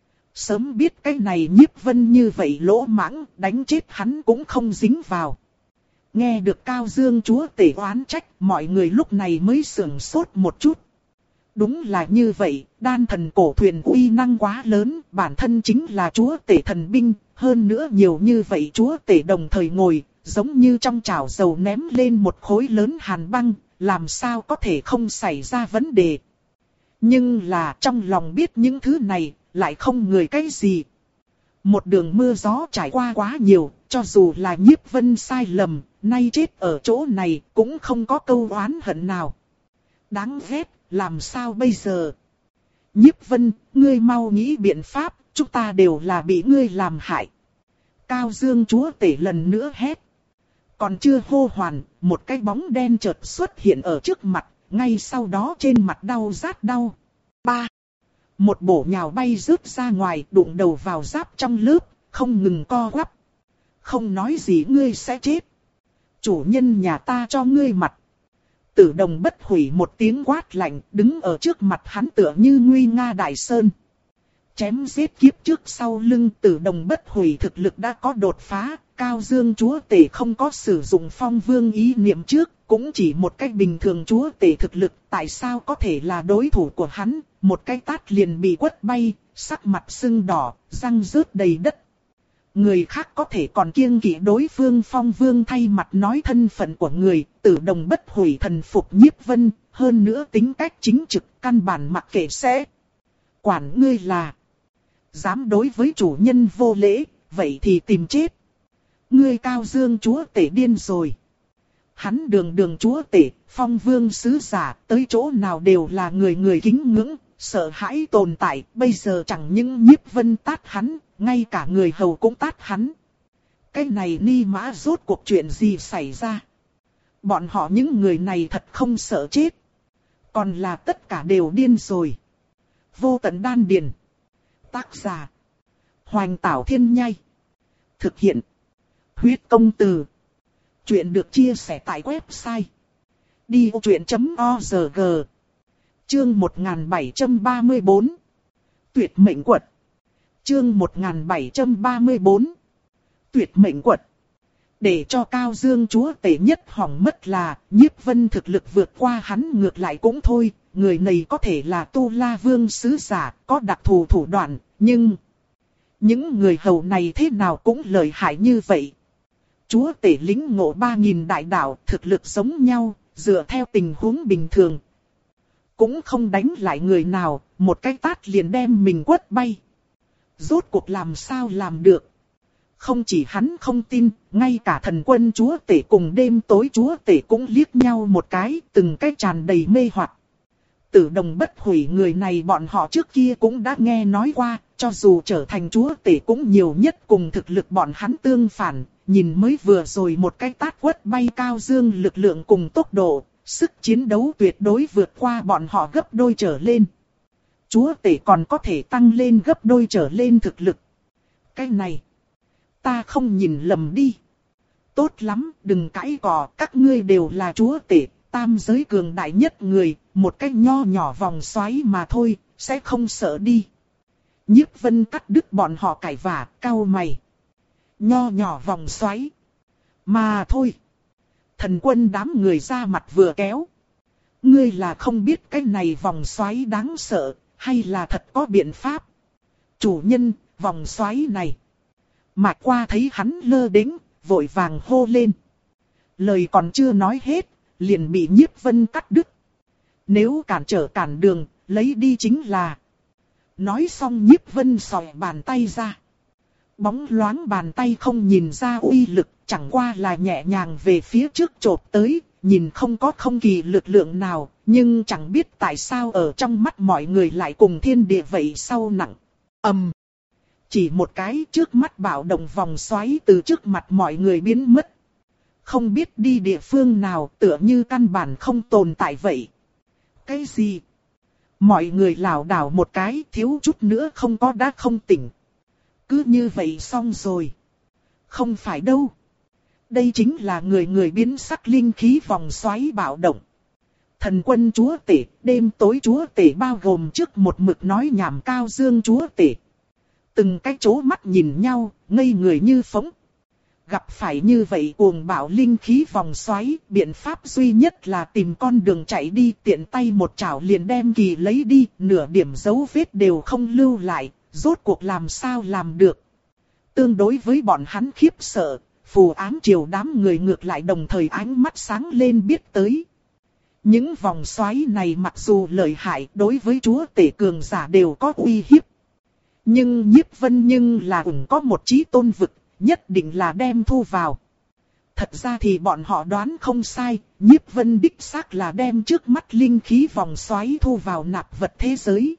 Sớm biết cái này Nhiếp Vân như vậy lỗ mãng, đánh chết hắn cũng không dính vào. Nghe được Cao Dương chúa tể oán trách, mọi người lúc này mới sửng sốt một chút. Đúng là như vậy, đan thần cổ thuyền uy năng quá lớn, bản thân chính là chúa tể thần binh, hơn nữa nhiều như vậy chúa tể đồng thời ngồi, giống như trong chảo dầu ném lên một khối lớn hàn băng, làm sao có thể không xảy ra vấn đề. Nhưng là trong lòng biết những thứ này, lại không người cái gì. Một đường mưa gió trải qua quá nhiều, cho dù là Nhiếp Vân sai lầm, nay chết ở chỗ này cũng không có câu oán hận nào. Đáng ghét, làm sao bây giờ? Nhiếp Vân, ngươi mau nghĩ biện pháp, chúng ta đều là bị ngươi làm hại. Cao Dương chúa tể lần nữa hét. Còn chưa hô hoàn, một cái bóng đen chợt xuất hiện ở trước mặt, ngay sau đó trên mặt đau rát đau. Ba. Một bổ nhào bay rớt ra ngoài, đụng đầu vào giáp trong lớp, không ngừng co quắp. Không nói gì ngươi sẽ chết. Chủ nhân nhà ta cho ngươi mặt. Tử Đồng Bất Hủy một tiếng quát lạnh, đứng ở trước mặt hắn tựa như nguy nga đại sơn. Chém giết kiếp trước sau lưng Tử Đồng Bất Hủy thực lực đã có đột phá, Cao Dương chúa tể không có sử dụng phong vương ý niệm trước, cũng chỉ một cách bình thường chúa tể thực lực, tại sao có thể là đối thủ của hắn, một cái tát liền bị quất bay, sắc mặt sưng đỏ, răng rớt đầy đất. Người khác có thể còn kiêng kỵ đối phương phong vương thay mặt nói thân phận của người, Tử Đồng Bất Hủy thần phục Nhiếp Vân, hơn nữa tính cách chính trực, căn bản mặc kệ sẽ. Quản ngươi là, dám đối với chủ nhân vô lễ, vậy thì tìm chết. Ngươi Cao Dương chúa tể điên rồi. Hắn đường đường chúa tể, phong vương sứ giả, tới chỗ nào đều là người người kính ngưỡng, sợ hãi tồn tại, bây giờ chẳng những Nhiếp Vân tát hắn, ngay cả người hầu cũng tát hắn. Cái này ni mã rốt cuộc chuyện gì xảy ra? Bọn họ những người này thật không sợ chết. Còn là tất cả đều điên rồi. Vô tận đan điền. Tác giả. Hoành Tảo Thiên Nhai. Thực hiện. Huyết Công Từ. Chuyện được chia sẻ tại website. đi vô chuyện chấm org. Chương một nghìn bảy trăm ba mươi bốn. Tuyệt mệnh quật. Chương một nghìn bảy trăm ba mươi bốn. Tuyệt mệnh quật. Để cho Cao Dương chúa tể nhất hỏng mất là, Nhiếp Vân thực lực vượt qua hắn ngược lại cũng thôi, người này có thể là Tu La Vương sứ giả, có đặc thù thủ đoạn, nhưng những người hầu này thế nào cũng lợi hại như vậy. Chúa tể lính ngộ ba nghìn đại đạo, thực lực giống nhau, dựa theo tình huống bình thường. Cũng không đánh lại người nào, một cái tát liền đem mình quất bay. Rốt cuộc làm sao làm được? Không chỉ hắn không tin, ngay cả thần quân chúa tể cùng đêm tối chúa tể cũng liếc nhau một cái, từng cái tràn đầy mê hoặc. Tử đồng bất hủy người này bọn họ trước kia cũng đã nghe nói qua, cho dù trở thành chúa tể cũng nhiều nhất cùng thực lực bọn hắn tương phản, nhìn mới vừa rồi một cái tát quất bay Cao Dương lực lượng cùng tốc độ, sức chiến đấu tuyệt đối vượt qua bọn họ gấp đôi trở lên. Chúa tể còn có thể tăng lên gấp đôi trở lên thực lực. Cái này, ta không nhìn lầm đi. Tốt lắm, đừng cãi cò, các ngươi đều là chúa tể, tam giới cường đại nhất người, một cái nho nhỏ vòng xoáy mà thôi, sẽ không sợ đi. Nhiếp Vân cắt đứt bọn họ cãi vả, cau mày. Nho nhỏ vòng xoáy. Mà thôi. Thần Quân đám người ra mặt vừa kéo. Ngươi là không biết cái này vòng xoáy đáng sợ, hay là thật có biện pháp. Chủ nhân, vòng xoáy này. Mạc Qua thấy hắn lơ đễnh, vội vàng hô lên. Lời còn chưa nói hết, liền bị Nhiếp Vân cắt đứt. Nếu cản trở cản đường, lấy đi chính là. Nói xong Nhiếp Vân xòe bàn tay ra. Bóng loáng bàn tay không nhìn ra uy lực, chẳng qua là nhẹ nhàng về phía trước chộp tới, nhìn không có không kỳ lực lượng nào, nhưng chẳng biết tại sao ở trong mắt mọi người lại cùng thiên địa vậy sau nặng. Ầm. Um. Chỉ một cái trước mắt bạo động vòng xoáy từ trước mặt mọi người biến mất. Không biết đi địa phương nào, tựa như căn bản không tồn tại vậy. Cái gì? Mọi người lảo đảo một cái, thiếu chút nữa không có đã không tỉnh. Cứ như vậy xong rồi. Không phải đâu. Đây chính là người người biến sắc linh khí vòng xoáy bạo động. Thần Quân chúa tể, đêm tối chúa tể bao gồm trước một mực nói nhảm Cao Dương chúa tể. Từng cái chố mắt nhìn nhau, ngây người như phóng. Gặp phải như vậy cuồng bạo linh khí vòng xoáy, biện pháp duy nhất là tìm con đường chạy đi, tiện tay một chảo liền đem kỳ lấy đi, nửa điểm dấu vết đều không lưu lại, rốt cuộc làm sao làm được. Tương đối với bọn hắn khiếp sợ, phù ám triều đám người ngược lại đồng thời ánh mắt sáng lên biết tới. Những vòng xoáy này mặc dù lợi hại, đối với chúa tể cường giả đều có uy hiếp. Nhưng Nhiếp Vân nhưng là ủng có một chí tôn vực, nhất định là đem thu vào. Thật ra thì bọn họ đoán không sai, Nhiếp Vân đích xác là đem trước mắt linh khí vòng xoáy thu vào nạp vật thế giới.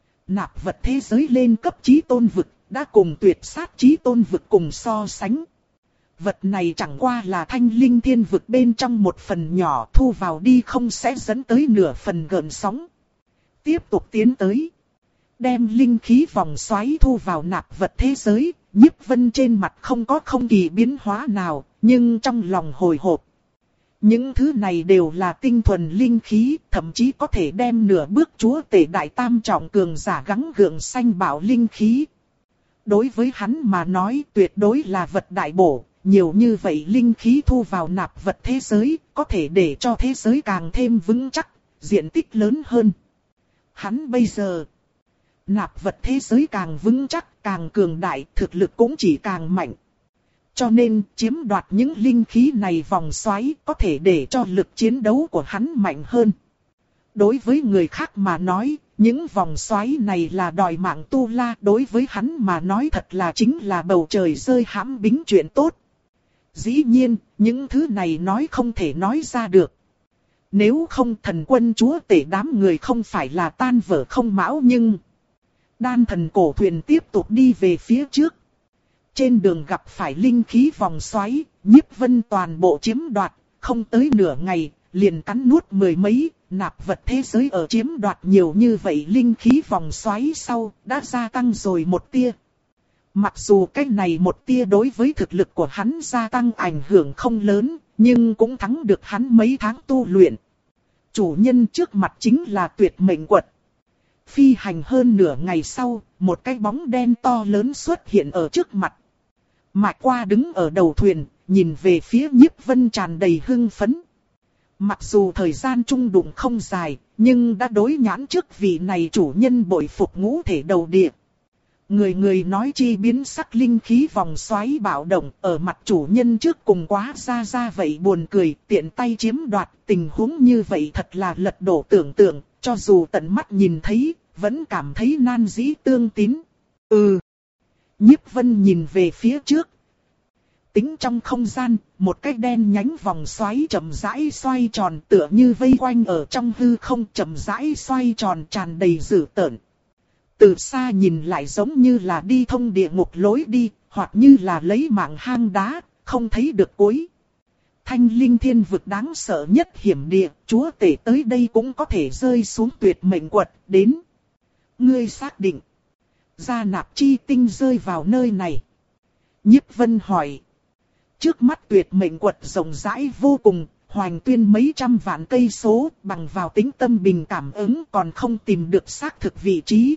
Nạp vật thế giới lên cấp chí tôn vực, đã cùng tuyệt sát chí tôn vực cùng so sánh. Vật này chẳng qua là thanh linh thiên vực bên trong một phần nhỏ, thu vào đi không sẽ dẫn tới nửa phần gợn sóng. Tiếp tục tiến tới. Đem linh khí vòng xoáy thu vào nạp vật thế giới, Nhiếp Vân trên mặt không có không kỳ biến hóa nào, nhưng trong lòng hồi hộp. Những thứ này đều là tinh thuần linh khí, thậm chí có thể đem nửa bước chúa tể đại tam trọng cường giả gắng gượng sanh bảo linh khí. Đối với hắn mà nói tuyệt đối là vật đại bổ, nhiều như vậy linh khí thu vào nạp vật thế giới, có thể để cho thế giới càng thêm vững chắc, diện tích lớn hơn. Hắn bây giờ, nạp vật thế giới càng vững chắc, càng cường đại, thực lực cũng chỉ càng mạnh. Cho nên, chiếm đoạt những linh khí này vòng xoáy có thể để cho lực chiến đấu của hắn mạnh hơn. Đối với người khác mà nói, những vòng xoáy này là đòi mạng tu la. Đối với hắn mà nói thật là chính là bầu trời rơi hãm bính chuyện tốt. Dĩ nhiên, những thứ này nói không thể nói ra được. Nếu không Thần Quân chúa tể đám người không phải là tan vỡ không mão nhưng... Đan thần cổ thuyền tiếp tục đi về phía trước. Trên đường gặp phải linh khí vòng xoáy, Nhiếp Vân toàn bộ chiếm đoạt, không tới nửa ngày, liền cắn nuốt mười mấy, nạp vật thế giới ở chiếm đoạt nhiều như vậy linh khí vòng xoáy sau, đã gia tăng rồi một tia. Mặc dù cái này một tia đối với thực lực của hắn gia tăng ảnh hưởng không lớn, nhưng cũng thắng được hắn mấy tháng tu luyện. Chủ nhân trước mặt chính là tuyệt mệnh quật. Phi hành hơn nửa ngày sau, một cái bóng đen to lớn xuất hiện ở trước mặt. Mạc Qua đứng ở đầu thuyền, nhìn về phía Nhiếp Vân tràn đầy hưng phấn. Mặc dù thời gian chung đụng không dài, nhưng đã đối nhãn trước vị này chủ nhân bội phục ngũ thể đầu địa. Người người nói chi biến sắc linh khí vòng xoáy bạo động, ở mặt chủ nhân trước cùng quá ra ra vậy buồn cười, tiện tay chiếm đoạt, tình huống như vậy thật là lật đổ tưởng tượng, cho dù tận mắt nhìn thấy, vẫn cảm thấy nan dĩ tương tín. Ừ. Nhiếp Vân nhìn về phía trước. Tính trong không gian, một cái đen nhánh vòng xoáy chậm rãi xoay tròn tựa như vây quanh ở trong hư không chậm rãi xoay tròn tràn đầy dữ tợn. Từ xa nhìn lại giống như là đi thông địa ngục lối đi, hoặc như là lấy mạng hang đá, không thấy được cuối. Thanh linh thiên vực đáng sợ nhất hiểm địa, chúa tể tới đây cũng có thể rơi xuống tuyệt mệnh quật, đến. Ngươi xác định, Gia Nạp chi tinh rơi vào nơi này. Nhiếp Vân hỏi. Trước mắt tuyệt mệnh quật rộng rãi vô cùng, hoành tuyên mấy trăm vạn cây số, bằng vào tính tâm bình cảm ứng còn không tìm được xác thực vị trí.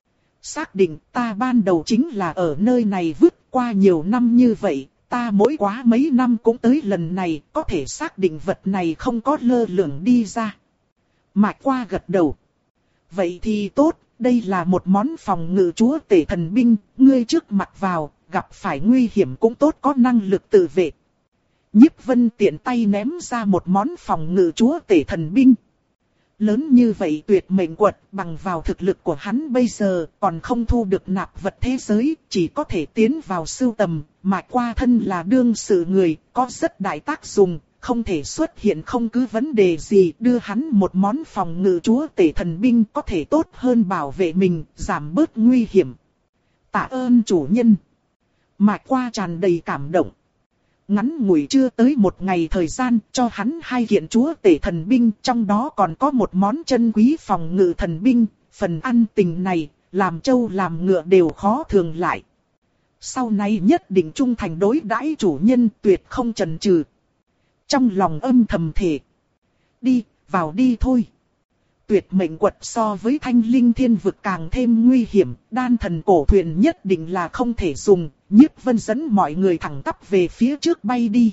Xác định ta ban đầu chính là ở nơi này vứt qua nhiều năm như vậy, ta mỗi quá mấy năm cũng tới lần này, có thể xác định vật này không có lơ lửng đi ra. Mạch Qua gật đầu. Vậy thì tốt, đây là một món phòng ngự chúa tể thần binh, ngươi trước mặt vào, gặp phải nguy hiểm cũng tốt có năng lực tự vệ. Nhiếp Vân tiện tay ném ra một món phòng ngự chúa tể thần binh. Lớn như vậy tuyệt mệnh quật bằng vào thực lực của hắn bây giờ còn không thu được nạp vật thế giới, chỉ có thể tiến vào sưu tầm, mà qua thân là đương sự người, có rất đại tác dụng, không thể xuất hiện không cứ vấn đề gì, đưa hắn một món phòng ngự chúa tể thần binh có thể tốt hơn bảo vệ mình, giảm bớt nguy hiểm. Tạ ơn chủ nhân. Mạch Qua tràn đầy cảm động. Ngắn ngủi chưa tới một ngày thời gian cho hắn hai kiện chúa tể thần binh, trong đó còn có một món chân quý phòng ngự thần binh, phần ăn tình này, làm trâu làm ngựa đều khó thường lại. Sau này nhất định trung thành đối đãi chủ nhân, tuyệt không chần chừ. Trong lòng âm thầm thề. Đi, vào đi thôi. Tuyệt mệnh quật so với thanh linh thiên vực càng thêm nguy hiểm, đan thần cổ thuyền nhất định là không thể dùng, Nhiếp Vân dẫn mọi người thẳng tắp về phía trước bay đi.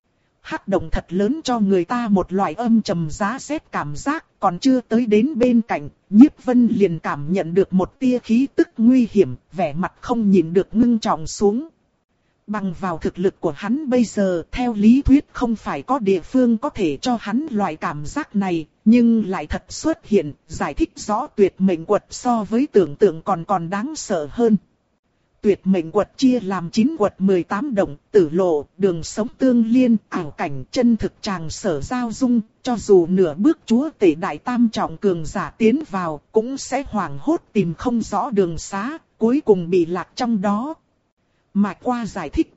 Hắc động thật lớn cho người ta một loại âm trầm giá rét cảm giác, còn chưa tới đến bên cạnh, Nhiếp Vân liền cảm nhận được một tia khí tức nguy hiểm, vẻ mặt không nhìn được ngưng trọng xuống. Bằng vào thực lực của hắn bây giờ, theo lý thuyết không phải có địa phương có thể cho hắn loại cảm giác này, nhưng lại thật xuất hiện, giải thích rõ tuyệt mệnh quật so với tưởng tượng còn còn đáng sợ hơn. Tuyệt mệnh quật chia làm chín quật mười tám động, tử lộ, đường sống tương liên, ảo cảnh chân thực tràng sở giao dung, cho dù nửa bước chúa tể đại tam trọng cường giả tiến vào, cũng sẽ hoảng hốt tìm không rõ đường xá, cuối cùng bị lạc trong đó. Mạch Qua giải thích.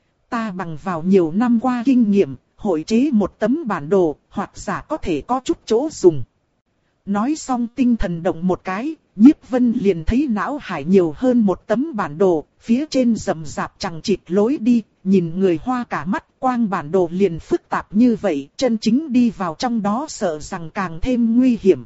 Ta bằng vào nhiều năm qua kinh nghiệm, hội chế một tấm bản đồ, hoặc giả có thể có chút chỗ dùng. Nói xong tinh thần động một cái, Nhiếp Vân liền thấy não hải nhiều hơn một tấm bản đồ, phía trên rậm rạp chằng chịt lối đi, nhìn người hoa cả mắt, quang bản đồ liền phức tạp như vậy, chân chính đi vào trong đó sợ rằng càng thêm nguy hiểm.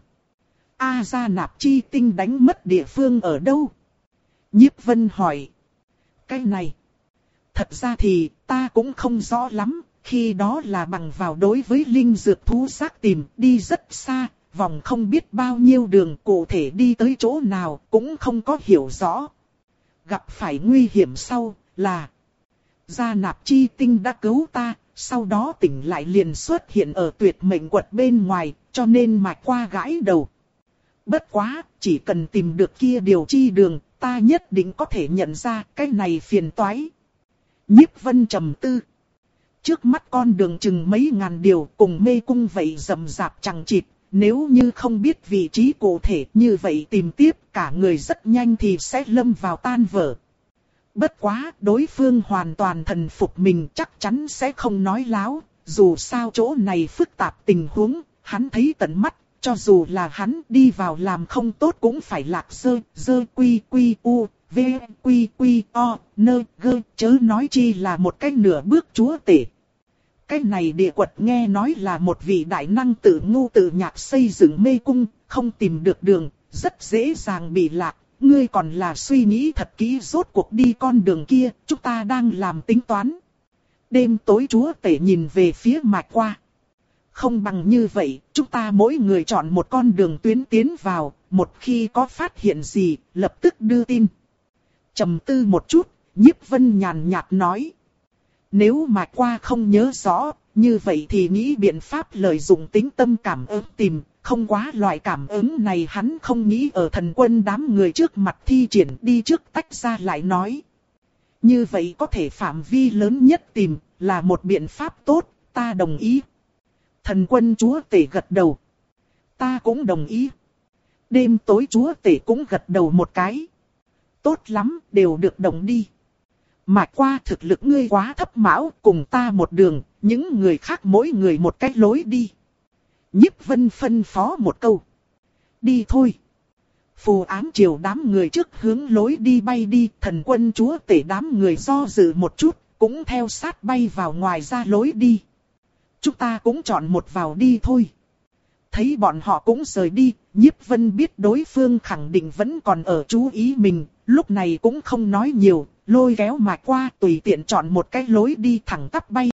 A Gia Nạp chi tinh đánh mất địa phương ở đâu? Nhiếp Vân hỏi. Cái này, thật ra thì ta cũng không rõ lắm, khi đó là bằng vào đối với linh dược thú xác tìm, đi rất xa, vòng không biết bao nhiêu đường, cụ thể đi tới chỗ nào cũng không có hiểu rõ. Gặp phải nguy hiểm sau là Gia Nạp chi tinh đã cứu ta, sau đó tỉnh lại liền xuất hiện ở tuyệt mệnh quật bên ngoài, cho nên Mạch Qua gãi đầu. Bất quá, chỉ cần tìm được kia điều chi đường, ta nhất định có thể nhận ra cái này phiền toái. Nhiếp Vân trầm tư. Trước mắt con đường chừng mấy ngàn điều cùng mê cung vậy rậm rạp chằng chịt, nếu như không biết vị trí cụ thể như vậy tìm tiếp cả người rất nhanh thì sẽ lâm vào tan vỡ. Bất quá đối phương hoàn toàn thần phục mình chắc chắn sẽ không nói láo, dù sao chỗ này phức tạp tình huống, hắn thấy tận mắt. Cho dù là hắn đi vào làm không tốt cũng phải lạc dơ, dơ quy quy u, v quy quy o, nơ gơ, chớ nói chi là một cái nửa bước chúa tể. Cái này địa quật nghe nói là một vị đại năng tự ngu tự nhạc xây dựng mê cung, không tìm được đường, rất dễ dàng bị lạc. Ngươi còn là suy nghĩ thật kỹ rốt cuộc đi con đường kia, chúng ta đang làm tính toán. Đêm tối chúa tể nhìn về phía Mạch Qua. Không bằng như vậy, chúng ta mỗi người chọn một con đường tuyến tiến vào, một khi có phát hiện gì, lập tức đưa tin. Trầm tư một chút, Nhiếp Vân nhàn nhạt nói. Nếu Mạch Qua không nhớ rõ, như vậy thì nghĩ biện pháp lợi dụng tính tâm cảm ứng tìm, không quá loại cảm ứng này hắn không nghĩ ở thần quân đám người trước mặt thi triển đi trước tách ra lại nói. Như vậy có thể phạm vi lớn nhất tìm, là một biện pháp tốt, ta đồng ý. Thần quân chúa tể gật đầu. Ta cũng đồng ý. Đêm tối chúa tể cũng gật đầu một cái. Tốt lắm, đều được đồng đi. Mạch Qua thực lực ngươi quá thấp mão, cùng ta một đường, những người khác mỗi người một cách lối đi. Nhiếp Vân phân phó một câu. Đi thôi. Phù Ám Triều đám người trước hướng lối đi bay đi, thần quân chúa tể đám người do dự một chút, cũng theo sát bay vào ngoài ra lối đi. Chúng ta cũng chọn một vào đi thôi. Thấy bọn họ cũng rời đi, Nhiếp Vân biết đối phương khẳng định vẫn còn ở chú ý mình, lúc này cũng không nói nhiều, lôi kéo Mạch Qua tùy tiện chọn một cái lối đi thẳng tắp bay